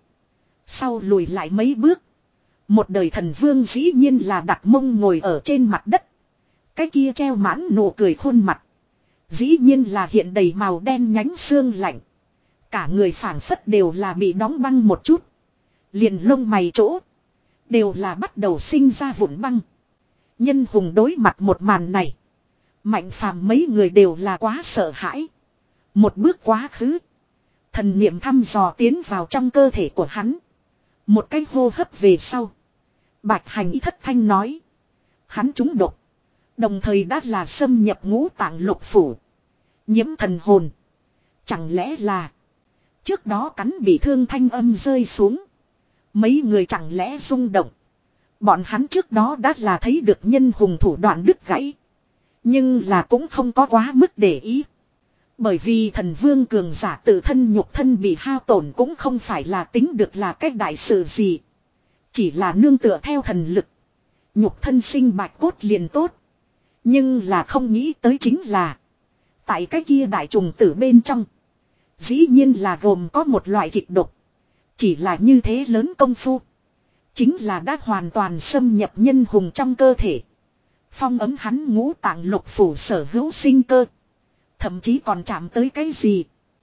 Sau lùi lại mấy bước. Một đời thần vương dĩ nhiên là đặt mông ngồi ở trên mặt đất. Cái kia treo mãn nụ cười khuôn mặt. Dĩ nhiên là hiện đầy màu đen nhánh xương lạnh. Cả người phảng phất đều là bị đóng băng một chút. Liền lông mày chỗ. Đều là bắt đầu sinh ra vụn băng. Nhân hùng đối mặt một màn này. Mạnh phàm mấy người đều là quá sợ hãi. Một bước quá khứ. Thần niệm thăm dò tiến vào trong cơ thể của hắn. Một cái hô hấp về sau. Bạch Hành Y thất thanh nói. Hắn trúng độc. Đồng thời đã là xâm nhập ngũ tạng lục phủ. Nhiễm thần hồn. Chẳng lẽ là. Trước đó cắn bị thương thanh âm rơi xuống. Mấy người chẳng lẽ rung động. Bọn hắn trước đó đã là thấy được nhân hùng thủ đoạn đứt gãy. Nhưng là cũng không có quá mức để ý. Bởi vì thần vương cường giả tự thân nhục thân bị hao tổn cũng không phải là tính được là cách đại sự gì. Chỉ là nương tựa theo thần lực. Nhục thân sinh bạch cốt liền tốt. Nhưng là không nghĩ tới chính là. Tại cái kia đại trùng tử bên trong. Dĩ nhiên là gồm có một loại kịch độc. Chỉ là như thế lớn công phu. Chính là đã hoàn toàn xâm nhập nhân hùng trong cơ thể. Phong ấm hắn ngũ tạng lục phủ sở hữu sinh cơ. Thậm chí còn chạm tới cái gì.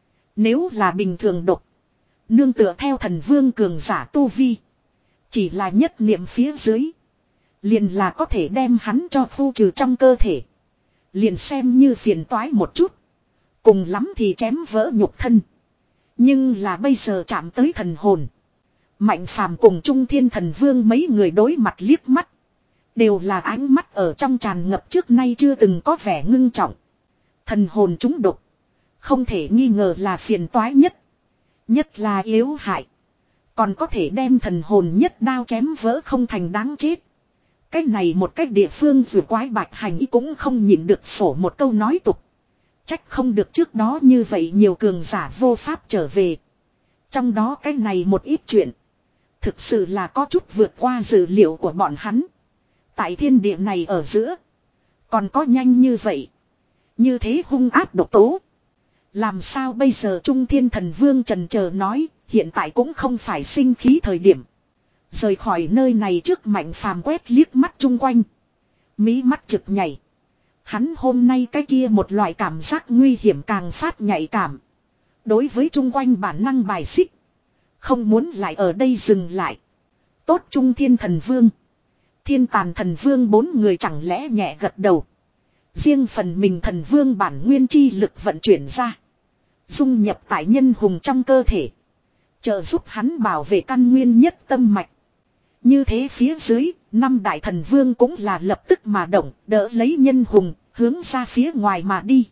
Nếu là bình thường độc. Nương tựa theo thần vương cường giả tu vi. Chỉ là nhất niệm phía dưới. Liền là có thể đem hắn cho khu trừ trong cơ thể. Liền xem như phiền toái một chút. Cùng lắm thì chém vỡ nhục thân. Nhưng là bây giờ chạm tới thần hồn. Mạnh phàm cùng trung thiên thần vương mấy người đối mặt liếc mắt. Đều là ánh mắt ở trong tràn ngập trước nay chưa từng có vẻ ngưng trọng. Thần hồn chúng độc. Không thể nghi ngờ là phiền toái nhất. Nhất là yếu hại. Còn có thể đem thần hồn nhất đao chém vỡ không thành đáng chết. Cái này một cách địa phương vừa quái Bạch Hành Y cũng không nhịn được sổ một câu nói tục. Trách không được trước đó như vậy nhiều cường giả vô pháp trở về. Trong đó cái này một ít chuyện. Thực sự là có chút vượt qua dự liệu của bọn hắn. Tại thiên địa này ở giữa. Còn có nhanh như vậy. Như thế hung áp độc tố. Làm sao bây giờ Trung Thiên Thần Vương trần chờ nói. Hiện tại cũng không phải sinh khí thời điểm. Rời khỏi nơi này trước Mạnh phàm quét liếc mắt chung quanh. Mí mắt trực nhảy. Hắn hôm nay cái kia một loại cảm giác nguy hiểm càng phát nhạy cảm. Đối với chung quanh bản năng bài xích. Không muốn lại ở đây dừng lại. Tốt Trung Thiên Thần Vương. Thiên Tàn Thần Vương bốn người chẳng lẽ nhẹ gật đầu. Riêng phần mình thần vương bản nguyên chi lực vận chuyển ra. Dung nhập tại nhân hùng trong cơ thể. Trợ giúp hắn bảo vệ căn nguyên nhất tâm mạch. Như thế phía dưới, năm đại thần vương cũng là lập tức mà động, đỡ lấy nhân hùng, hướng ra phía ngoài mà đi.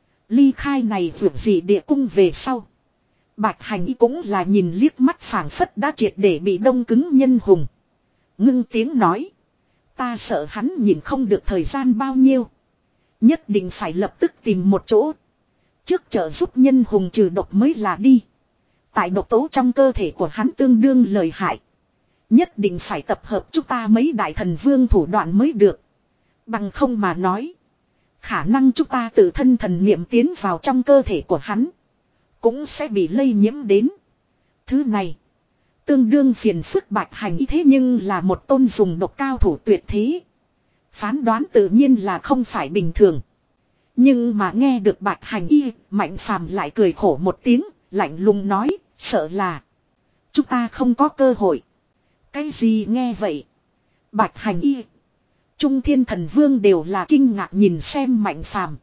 Ly khai này vượt gì địa cung về sau. Bạch Hành Y cũng là nhìn liếc mắt phảng phất đã triệt để bị đông cứng nhân hùng. Ngưng tiếng nói. Ta sợ hắn nhìn không được thời gian bao nhiêu. Nhất định phải lập tức tìm một chỗ. Trước trợ giúp nhân hùng trừ độc mới là đi. Tại độc tố trong cơ thể của hắn tương đương lợi hại. Nhất định phải tập hợp chúng ta mấy đại thần vương thủ đoạn mới được. Bằng không mà nói. Khả năng chúng ta tự thân thần niệm tiến vào trong cơ thể của hắn. Cũng sẽ bị lây nhiễm đến. Thứ này. Tương đương phiền phức Bạch Hành Y thế nhưng là một tôn dùng độc cao thủ tuyệt thế. Phán đoán tự nhiên là không phải bình thường. Nhưng mà nghe được Bạch Hành Y, Mạnh phàm lại cười khổ một tiếng, Lạnh lùng nói, sợ là chúng ta không có cơ hội. Cái gì nghe vậy? Bạch Hành Y, Trung Thiên Thần Vương đều là kinh ngạc nhìn xem Mạnh Phàm.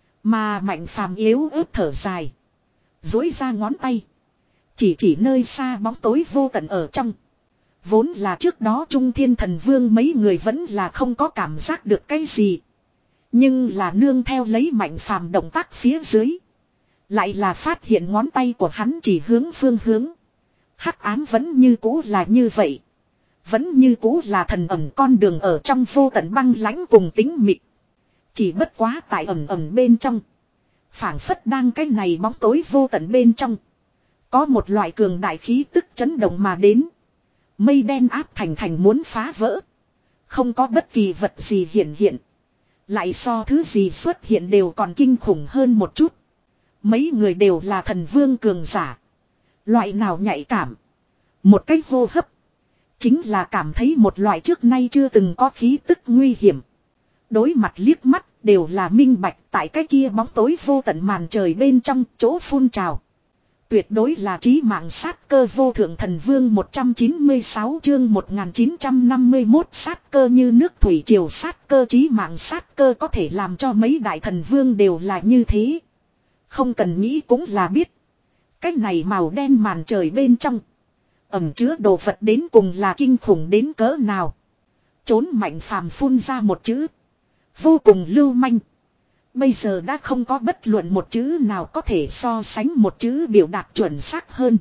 Mà Mạnh Phàm yếu ớt thở dài, duỗi ra ngón tay, chỉ chỉ nơi xa bóng tối vô tận ở trong. Vốn là trước đó Trung Thiên Thần Vương mấy người vẫn là không có cảm giác được cái gì. Nhưng là nương theo lấy Mạnh Phàm động tác phía dưới, lại là phát hiện ngón tay của hắn chỉ hướng phương hướng. Hắc ám vẫn như cũ là như vậy. Vẫn như cũ là thần ẩn con đường ở trong vô tận băng lãnh cùng tính mịt. Chỉ bất quá tại ẩn ẩn bên trong, phảng phất đang cái này bóng tối vô tận bên trong, có một loại cường đại khí tức chấn động mà đến. Mây đen áp thành thành muốn phá vỡ. Không có bất kỳ vật gì hiện hiện. Lại so thứ gì xuất hiện đều còn kinh khủng hơn một chút. Mấy người đều là thần vương cường giả. Loại nào nhạy cảm. Một cách hô hấp. Chính là cảm thấy một loại trước nay chưa từng có khí tức nguy hiểm. Đối mặt liếc mắt đều là minh bạch tại cái kia bóng tối vô tận màn trời bên trong chỗ phun trào. Tuyệt đối là trí mạng sát cơ vô thượng thần vương một trăm chín mươi sáu chương một nghìn chín trăm năm mươi mốt sát cơ như nước thủy triều sát cơ trí mạng sát cơ có thể làm cho mấy đại thần vương đều là như thế. Không cần nghĩ cũng là biết. Cái này màu đen màn trời bên trong ẩn chứa đồ vật đến cùng là kinh khủng đến cỡ nào. Trốn Mạnh Phàm phun ra một chữ. Vô cùng lưu manh. Bây giờ đã không có bất luận một chữ nào có thể so sánh một chữ biểu đạt chuẩn xác hơn.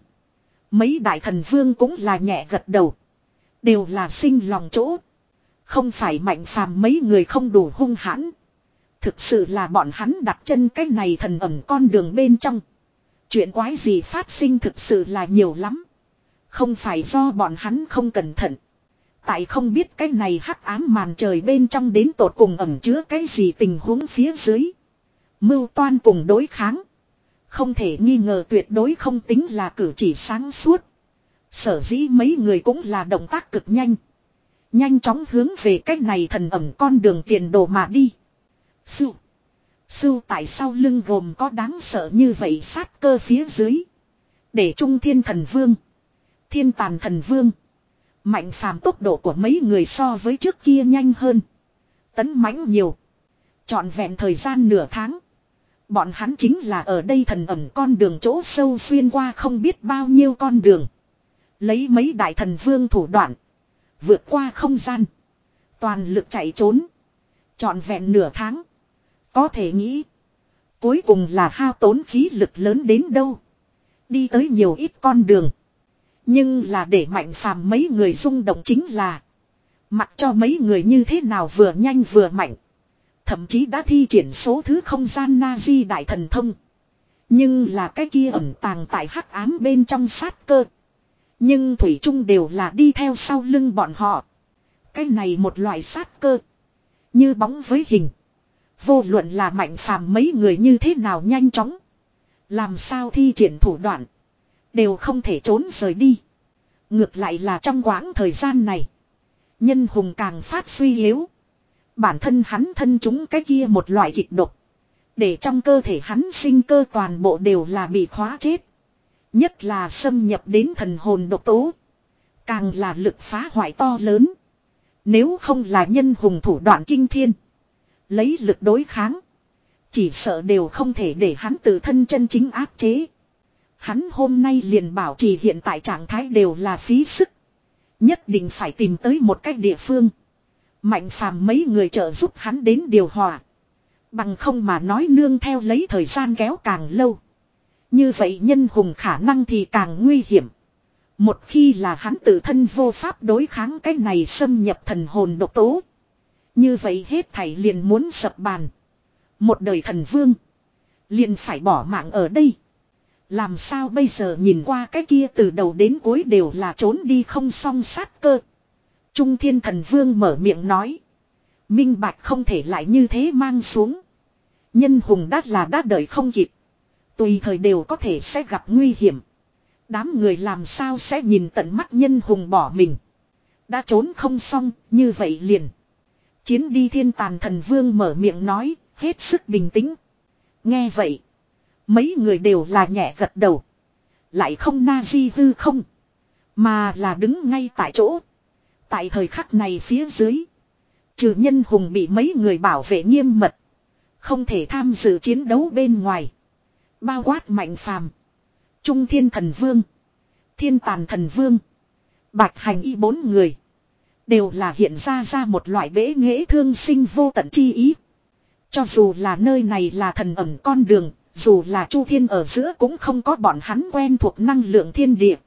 Mấy đại thần vương cũng là nhẹ gật đầu. Đều là sinh lòng chỗ. Không phải Mạnh Phàm mấy người không đủ hung hãn. Thực sự là bọn hắn đặt chân cái này thần ẩn con đường bên trong. Chuyện quái gì phát sinh thực sự là nhiều lắm. Không phải do bọn hắn không cẩn thận. Tại không biết cái này hắc ám màn trời bên trong đến tột cùng ẩn chứa cái gì tình huống phía dưới. Mưu toan cùng đối kháng. Không thể nghi ngờ tuyệt đối không tính là cử chỉ sáng suốt. Sở dĩ mấy người cũng là động tác cực nhanh. Nhanh chóng hướng về cái này thần ẩn con đường tiền đồ mà đi. Sưu. Sưu tại sau lưng gồm có đáng sợ như vậy sát cơ phía dưới. Để Trung Thiên Thần Vương, Thiên Tàn Thần Vương, Mạnh Phàm tốc độ của mấy người so với trước kia nhanh hơn. Tấn mãnh nhiều. Trọn vẹn thời gian nửa tháng. Bọn hắn chính là ở đây thần ẩn con đường chỗ sâu xuyên qua không biết bao nhiêu con đường. Lấy mấy đại thần vương thủ đoạn. Vượt qua không gian. Toàn lực chạy trốn. Trọn vẹn nửa tháng. Có thể nghĩ. Cuối cùng là hao tốn khí lực lớn đến đâu. Đi tới nhiều ít con đường. Nhưng là để Mạnh Phàm mấy người rung động chính là. Mặc cho mấy người như thế nào vừa nhanh vừa mạnh. Thậm chí đã thi triển số thứ không gian Na-di đại thần thông. Nhưng là cái kia ẩn tàng tại hắc ám bên trong sát cơ. Nhưng thủy chung đều là đi theo sau lưng bọn họ. Cái này một loại sát cơ. Như bóng với hình. Vô luận là Mạnh Phàm mấy người như thế nào nhanh chóng. Làm sao thi triển thủ đoạn. Đều không thể trốn rời đi. Ngược lại là trong quãng thời gian này. Nhân hùng càng phát suy yếu. Bản thân hắn thân chúng cái kia một loại kịch độc. Để trong cơ thể hắn sinh cơ toàn bộ đều là bị khóa chết. Nhất là xâm nhập đến thần hồn độc tố. Càng là lực phá hoại to lớn. Nếu không là nhân hùng thủ đoạn kinh thiên. Lấy lực đối kháng. Chỉ sợ đều không thể để hắn tự thân chân chính áp chế. Hắn hôm nay liền bảo trì hiện tại trạng thái đều là phí sức. Nhất định phải tìm tới một cách địa phương. Mạnh Phàm mấy người trợ giúp hắn đến điều hòa. Bằng không mà nói nương theo lấy thời gian kéo càng lâu. Như vậy nhân hùng khả năng thì càng nguy hiểm. Một khi là hắn tự thân vô pháp đối kháng cái này xâm nhập thần hồn độc tố. Như vậy hết thảy liền muốn sập bàn. Một đời thần vương. Liền phải bỏ mạng ở đây. Làm sao bây giờ nhìn qua cái kia từ đầu đến cuối đều là trốn đi không xong sát cơ. Trung Thiên Thần Vương mở miệng nói. Minh bạch không thể lại như thế mang xuống. Nhân hùng đắt là đã đợi không kịp. Tùy thời đều có thể sẽ gặp nguy hiểm. Đám người làm sao sẽ nhìn tận mắt nhân hùng bỏ mình. Đã trốn không xong, như vậy liền. Chiến đi Thiên Tàn Thần Vương mở miệng nói, hết sức bình tĩnh. Nghe vậy. Mấy người đều là nhẹ gật đầu. Lại không na di hư không. Mà là đứng ngay tại chỗ. Tại thời khắc này phía dưới. Trừ nhân hùng bị mấy người bảo vệ nghiêm mật. Không thể tham dự chiến đấu bên ngoài. Bao quát Mạnh Phàm, Trung Thiên Thần Vương, Thiên Tàn Thần Vương, Bạch Hành Y bốn người. Đều là hiện ra ra một loại bế nghệ thương sinh vô tận chi ý. Cho dù là nơi này là thần ẩn con đường. Dù là Chu Thiên ở giữa cũng không có bọn hắn quen thuộc năng lượng thiên địa.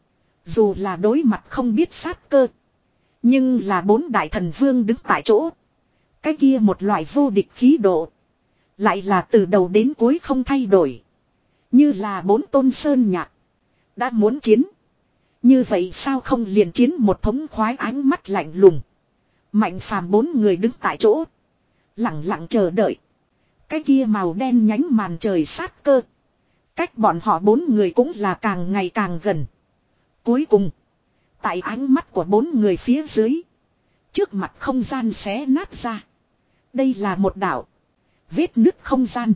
Dù là đối mặt không biết sát cơ. Nhưng là bốn đại thần vương đứng tại chỗ. Cái kia một loại vô địch khí độ. Lại là từ đầu đến cuối không thay đổi. Như là bốn tôn sơn nhạc. Đã muốn chiến. Như vậy sao không liền chiến một thống khoái, ánh mắt lạnh lùng. Mạnh Phàm bốn người đứng tại chỗ. Lặng lặng chờ đợi. Cái kia màu đen nhánh màn trời sát cơ. Cách bọn họ bốn người cũng là càng ngày càng gần. Cuối cùng. Tại ánh mắt của bốn người phía dưới. Trước mặt không gian xé nát ra. Đây là một đảo. Vết nứt không gian.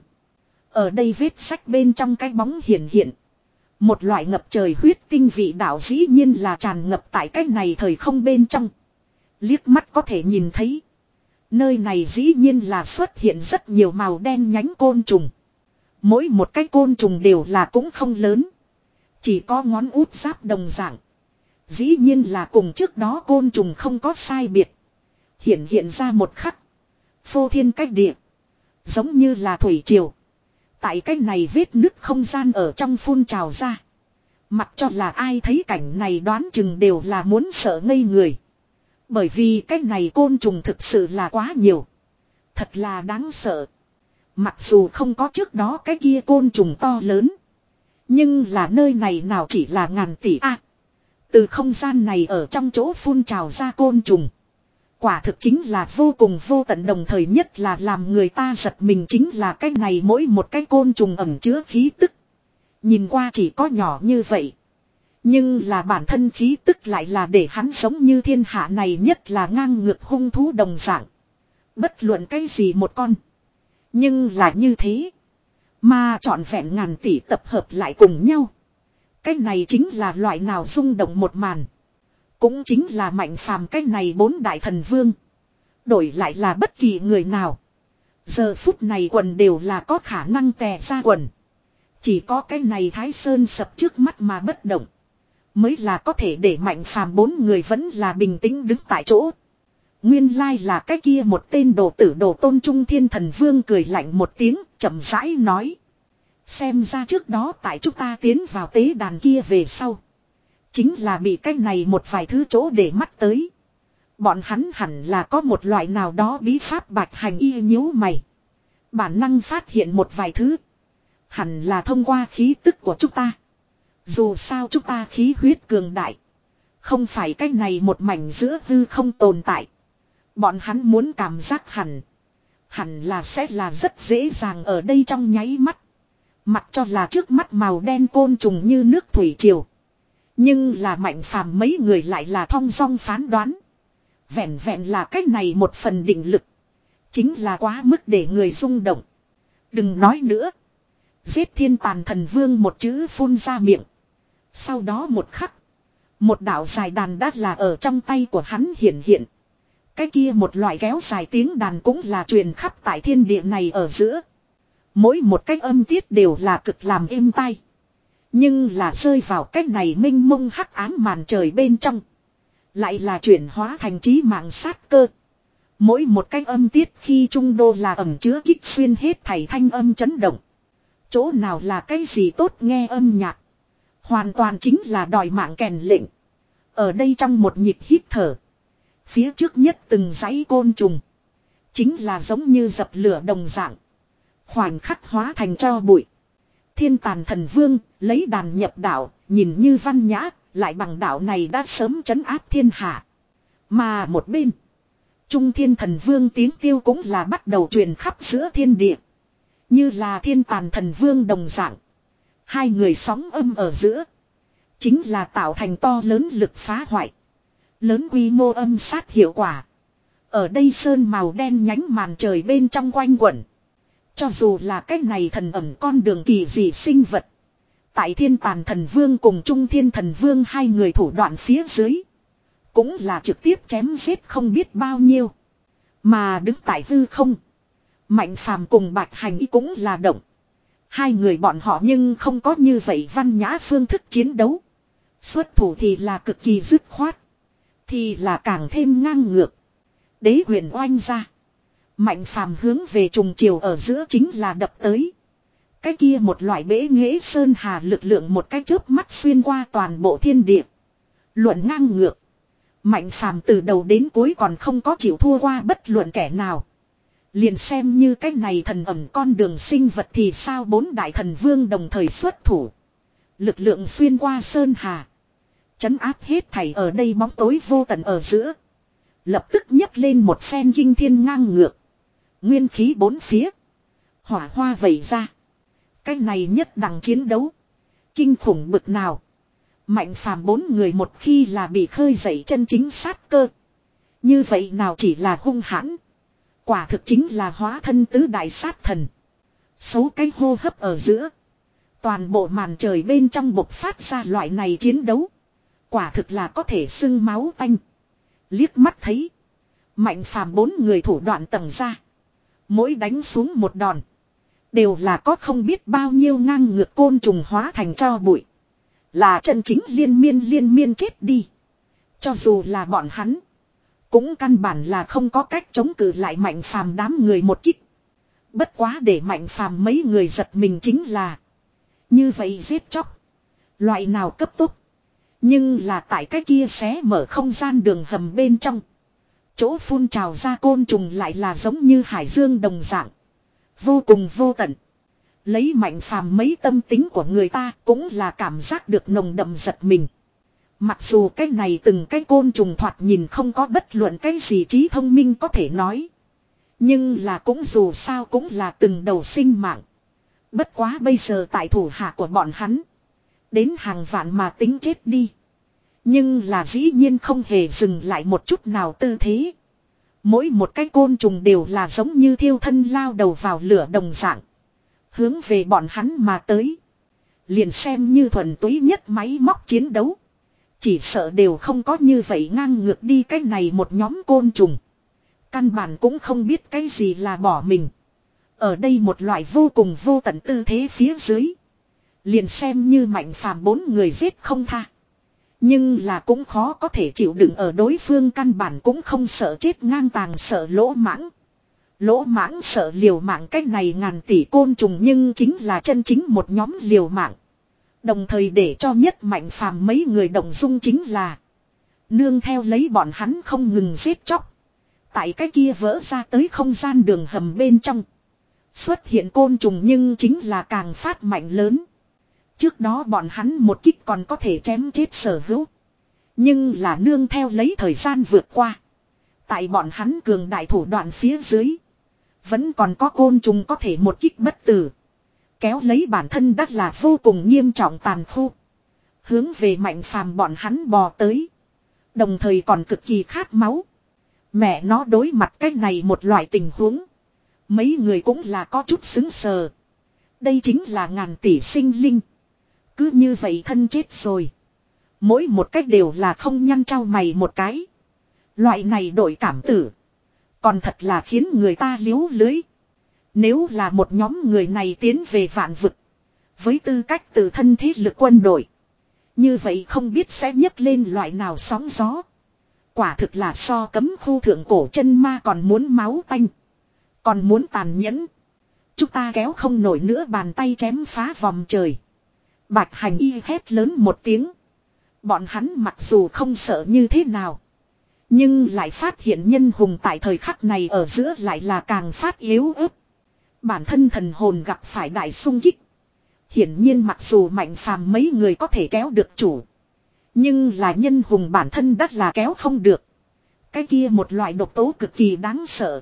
Ở đây vết sách bên trong cái bóng hiện hiện. Một loại ngập trời huyết tinh vị đạo dĩ nhiên là tràn ngập tại cái này thời không bên trong. Liếc mắt có thể nhìn thấy. Nơi này dĩ nhiên là xuất hiện rất nhiều màu đen nhánh côn trùng. Mỗi một cái côn trùng đều là cũng không lớn. Chỉ có ngón út giáp đồng dạng. Dĩ nhiên là cùng trước đó côn trùng không có sai biệt. Hiện hiện ra một khắc. Phô thiên cách địa. Giống như là thủy triều. Tại cái này vết nứt không gian ở trong phun trào ra. Mặc cho là ai thấy cảnh này đoán chừng đều là muốn sợ ngây người. Bởi vì cái này côn trùng thực sự là quá nhiều. Thật là đáng sợ. Mặc dù không có trước đó cái kia côn trùng to lớn. Nhưng là nơi này nào chỉ là ngàn tỷ a. À, từ không gian này ở trong chỗ phun trào ra côn trùng. Quả thực chính là vô cùng vô tận, đồng thời nhất là làm người ta giật mình chính là cái này mỗi một cái côn trùng ẩn chứa khí tức. Nhìn qua chỉ có nhỏ như vậy. Nhưng là bản thân khí tức lại là để hắn sống như thiên hạ này nhất là ngang ngược hung thú đồng dạng. Bất luận cái gì một con. Nhưng là như thế. Mà trọn vẹn ngàn tỷ tập hợp lại cùng nhau. Cái này chính là loại nào rung động một màn. Cũng chính là Mạnh Phàm cái này bốn đại thần vương. Đổi lại là bất kỳ người nào. Giờ phút này quần đều là có khả năng tè ra quần. Chỉ có cái này Thái Sơn sập trước mắt mà bất động. Mới là có thể để Mạnh Phàm bốn người vẫn là bình tĩnh đứng tại chỗ. Nguyên lai là cái kia một tên đồ tử đồ tôn Trung Thiên Thần Vương cười lạnh một tiếng, chậm rãi nói. Xem ra trước đó tại chúng ta tiến vào tế đàn kia về sau. Chính là bị cái này một vài thứ chỗ để mắt tới. Bọn hắn hẳn là có một loại nào đó bí pháp. Bạch Hành Y nhíu mày. Bản năng phát hiện một vài thứ. Hẳn là thông qua khí tức của chúng ta. Dù sao chúng ta khí huyết cường đại. Không phải cái này một mảnh giữa hư không tồn tại. Bọn hắn muốn cảm giác hẳn. Hẳn là sẽ là rất dễ dàng ở đây trong nháy mắt. Mặc cho là trước mắt màu đen côn trùng như nước thủy triều. Nhưng là Mạnh Phàm mấy người lại là thong dong phán đoán. Vẹn vẹn là cái này một phần định lực. Chính là quá mức để người rung động. Đừng nói nữa. Giết Thiên Tàn Thần Vương một chữ phun ra miệng. Sau đó một khắc. Một đạo dài đàn đát là ở trong tay của hắn hiện hiện. Cái kia một loại kéo dài tiếng đàn cũng là truyền khắp tại thiên địa này ở giữa. Mỗi một cái âm tiết đều là cực làm êm tai. Nhưng là rơi vào cái này minh mông hắc ám màn trời bên trong. Lại là chuyển hóa thành trí mạng sát cơ. Mỗi một cái âm tiết khi trung đô là ẩm chứa kích xuyên hết thảy thanh âm chấn động. Chỗ nào là cái gì tốt nghe âm nhạc. Hoàn toàn chính là đòi mạng kèn lệnh. Ở đây trong một nhịp hít thở. Phía trước nhất từng dãy côn trùng. Chính là giống như dập lửa đồng dạng. Khoảnh khắc hóa thành tro bụi. Thiên Tàn Thần Vương lấy đàn nhập đạo, nhìn như văn nhã, lại bằng đạo này đã sớm trấn áp thiên hạ. Mà một bên, Trung Thiên Thần Vương tiếng tiêu cũng là bắt đầu truyền khắp giữa thiên địa. Như là Thiên Tàn Thần Vương đồng dạng. Hai người sóng âm ở giữa. Chính là tạo thành to lớn lực phá hoại. Lớn quy mô âm sát hiệu quả. Ở đây sơn màu đen nhánh màn trời bên trong quanh quẩn. Cho dù là cái này thần ẩm con đường kỳ dị sinh vật. Tại Thiên Tàn Thần Vương cùng Trung Thiên Thần Vương hai người thủ đoạn phía dưới. Cũng là trực tiếp chém giết không biết bao nhiêu. Mà đứng tại hư không. Mạnh Phàm cùng Bạch Hành Y cũng là động. Hai người bọn họ nhưng không có như vậy văn nhã phương thức chiến đấu. Xuất thủ thì là cực kỳ dứt khoát. Thì là càng thêm ngang ngược. Đế huyền oanh ra. Mạnh Phàm hướng về trùng chiều ở giữa chính là đập tới. Cái kia một loại bể nghệ sơn hà lực lượng một cái chớp mắt xuyên qua toàn bộ thiên địa. Luận ngang ngược. Mạnh Phàm từ đầu đến cuối còn không có chịu thua qua bất luận kẻ nào. Liền xem như cái này thần ẩm con đường sinh vật thì sao bốn đại thần vương đồng thời xuất thủ. Lực lượng xuyên qua sơn hà. Chấn áp hết thảy ở đây bóng tối vô tận ở giữa. Lập tức nhấc lên một phen kinh thiên ngang ngược. Nguyên khí bốn phía. Hỏa hoa vẩy ra. Cái này nhất đẳng chiến đấu. Kinh khủng bực nào. Mạnh Phàm bốn người một khi là bị khơi dậy chân chính sát cơ. Như vậy nào chỉ là hung hãn. Quả thực chính là hóa thân tứ đại sát thần. Số cái hô hấp ở giữa. Toàn bộ màn trời bên trong bộc phát ra loại này chiến đấu. Quả thực là có thể sưng máu tanh. Liếc mắt thấy. Mạnh Phàm bốn người thủ đoạn tầng ra. Mỗi đánh xuống một đòn. Đều là có không biết bao nhiêu ngang ngược côn trùng hóa thành tro bụi. Là chân chính liên miên liên miên chết đi. Cho dù là bọn hắn. Cũng căn bản là không có cách chống cự lại Mạnh Phàm đám người một kích. Bất quá để Mạnh Phàm mấy người giật mình chính là. Như vậy giết chóc. Loại nào cấp tốc. Nhưng là tại cái kia xé mở không gian đường hầm bên trong. Chỗ phun trào ra côn trùng lại là giống như hải dương đồng dạng. Vô cùng vô tận. Lấy Mạnh Phàm mấy tâm tính của người ta cũng là cảm giác được nồng đậm giật mình. Mặc dù cái này từng cái côn trùng thoạt nhìn không có bất luận cái gì trí thông minh có thể nói. Nhưng là cũng dù sao cũng là từng đầu sinh mạng. Bất quá bây giờ tại thủ hạ của bọn hắn. Đến hàng vạn mà tính chết đi. Nhưng là dĩ nhiên không hề dừng lại một chút nào tư thế. Mỗi một cái côn trùng đều là giống như thiêu thân lao đầu vào lửa đồng dạng. Hướng về bọn hắn mà tới. Liền xem như thuần túy nhất máy móc chiến đấu. Chỉ sợ đều không có như vậy ngang ngược đi cái này một nhóm côn trùng. Căn bản cũng không biết cái gì là bỏ mình. Ở đây một loại vô cùng vô tận tư thế phía dưới. Liền xem như Mạnh Phàm bốn người giết không tha. Nhưng là cũng khó có thể chịu đựng ở đối phương căn bản cũng không sợ chết ngang tàng sợ lỗ mãng. Lỗ mãng sợ liều mạng cách này ngàn tỷ côn trùng nhưng chính là chân chính một nhóm liều mạng. Đồng thời để cho nhất Mạnh Phàm mấy người động dung chính là. Nương theo lấy bọn hắn không ngừng giết chóc. Tại cái kia vỡ ra tới không gian đường hầm bên trong. Xuất hiện côn trùng nhưng chính là càng phát mạnh lớn. Trước đó bọn hắn một kích còn có thể chém chết sở hữu. Nhưng là nương theo lấy thời gian vượt qua. Tại bọn hắn cường đại thủ đoạn phía dưới. Vẫn còn có côn trùng có thể một kích bất tử. Kéo lấy bản thân đắt là vô cùng nghiêm trọng tàn khu. Hướng về Mạnh Phàm bọn hắn bò tới. Đồng thời còn cực kỳ khát máu. Mẹ nó đối mặt cái này một loại tình huống. Mấy người cũng là có chút xứng sờ. Đây chính là ngàn tỷ sinh linh. Cứ như vậy thân chết rồi. Mỗi một cách đều là không nhăn trao mày một cái. Loại này đổi cảm tử. Còn thật là khiến người ta liếu lưới. Nếu là một nhóm người này tiến về vạn vực. Với tư cách tự thân thế lực quân đội. Như vậy không biết sẽ nhấc lên loại nào sóng gió. Quả thực là so cấm khu thượng cổ chân ma còn muốn máu tanh. Còn muốn tàn nhẫn. Chúng ta kéo không nổi nữa bàn tay chém phá vòng trời. Bạch Hành Y hét lớn một tiếng. Bọn hắn mặc dù không sợ như thế nào. Nhưng lại phát hiện nhân hùng tại thời khắc này ở giữa lại là càng phát yếu ớt. Bản thân thần hồn gặp phải đại sung kích. Hiển nhiên mặc dù Mạnh Phàm mấy người có thể kéo được chủ. Nhưng là nhân hùng bản thân đắt là kéo không được. Cái kia một loại độc tố cực kỳ đáng sợ.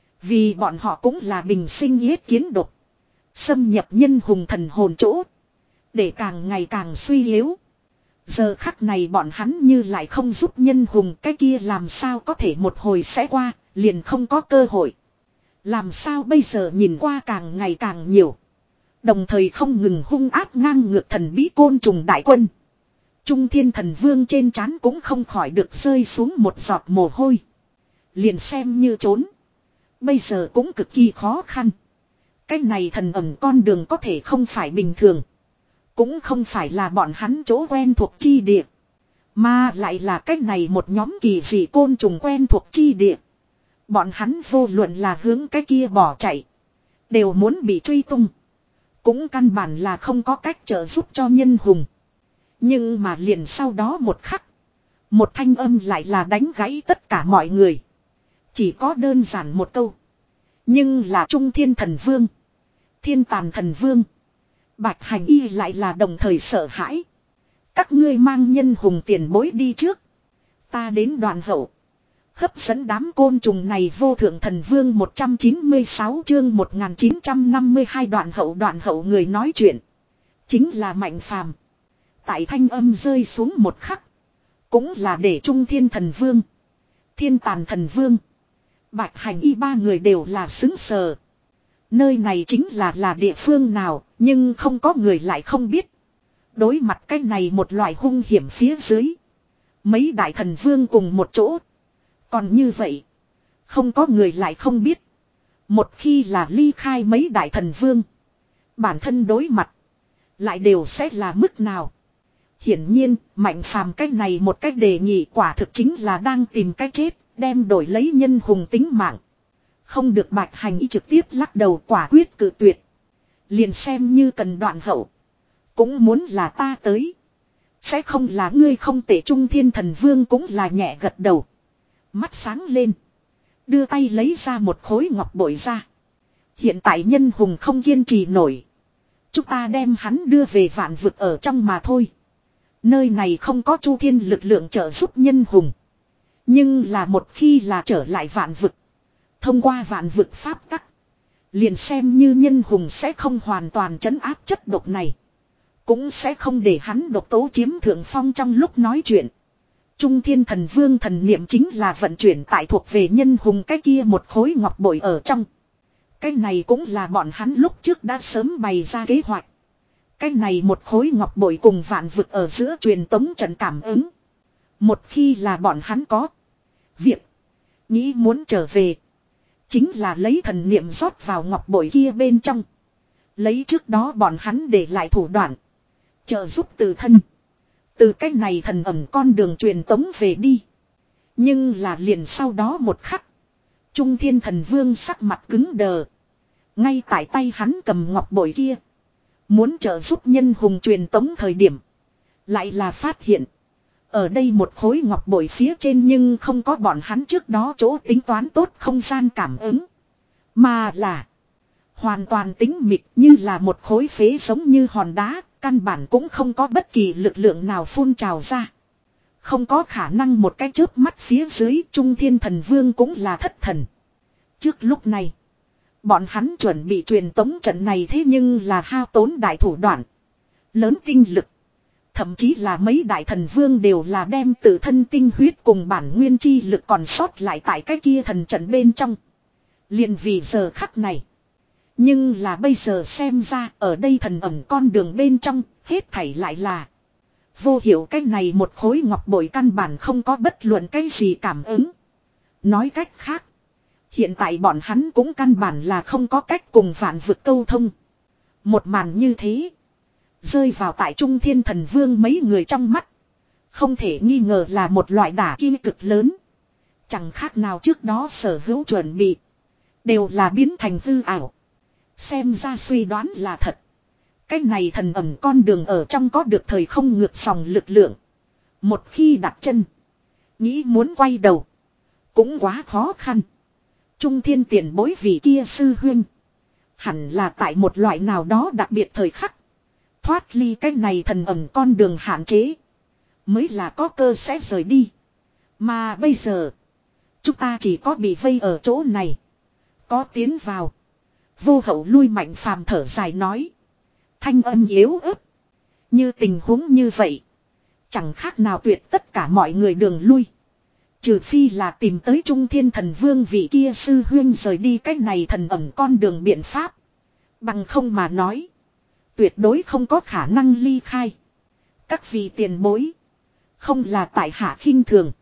Vì bọn họ cũng là bình sinh yết kiến độc. Xâm nhập nhân hùng thần hồn chỗ. Để càng ngày càng suy yếu. Giờ khắc này bọn hắn như lại không giúp nhân hùng cái kia làm sao có thể một hồi sẽ qua, liền không có cơ hội. Làm sao bây giờ nhìn qua càng ngày càng nhiều. Đồng thời không ngừng hung ác ngang ngược thần bí côn trùng đại quân. Trung thiên thần vương trên trán cũng không khỏi được rơi xuống một giọt mồ hôi. Liền xem như trốn. Bây giờ cũng cực kỳ khó khăn. Cái này thần ẩm con đường có thể không phải bình thường. Cũng không phải là bọn hắn chỗ quen thuộc chi địa. Mà lại là cái này một nhóm kỳ dị côn trùng quen thuộc chi địa. Bọn hắn vô luận là hướng cái kia bỏ chạy. Đều muốn bị truy tung. Cũng căn bản là không có cách trợ giúp cho nhân hùng. Nhưng mà liền sau đó một khắc. Một thanh âm lại là đánh gãy tất cả mọi người. Chỉ có đơn giản một câu. Nhưng là Trung Thiên Thần Vương. Thiên Tàn Thần Vương. Bạch Hành Y lại là đồng thời sợ hãi. Các ngươi mang nhân hùng tiền bối đi trước. Ta đến đoạn hậu. Hấp dẫn đám côn trùng này vô thượng thần vương một trăm chín mươi sáu chương một nghìn chín trăm năm mươi hai đoạn hậu đoạn hậu người nói chuyện. Chính là Mạnh Phàm. Tại thanh âm rơi xuống một khắc. Cũng là để Trung Thiên Thần Vương. Thiên Tàn Thần Vương. Bạch Hành Y ba người đều là xứng sờ. Nơi này chính là là địa phương nào, nhưng không có người lại không biết. Đối mặt cái này một loại hung hiểm phía dưới. Mấy đại thần vương cùng một chỗ. Còn như vậy, không có người lại không biết. Một khi là ly khai mấy đại thần vương, bản thân đối mặt, lại đều sẽ là mức nào. Hiển nhiên, Mạnh Phàm cách này một cách đề nghị quả thực chính là đang tìm cách chết, đem đổi lấy nhân hùng tính mạng. Không được Bạch Hành Y trực tiếp lắc đầu quả quyết cự tuyệt. Liền xem như cần đoạn hậu. Cũng muốn là ta tới. Sẽ không là ngươi không tệ. Trung Thiên Thần Vương cũng là nhẹ gật đầu. Mắt sáng lên. Đưa tay lấy ra một khối ngọc bội ra. Hiện tại nhân hùng không kiên trì nổi. Chúng ta đem hắn đưa về vạn vực ở trong mà thôi. Nơi này không có Chu Thiên lực lượng trợ giúp nhân hùng. Nhưng là một khi là trở lại vạn vực. Thông qua vạn vực pháp tắc. Liền xem như nhân hùng sẽ không hoàn toàn trấn áp chất độc này. Cũng sẽ không để hắn độc tố chiếm thượng phong trong lúc nói chuyện. Trung Thiên Thần Vương thần niệm chính là vận chuyển tại thuộc về nhân hùng cái kia một khối ngọc bội ở trong. Cái này cũng là bọn hắn lúc trước đã sớm bày ra kế hoạch. Cái này một khối ngọc bội cùng vạn vực ở giữa truyền tống trận cảm ứng. Một khi là bọn hắn có việc nghĩ muốn trở về. Chính là lấy thần niệm rót vào ngọc bội kia bên trong. Lấy trước đó bọn hắn để lại thủ đoạn. Trợ giúp từ thân. Từ cách này thần ẩm con đường truyền tống về đi. Nhưng là liền sau đó một khắc. Trung Thiên Thần Vương sắc mặt cứng đờ. Ngay tại tay hắn cầm ngọc bội kia. Muốn trợ giúp nhân hùng truyền tống thời điểm. Lại là phát hiện. Ở đây một khối ngọc bội phía trên nhưng không có bọn hắn trước đó chỗ tính toán tốt không gian cảm ứng. Mà là hoàn toàn tính mịch như là một khối phế giống như hòn đá, căn bản cũng không có bất kỳ lực lượng nào phun trào ra. Không có khả năng một cái chớp mắt phía dưới Trung Thiên Thần Vương cũng là thất thần. Trước lúc này, bọn hắn chuẩn bị truyền tống trận này thế nhưng là hao tốn đại thủ đoạn, lớn tinh lực. Thậm chí là mấy đại thần vương đều là đem tự thân tinh huyết cùng bản nguyên chi lực còn sót lại tại cái kia thần trận bên trong. Liền vì giờ khắc này. Nhưng là bây giờ xem ra ở đây thần ẩm con đường bên trong hết thảy lại là vô hiệu. Cái này một khối ngọc bội căn bản không có bất luận cái gì cảm ứng. Nói cách khác, hiện tại bọn hắn cũng căn bản là không có cách cùng vạn vực câu thông. Một màn như thế rơi vào tại Trung Thiên Thần Vương mấy người trong mắt. Không thể nghi ngờ là một loại đả kích cực lớn. Chẳng khác nào trước đó sở hữu chuẩn bị. Đều là biến thành hư ảo. Xem ra suy đoán là thật. Cái này thần ẩm con đường ở trong có được thời không ngược dòng lực lượng. Một khi đặt chân. Nghĩ muốn quay đầu. Cũng quá khó khăn. Trung Thiên tiền bối vị kia sư huynh. Hẳn là tại một loại nào đó đặc biệt thời khắc. Thoát ly cái này thần ẩm con đường hạn chế. Mới là có cơ sẽ rời đi. Mà bây giờ. Chúng ta chỉ có bị vây ở chỗ này. Có tiến vào. Vô hậu lui. Mạnh Phàm thở dài nói. Thanh âm yếu ớt. Như tình huống như vậy. Chẳng khác nào tuyệt tất cả mọi người đường lui. Trừ phi là tìm tới Trung Thiên Thần Vương vị kia sư huyên rời đi cách này thần ẩm con đường biện pháp. Bằng không mà nói. Tuyệt đối không có khả năng ly khai. Các vị tiền bối. Không là tại hạ khinh thường.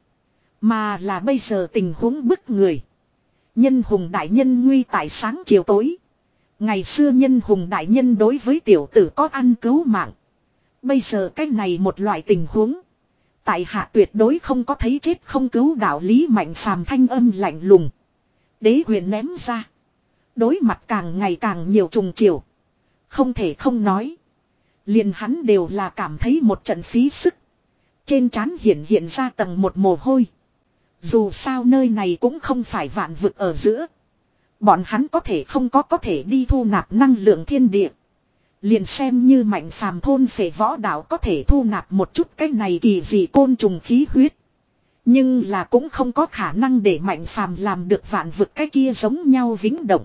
Mà là bây giờ tình huống bức người. Nhân hùng đại nhân nguy tại sáng chiều tối. Ngày xưa nhân hùng đại nhân đối với tiểu tử có ăn cứu mạng. Bây giờ cái này một loại tình huống. Tại hạ tuyệt đối không có thấy chết không cứu đạo lý Mạnh Phàm thanh âm lạnh lùng. Đế huyền ném ra. Đối mặt càng ngày càng nhiều trùng chiều. Không thể không nói. Liền hắn đều là cảm thấy một trận phí sức. Trên trán hiện hiện ra tầng một mồ hôi. Dù sao nơi này cũng không phải vạn vực ở giữa. Bọn hắn có thể không có có thể đi thu nạp năng lượng thiên địa. Liền xem như Mạnh Phàm thôn phệ võ đạo có thể thu nạp một chút cái này kỳ dị côn trùng khí huyết. Nhưng là cũng không có khả năng để Mạnh Phàm làm được vạn vực cái kia giống nhau vĩnh động.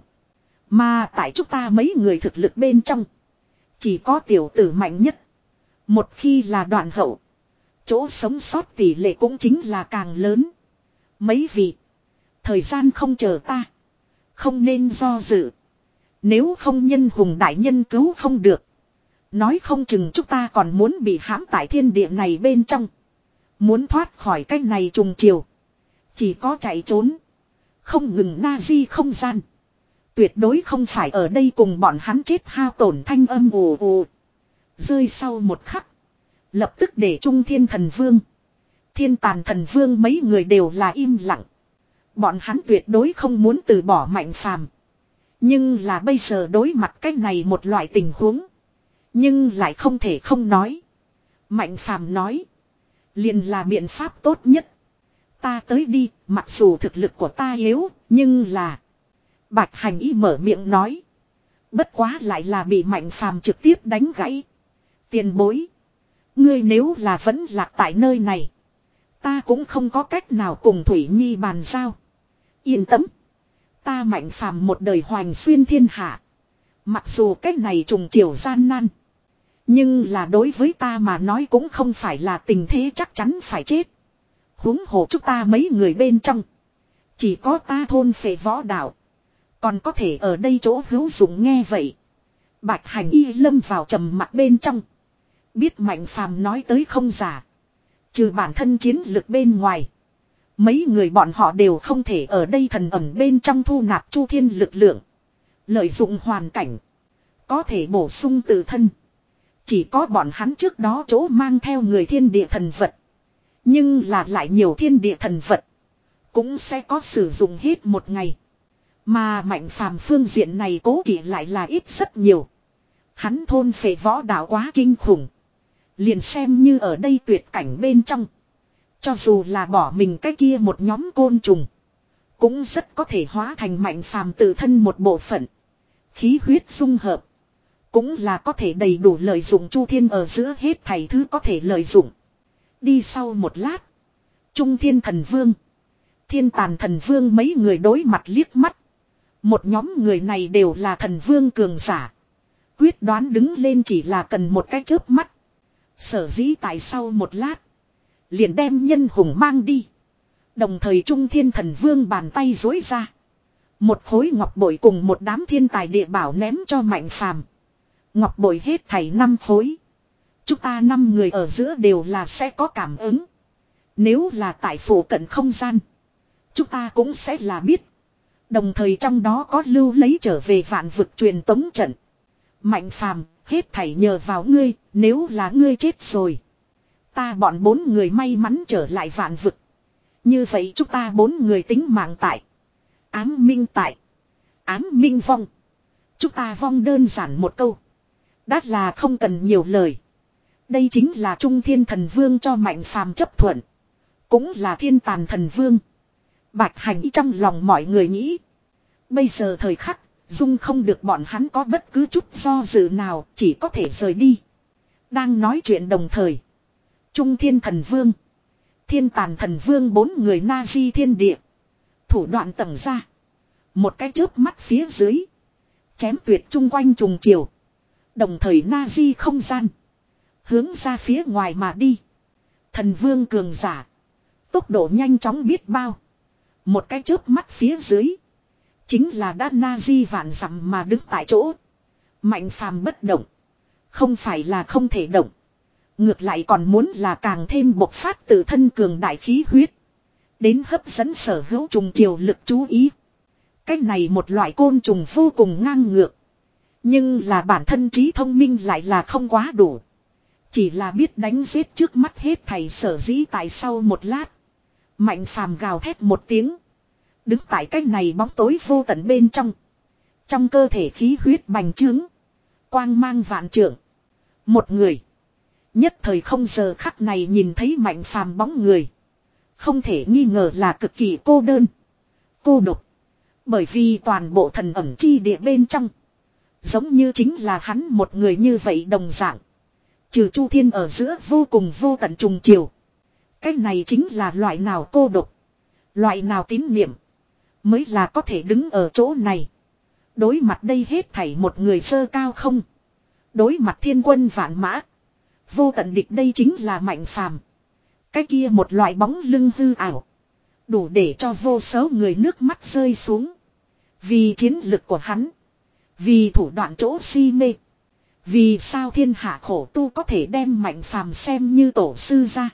Mà tại chúng ta mấy người thực lực bên trong. Chỉ có tiểu tử mạnh nhất. Một khi là đoạn hậu. Chỗ sống sót tỷ lệ cũng chính là càng lớn. Mấy vị. Thời gian không chờ ta. Không nên do dự. Nếu không nhân hùng đại nhân cứu không được. Nói không chừng chúng ta còn muốn bị hãm tại thiên địa này bên trong. Muốn thoát khỏi cái này trùng chiều. Chỉ có chạy trốn. Không ngừng na di không gian. Tuyệt đối không phải ở đây cùng bọn hắn chết hao tổn thanh âm ồ ồ. Rơi sau một khắc. Lập tức để Trung Thiên Thần Vương. Thiên Tàn Thần Vương mấy người đều là im lặng. Bọn hắn tuyệt đối không muốn từ bỏ Mạnh Phàm. Nhưng là bây giờ đối mặt cái này một loại tình huống. Nhưng lại không thể không nói. Mạnh Phàm nói. Liền là biện pháp tốt nhất. Ta tới đi, mặc dù thực lực của ta yếu, nhưng là... Bạch Hành Y mở miệng nói. Bất quá lại là bị Mạnh Phàm trực tiếp đánh gãy. Tiền bối. Ngươi nếu là vẫn lạc tại nơi này. Ta cũng không có cách nào cùng Thủy Nhi bàn giao. Yên tâm. Ta Mạnh Phàm một đời hoành xuyên thiên hạ. Mặc dù cách này trùng chiều gian nan. Nhưng là đối với ta mà nói cũng không phải là tình thế chắc chắn phải chết. Huống hồ chúng ta mấy người bên trong. Chỉ có ta thôn phệ võ đạo. Còn có thể ở đây chỗ hữu dụng nghe vậy. Bạch Hành Y lâm vào trầm mặc bên trong. Biết Mạnh Phàm nói tới không giả. Trừ bản thân chiến lực bên ngoài. Mấy người bọn họ đều không thể ở đây thần ẩn bên trong thu nạp chu thiên lực lượng. Lợi dụng hoàn cảnh. Có thể bổ sung tự thân. Chỉ có bọn hắn trước đó chỗ mang theo người thiên địa thần vật. Nhưng là lại nhiều thiên địa thần vật. Cũng sẽ có sử dụng hết một ngày. Mà Mạnh Phàm phương diện này cố kỵ lại là ít rất nhiều. Hắn thôn phệ võ đạo quá kinh khủng. Liền xem như ở đây tuyệt cảnh bên trong. Cho dù là bỏ mình cái kia một nhóm côn trùng. Cũng rất có thể hóa thành Mạnh Phàm tự thân một bộ phận. Khí huyết dung hợp. Cũng là có thể đầy đủ lợi dụng chu thiên ở giữa hết thảy thứ có thể lợi dụng. Đi sau một lát. Trung Thiên Thần Vương. Thiên Tàn Thần Vương mấy người đối mặt liếc mắt. Một nhóm người này đều là thần vương cường giả. Quyết đoán đứng lên chỉ là cần một cái chớp mắt. Sở dĩ tại sau một lát. Liền đem nhân hùng mang đi. Đồng thời Trung Thiên Thần Vương bàn tay dối ra. Một khối ngọc bội cùng một đám thiên tài địa bảo ném cho Mạnh Phàm. Ngọc bội hết thảy năm khối. Chúng ta năm người ở giữa đều là sẽ có cảm ứng. Nếu là tại phủ cận không gian. Chúng ta cũng sẽ là biết. Đồng thời trong đó có lưu lấy trở về vạn vực truyền tống trận. Mạnh Phàm, hết thảy nhờ vào ngươi, nếu là ngươi chết rồi. Ta bọn bốn người may mắn trở lại vạn vực. Như vậy chúng ta bốn người tính mạng tại. Ám minh tại. Ám minh vong. Chúng ta vong đơn giản một câu. Đã là không cần nhiều lời. Đây chính là Trung Thiên Thần Vương cho Mạnh Phàm chấp thuận. Cũng là Thiên Tàn Thần Vương. Bạch Hành Y trong lòng mọi người nghĩ. Bây giờ thời khắc, dung không được bọn hắn có bất cứ chút do dự nào, chỉ có thể rời đi. Đang nói chuyện đồng thời. Trung Thiên Thần Vương. Thiên Tàn Thần Vương bốn người na di thiên địa. Thủ đoạn tầng ra. Một cái chớp mắt phía dưới. Chém tuyệt chung quanh trùng chiều. Đồng thời na di không gian. Hướng ra phía ngoài mà đi. Thần Vương cường giả. Tốc độ nhanh chóng biết bao. Một cái chớp mắt phía dưới. Chính là đã na di vạn dặm mà đứng tại chỗ. Mạnh Phàm bất động. Không phải là không thể động. Ngược lại còn muốn là càng thêm bộc phát tự thân cường đại khí huyết. Đến hấp dẫn sở hữu trùng chiều lực chú ý. Cái này một loại côn trùng vô cùng ngang ngược. Nhưng là bản thân trí thông minh lại là không quá đủ. Chỉ là biết đánh giết trước mắt hết thầy sở dĩ tại sau một lát. Mạnh phàm gào thét một tiếng. Đứng tại cái này bóng tối vô tận bên trong. Trong cơ thể khí huyết bành trướng. Quang mang vạn trượng. Một người. Nhất thời không giờ khắc này nhìn thấy mạnh phàm bóng người. Không thể nghi ngờ là cực kỳ cô đơn. Cô độc. Bởi vì toàn bộ thần ẩm chi địa bên trong. Giống như chính là hắn một người như vậy đồng dạng. Trừ Chu Thiên ở giữa vô cùng vô tận trùng chiều. Cái này chính là loại nào cô độc. Loại nào tín niệm. Mới là có thể đứng ở chỗ này. Đối mặt đây hết thảy một người sơ cao không. Đối mặt thiên quân vạn mã. Vô tận địch đây chính là mạnh phàm. Cái kia một loại bóng lưng hư ảo. Đủ để cho vô số người nước mắt rơi xuống. Vì chiến lực của hắn. Vì thủ đoạn chỗ si mê. Vì sao thiên hạ khổ tu có thể đem mạnh phàm xem như tổ sư ra.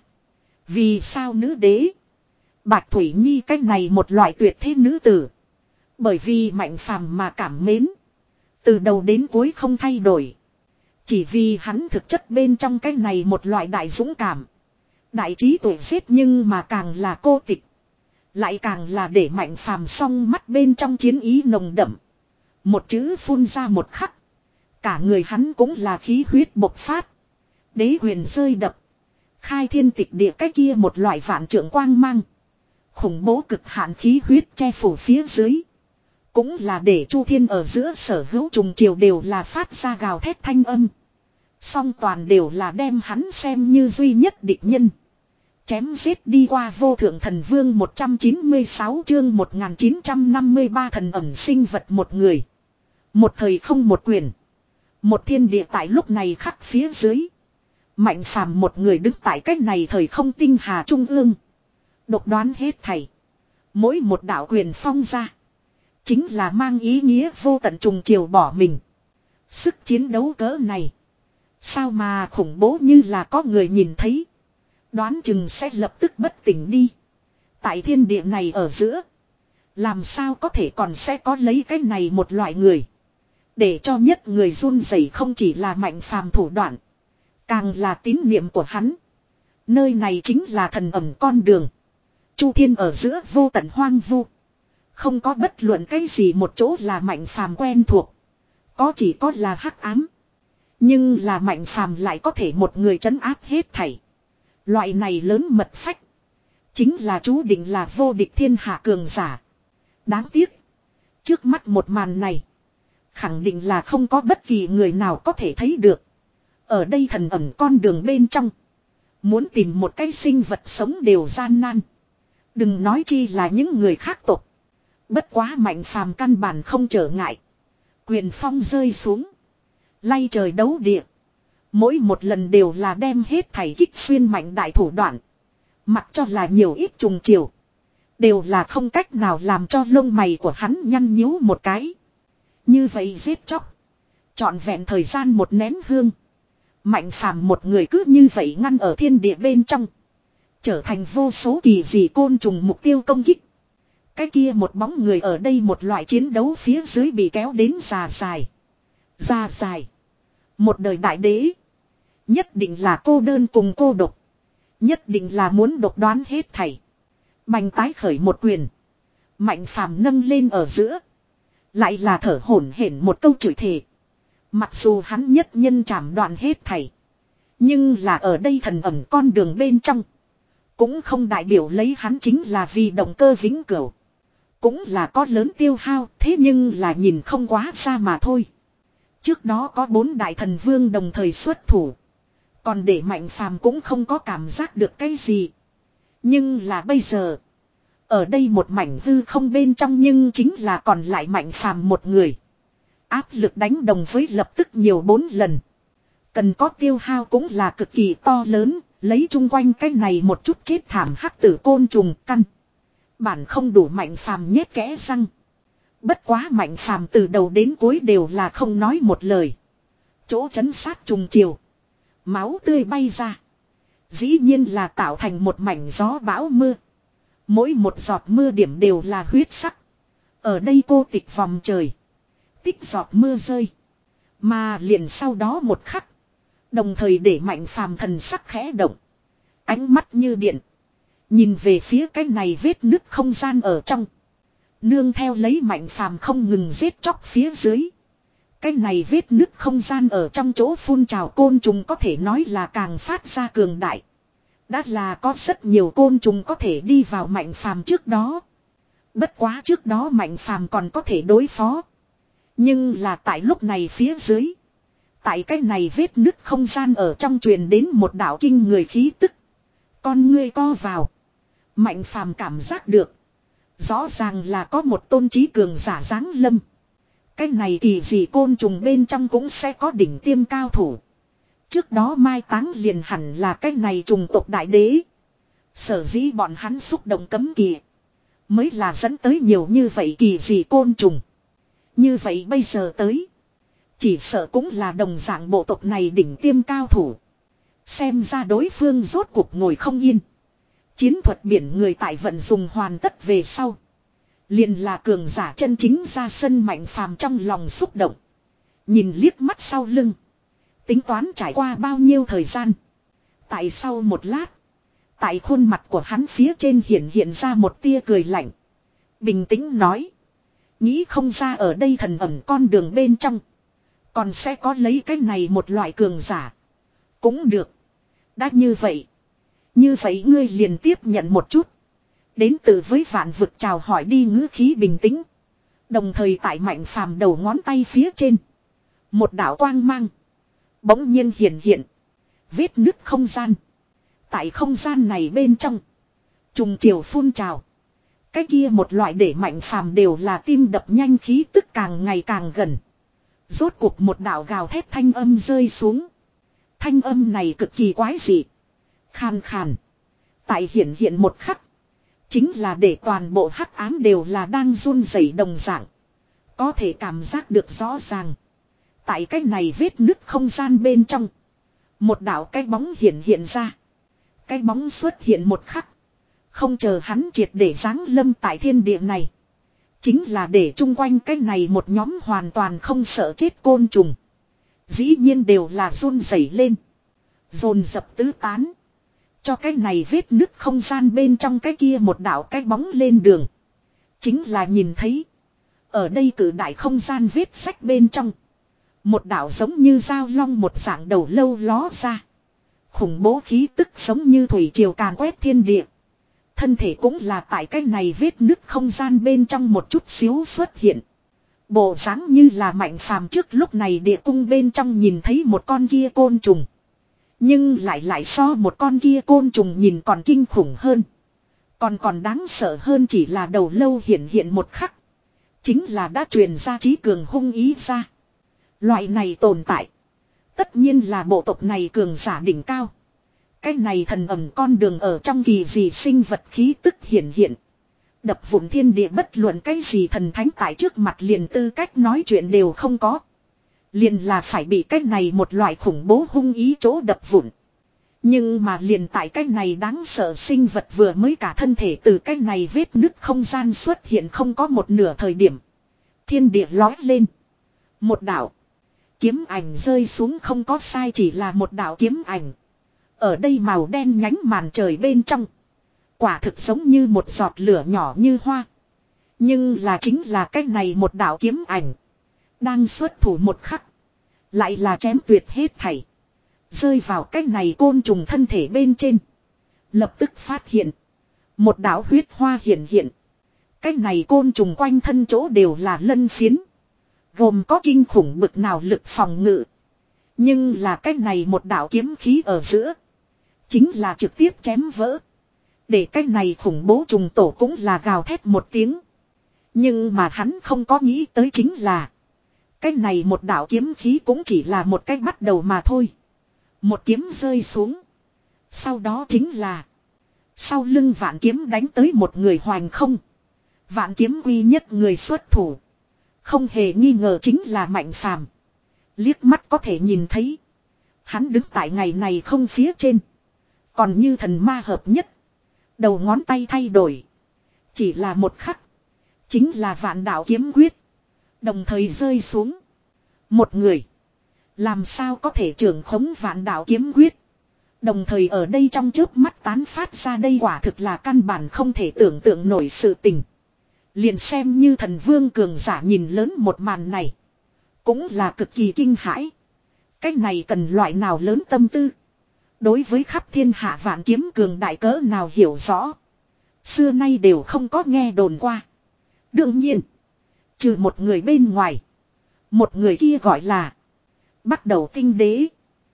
Vì sao nữ đế. Bạch Thủy Nhi cách này một loại tuyệt thế nữ tử. Bởi vì mạnh phàm mà cảm mến. Từ đầu đến cuối không thay đổi. Chỉ vì hắn thực chất bên trong cái này một loại đại dũng cảm. Đại trí tuệ giết nhưng mà càng là cô tịch. Lại càng là để mạnh phàm song mắt bên trong chiến ý nồng đậm. Một chữ phun ra một khắc. Cả người hắn cũng là khí huyết bộc phát. Đế huyền rơi đập. Khai thiên tịch địa cái kia một loại vạn trượng quang mang. Khủng bố cực hạn khí huyết che phủ phía dưới. Cũng là để Chu Thiên ở giữa sở hữu trùng chiều đều là phát ra gào thét thanh âm. Song toàn đều là đem hắn xem như duy nhất địch nhân. Chém giết đi qua vô thượng thần vương một trăm chín mươi sáu chương một nghìn chín trăm năm mươi ba thần ẩn sinh vật một người. Một thời không một quyền. Một thiên địa tại lúc này khắc phía dưới. Mạnh phàm một người đứng tại cách này thời không tinh hà trung ương. Độc đoán hết thảy. Mỗi một đạo quyền phong ra. Chính là mang ý nghĩa vô tận trùng chiều bỏ mình. Sức chiến đấu cỡ này. Sao mà khủng bố như là có người nhìn thấy. Đoán chừng sẽ lập tức bất tỉnh đi. Tại thiên địa này ở giữa. Làm sao có thể còn sẽ có lấy cái này một loại người. Để cho nhất người run rẩy không chỉ là mạnh phàm thủ đoạn. Càng là tín niệm của hắn. Nơi này chính là thần ẩm con đường. Chu Thiên ở giữa vô tận hoang vu. Không có bất luận cái gì một chỗ là mạnh phàm quen thuộc. Có chỉ có là hắc ám. Nhưng là mạnh phàm lại có thể một người trấn áp hết thảy. Loại này lớn mật phách. Chính là chú định là vô địch thiên hạ cường giả. Đáng tiếc. Trước mắt một màn này. Khẳng định là không có bất kỳ người nào có thể thấy được. Ở đây thần ẩn con đường bên trong. Muốn tìm một cái sinh vật sống đều gian nan. Đừng nói chi là những người khác tộc. Bất quá mạnh phàm căn bản không trở ngại. Quyền phong rơi xuống. Lay trời đấu địa. Mỗi một lần đều là đem hết thảy kích xuyên mạnh đại thủ đoạn. Mặc cho là nhiều ít trùng chiều. Đều là không cách nào làm cho lông mày của hắn nhăn nhíu một cái. Như vậy giết chóc. Trọn vẹn thời gian một nén hương. Mạnh phàm một người cứ như vậy ngăn ở thiên địa bên trong. Trở thành vô số kỳ dị côn trùng mục tiêu công kích. Cái kia một bóng người ở đây một loại chiến đấu phía dưới bị kéo đến già dài. Già dài. Một đời đại đế. Nhất định là cô đơn cùng cô độc. Nhất định là muốn độc đoán hết thảy. Bành tái khởi một quyền. Mạnh phàm nâng lên ở giữa. Lại là thở hổn hển một câu chửi thề. Mặc dù hắn nhất nhân chảm đoạn hết thảy. Nhưng là ở đây thần ẩn con đường bên trong. Cũng không đại biểu lấy hắn chính là vì động cơ vĩnh cửu. Cũng là có lớn tiêu hao, thế nhưng là nhìn không quá xa mà thôi. Trước đó có bốn đại thần vương đồng thời xuất thủ. Còn để mạnh phàm cũng không có cảm giác được cái gì. Nhưng là bây giờ. Ở đây một mảnh hư không bên trong nhưng chính là còn lại mạnh phàm một người. Áp lực đánh đồng với lập tức nhiều bốn lần. Cần có tiêu hao cũng là cực kỳ to lớn. Lấy chung quanh cái này một chút chết thảm hắc tử côn trùng căn. Bản không đủ mạnh phàm nhét kẽ răng. Bất quá mạnh phàm từ đầu đến cuối đều là không nói một lời. Chỗ chấn sát trùng chiều. Máu tươi bay ra. Dĩ nhiên là tạo thành một mảnh gió bão mưa. Mỗi một giọt mưa điểm đều là huyết sắc. Ở đây cô tịch vòng trời. Tích giọt mưa rơi. Mà liền sau đó một khắc. Đồng thời để Mạnh Phàm thần sắc khẽ động. Ánh mắt như điện. Nhìn về phía cái này vết nứt không gian ở trong. Nương theo lấy Mạnh Phàm không ngừng giết chóc phía dưới. Cái này vết nứt không gian ở trong chỗ phun trào côn trùng có thể nói là càng phát ra cường đại. Đã là có rất nhiều côn trùng có thể đi vào Mạnh Phàm trước đó. Bất quá trước đó Mạnh Phàm còn có thể đối phó. Nhưng là tại lúc này phía dưới. Tại cái này vết nứt không gian ở trong truyền đến một đạo kinh người khí tức. Con ngươi co vào. Mạnh Phàm cảm giác được. Rõ ràng là có một tôn trí cường giả giáng lâm. Cái này kỳ dị côn trùng bên trong cũng sẽ có đỉnh tiêm cao thủ. Trước đó mai táng liền hẳn là cái này trùng tộc đại đế. Sở dĩ bọn hắn xúc động cấm kỵ. Mới là dẫn tới nhiều như vậy kỳ dị côn trùng. Như vậy bây giờ tới. Chỉ sợ cũng là đồng dạng bộ tộc này đỉnh tiêm cao thủ. Xem ra đối phương rốt cuộc ngồi không yên. Chiến thuật biển người tại vận dùng hoàn tất về sau. Liền là cường giả chân chính ra sân Mạnh Phàm trong lòng xúc động. Nhìn liếc mắt sau lưng. Tính toán trải qua bao nhiêu thời gian. Tại sau một lát. Tại khuôn mặt của hắn phía trên hiện hiện ra một tia cười lạnh. Bình tĩnh nói. Nghĩ không ra ở đây thần ẩn con đường bên trong. Còn sẽ có lấy cái này một loại cường giả. Cũng được. Đã như vậy. Như vậy ngươi liền tiếp nhận một chút. Đến từ với vạn vực chào hỏi đi ngữ khí bình tĩnh. Đồng thời tại Mạnh Phàm đầu ngón tay phía trên. Một đạo quang mang. Bỗng nhiên hiện hiện. Vết nứt không gian. Tại không gian này bên trong. Trùng chiều phun trào. Cái kia một loại để Mạnh Phàm đều là tim đập nhanh khí tức càng ngày càng gần. Rốt cuộc một đạo gào thét thanh âm rơi xuống. Thanh âm này cực kỳ quái dị. Khàn khàn. Tại hiện hiện một khắc. Chính là để toàn bộ hắc ám đều là đang run rẩy đồng dạng. Có thể cảm giác được rõ ràng. Tại cái này vết nứt không gian bên trong. Một đạo cái bóng hiện hiện ra. Cái bóng xuất hiện một khắc. Không chờ hắn triệt để giáng lâm tại thiên địa này. Chính là để chung quanh cái này một nhóm hoàn toàn không sợ chết côn trùng. Dĩ nhiên đều là run rẩy lên. Dồn dập tứ tán. Cho cái này vết nứt không gian bên trong cái kia một đạo cái bóng lên đường. Chính là nhìn thấy. Ở đây cử đại không gian vết sách bên trong. Một đạo giống như dao long một dạng đầu lâu ló ra. Khủng bố khí tức giống như thủy triều càn quét thiên địa. Thân thể cũng là tại cái này vết nứt không gian bên trong một chút xíu xuất hiện. Bộ dáng như là Mạnh Phàm trước lúc này địa cung bên trong nhìn thấy một con kia côn trùng. Nhưng lại lại so một con kia côn trùng nhìn còn kinh khủng hơn. Còn còn đáng sợ hơn chỉ là đầu lâu hiện hiện một khắc. Chính là đã truyền ra trí cường hung ý ra. Loại này tồn tại. Tất nhiên là bộ tộc này cường giả đỉnh cao. Cái này thần ẩm con đường ở trong kỳ gì sinh vật khí tức hiện hiện. Đập vụn thiên địa bất luận cái gì thần thánh tại trước mặt liền tư cách nói chuyện đều không có. Liền là phải bị cái này một loại khủng bố hung ý chỗ đập vụn. Nhưng mà liền tại cái này đáng sợ sinh vật vừa mới cả thân thể từ cái này vết nứt không gian xuất hiện không có một nửa thời điểm. Thiên địa lói lên. Một đạo. Kiếm ảnh rơi xuống không có sai chỉ là một đạo kiếm ảnh. Ở đây màu đen nhánh màn trời bên trong. Quả thực giống như một giọt lửa nhỏ như hoa. Nhưng là chính là cái này một đạo kiếm ảnh. Đang xuất thủ một khắc. Lại là chém tuyệt hết thảy. Rơi vào cái này côn trùng thân thể bên trên. Lập tức phát hiện. Một đạo huyết hoa hiện hiện. Cái này côn trùng quanh thân chỗ đều là lân phiến. Gồm có kinh khủng bực nào lực phòng ngự. Nhưng là cái này một đạo kiếm khí ở giữa. Chính là trực tiếp chém vỡ. Để cái này khủng bố trùng tổ cũng là gào thét một tiếng. Nhưng mà hắn không có nghĩ tới chính là. Cái này một đạo kiếm khí cũng chỉ là một cái bắt đầu mà thôi. Một kiếm rơi xuống. Sau đó chính là. Sau lưng vạn kiếm đánh tới một người hoành không. Vạn kiếm quy nhất người xuất thủ. Không hề nghi ngờ chính là Mạnh Phàm. Liếc mắt có thể nhìn thấy. Hắn đứng tại ngày này không phía trên. Còn như thần ma hợp nhất. Đầu ngón tay thay đổi. Chỉ là một khắc. Chính là vạn đạo kiếm quyết. Đồng thời rơi xuống. Một người. Làm sao có thể trưởng khống vạn đạo kiếm quyết. Đồng thời ở đây trong chớp mắt tán phát ra đây quả thực là căn bản không thể tưởng tượng nổi sự tình. Liền xem như thần vương cường giả nhìn lớn một màn này. Cũng là cực kỳ kinh hãi. Cái này cần loại nào lớn tâm tư. Đối với khắp thiên hạ vạn kiếm cường đại cỡ nào hiểu rõ. Xưa nay đều không có nghe đồn qua. Đương nhiên. Trừ một người bên ngoài. Một người kia gọi là. Bắt đầu tinh đế.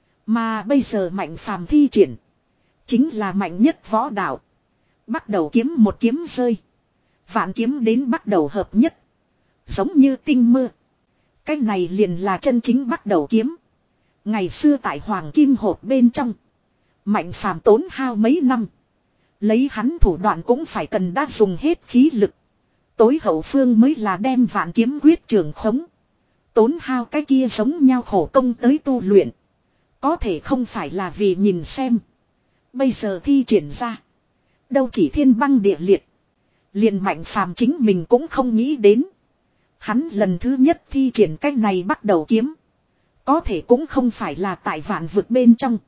Mà bây giờ mạnh phàm thi triển. Chính là mạnh nhất võ đạo. Bắt đầu kiếm một kiếm rơi. Vạn kiếm đến bắt đầu hợp nhất. Giống như tinh mưa. Cái này liền là chân chính bắt đầu kiếm. Ngày xưa tại Hoàng Kim Hộp bên trong. Mạnh phàm tốn hao mấy năm. Lấy hắn thủ đoạn cũng phải cần đã dùng hết khí lực. Tối hậu phương mới là đem vạn kiếm quyết trường khống. Tốn hao cái kia giống nhau khổ công tới tu luyện. Có thể không phải là vì nhìn xem. Bây giờ thi triển ra. Đâu chỉ thiên băng địa liệt. Liền mạnh phàm chính mình cũng không nghĩ đến. Hắn lần thứ nhất thi triển cách này bắt đầu kiếm. Có thể cũng không phải là tại vạn vực bên trong.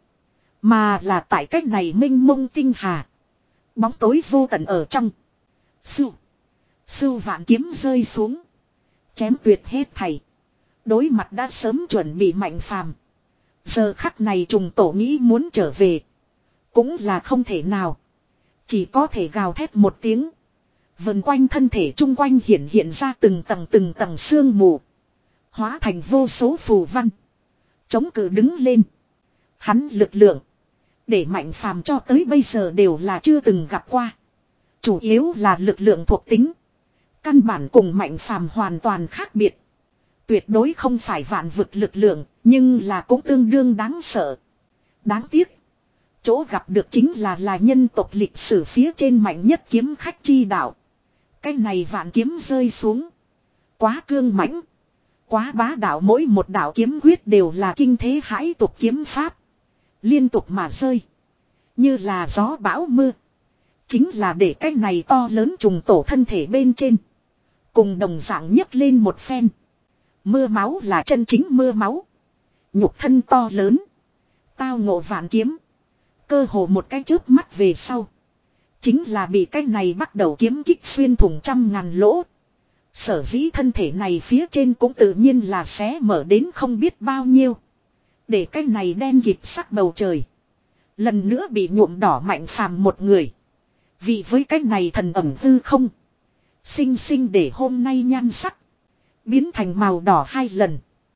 Mà là tại cách này minh mông tinh hà. Bóng tối vô tận ở trong. Sưu. Sưu vạn kiếm rơi xuống. Chém tuyệt hết thảy. Đối mặt đã sớm chuẩn bị mạnh phàm. Giờ khắc này trùng tổ nghĩ muốn trở về. Cũng là không thể nào. Chỉ có thể gào thét một tiếng. Vần quanh thân thể chung quanh hiện hiện ra từng tầng từng tầng sương mù. Hóa thành vô số phù văn. Chống cự đứng lên. Hắn lực lượng. Để mạnh phàm cho tới bây giờ đều là chưa từng gặp qua. Chủ yếu là lực lượng thuộc tính. Căn bản cùng mạnh phàm hoàn toàn khác biệt. Tuyệt đối không phải vạn vực lực lượng. Nhưng là cũng tương đương đáng sợ. Đáng tiếc. Chỗ gặp được chính là là nhân tộc lịch sử phía trên mạnh nhất kiếm khách chi đạo. Cái này vạn kiếm rơi xuống. Quá cương mãnh. Quá bá đạo, mỗi một đạo kiếm quyết đều là kinh thế hãi tục kiếm pháp. Liên tục mà rơi. Như là gió bão mưa. Chính là để cái này to lớn trùng tổ thân thể bên trên. Cùng đồng dạng nhấc lên một phen. Mưa máu là chân chính mưa máu. Nhục thân to lớn. Tao ngộ vạn kiếm. Cơ hồ một cái chớp mắt về sau. Chính là bị cái này bắt đầu kiếm kích xuyên thủng trăm ngàn lỗ. Sở dĩ thân thể này phía trên cũng tự nhiên là xé mở đến không biết bao nhiêu. Để cái này đen kịt sắc bầu trời. Lần nữa bị nhuộm đỏ mạnh phàm một người. Vì với cái này thần ẩm hư không. Sinh sinh để hôm nay nhan sắc. Biến thành màu đỏ hai lần.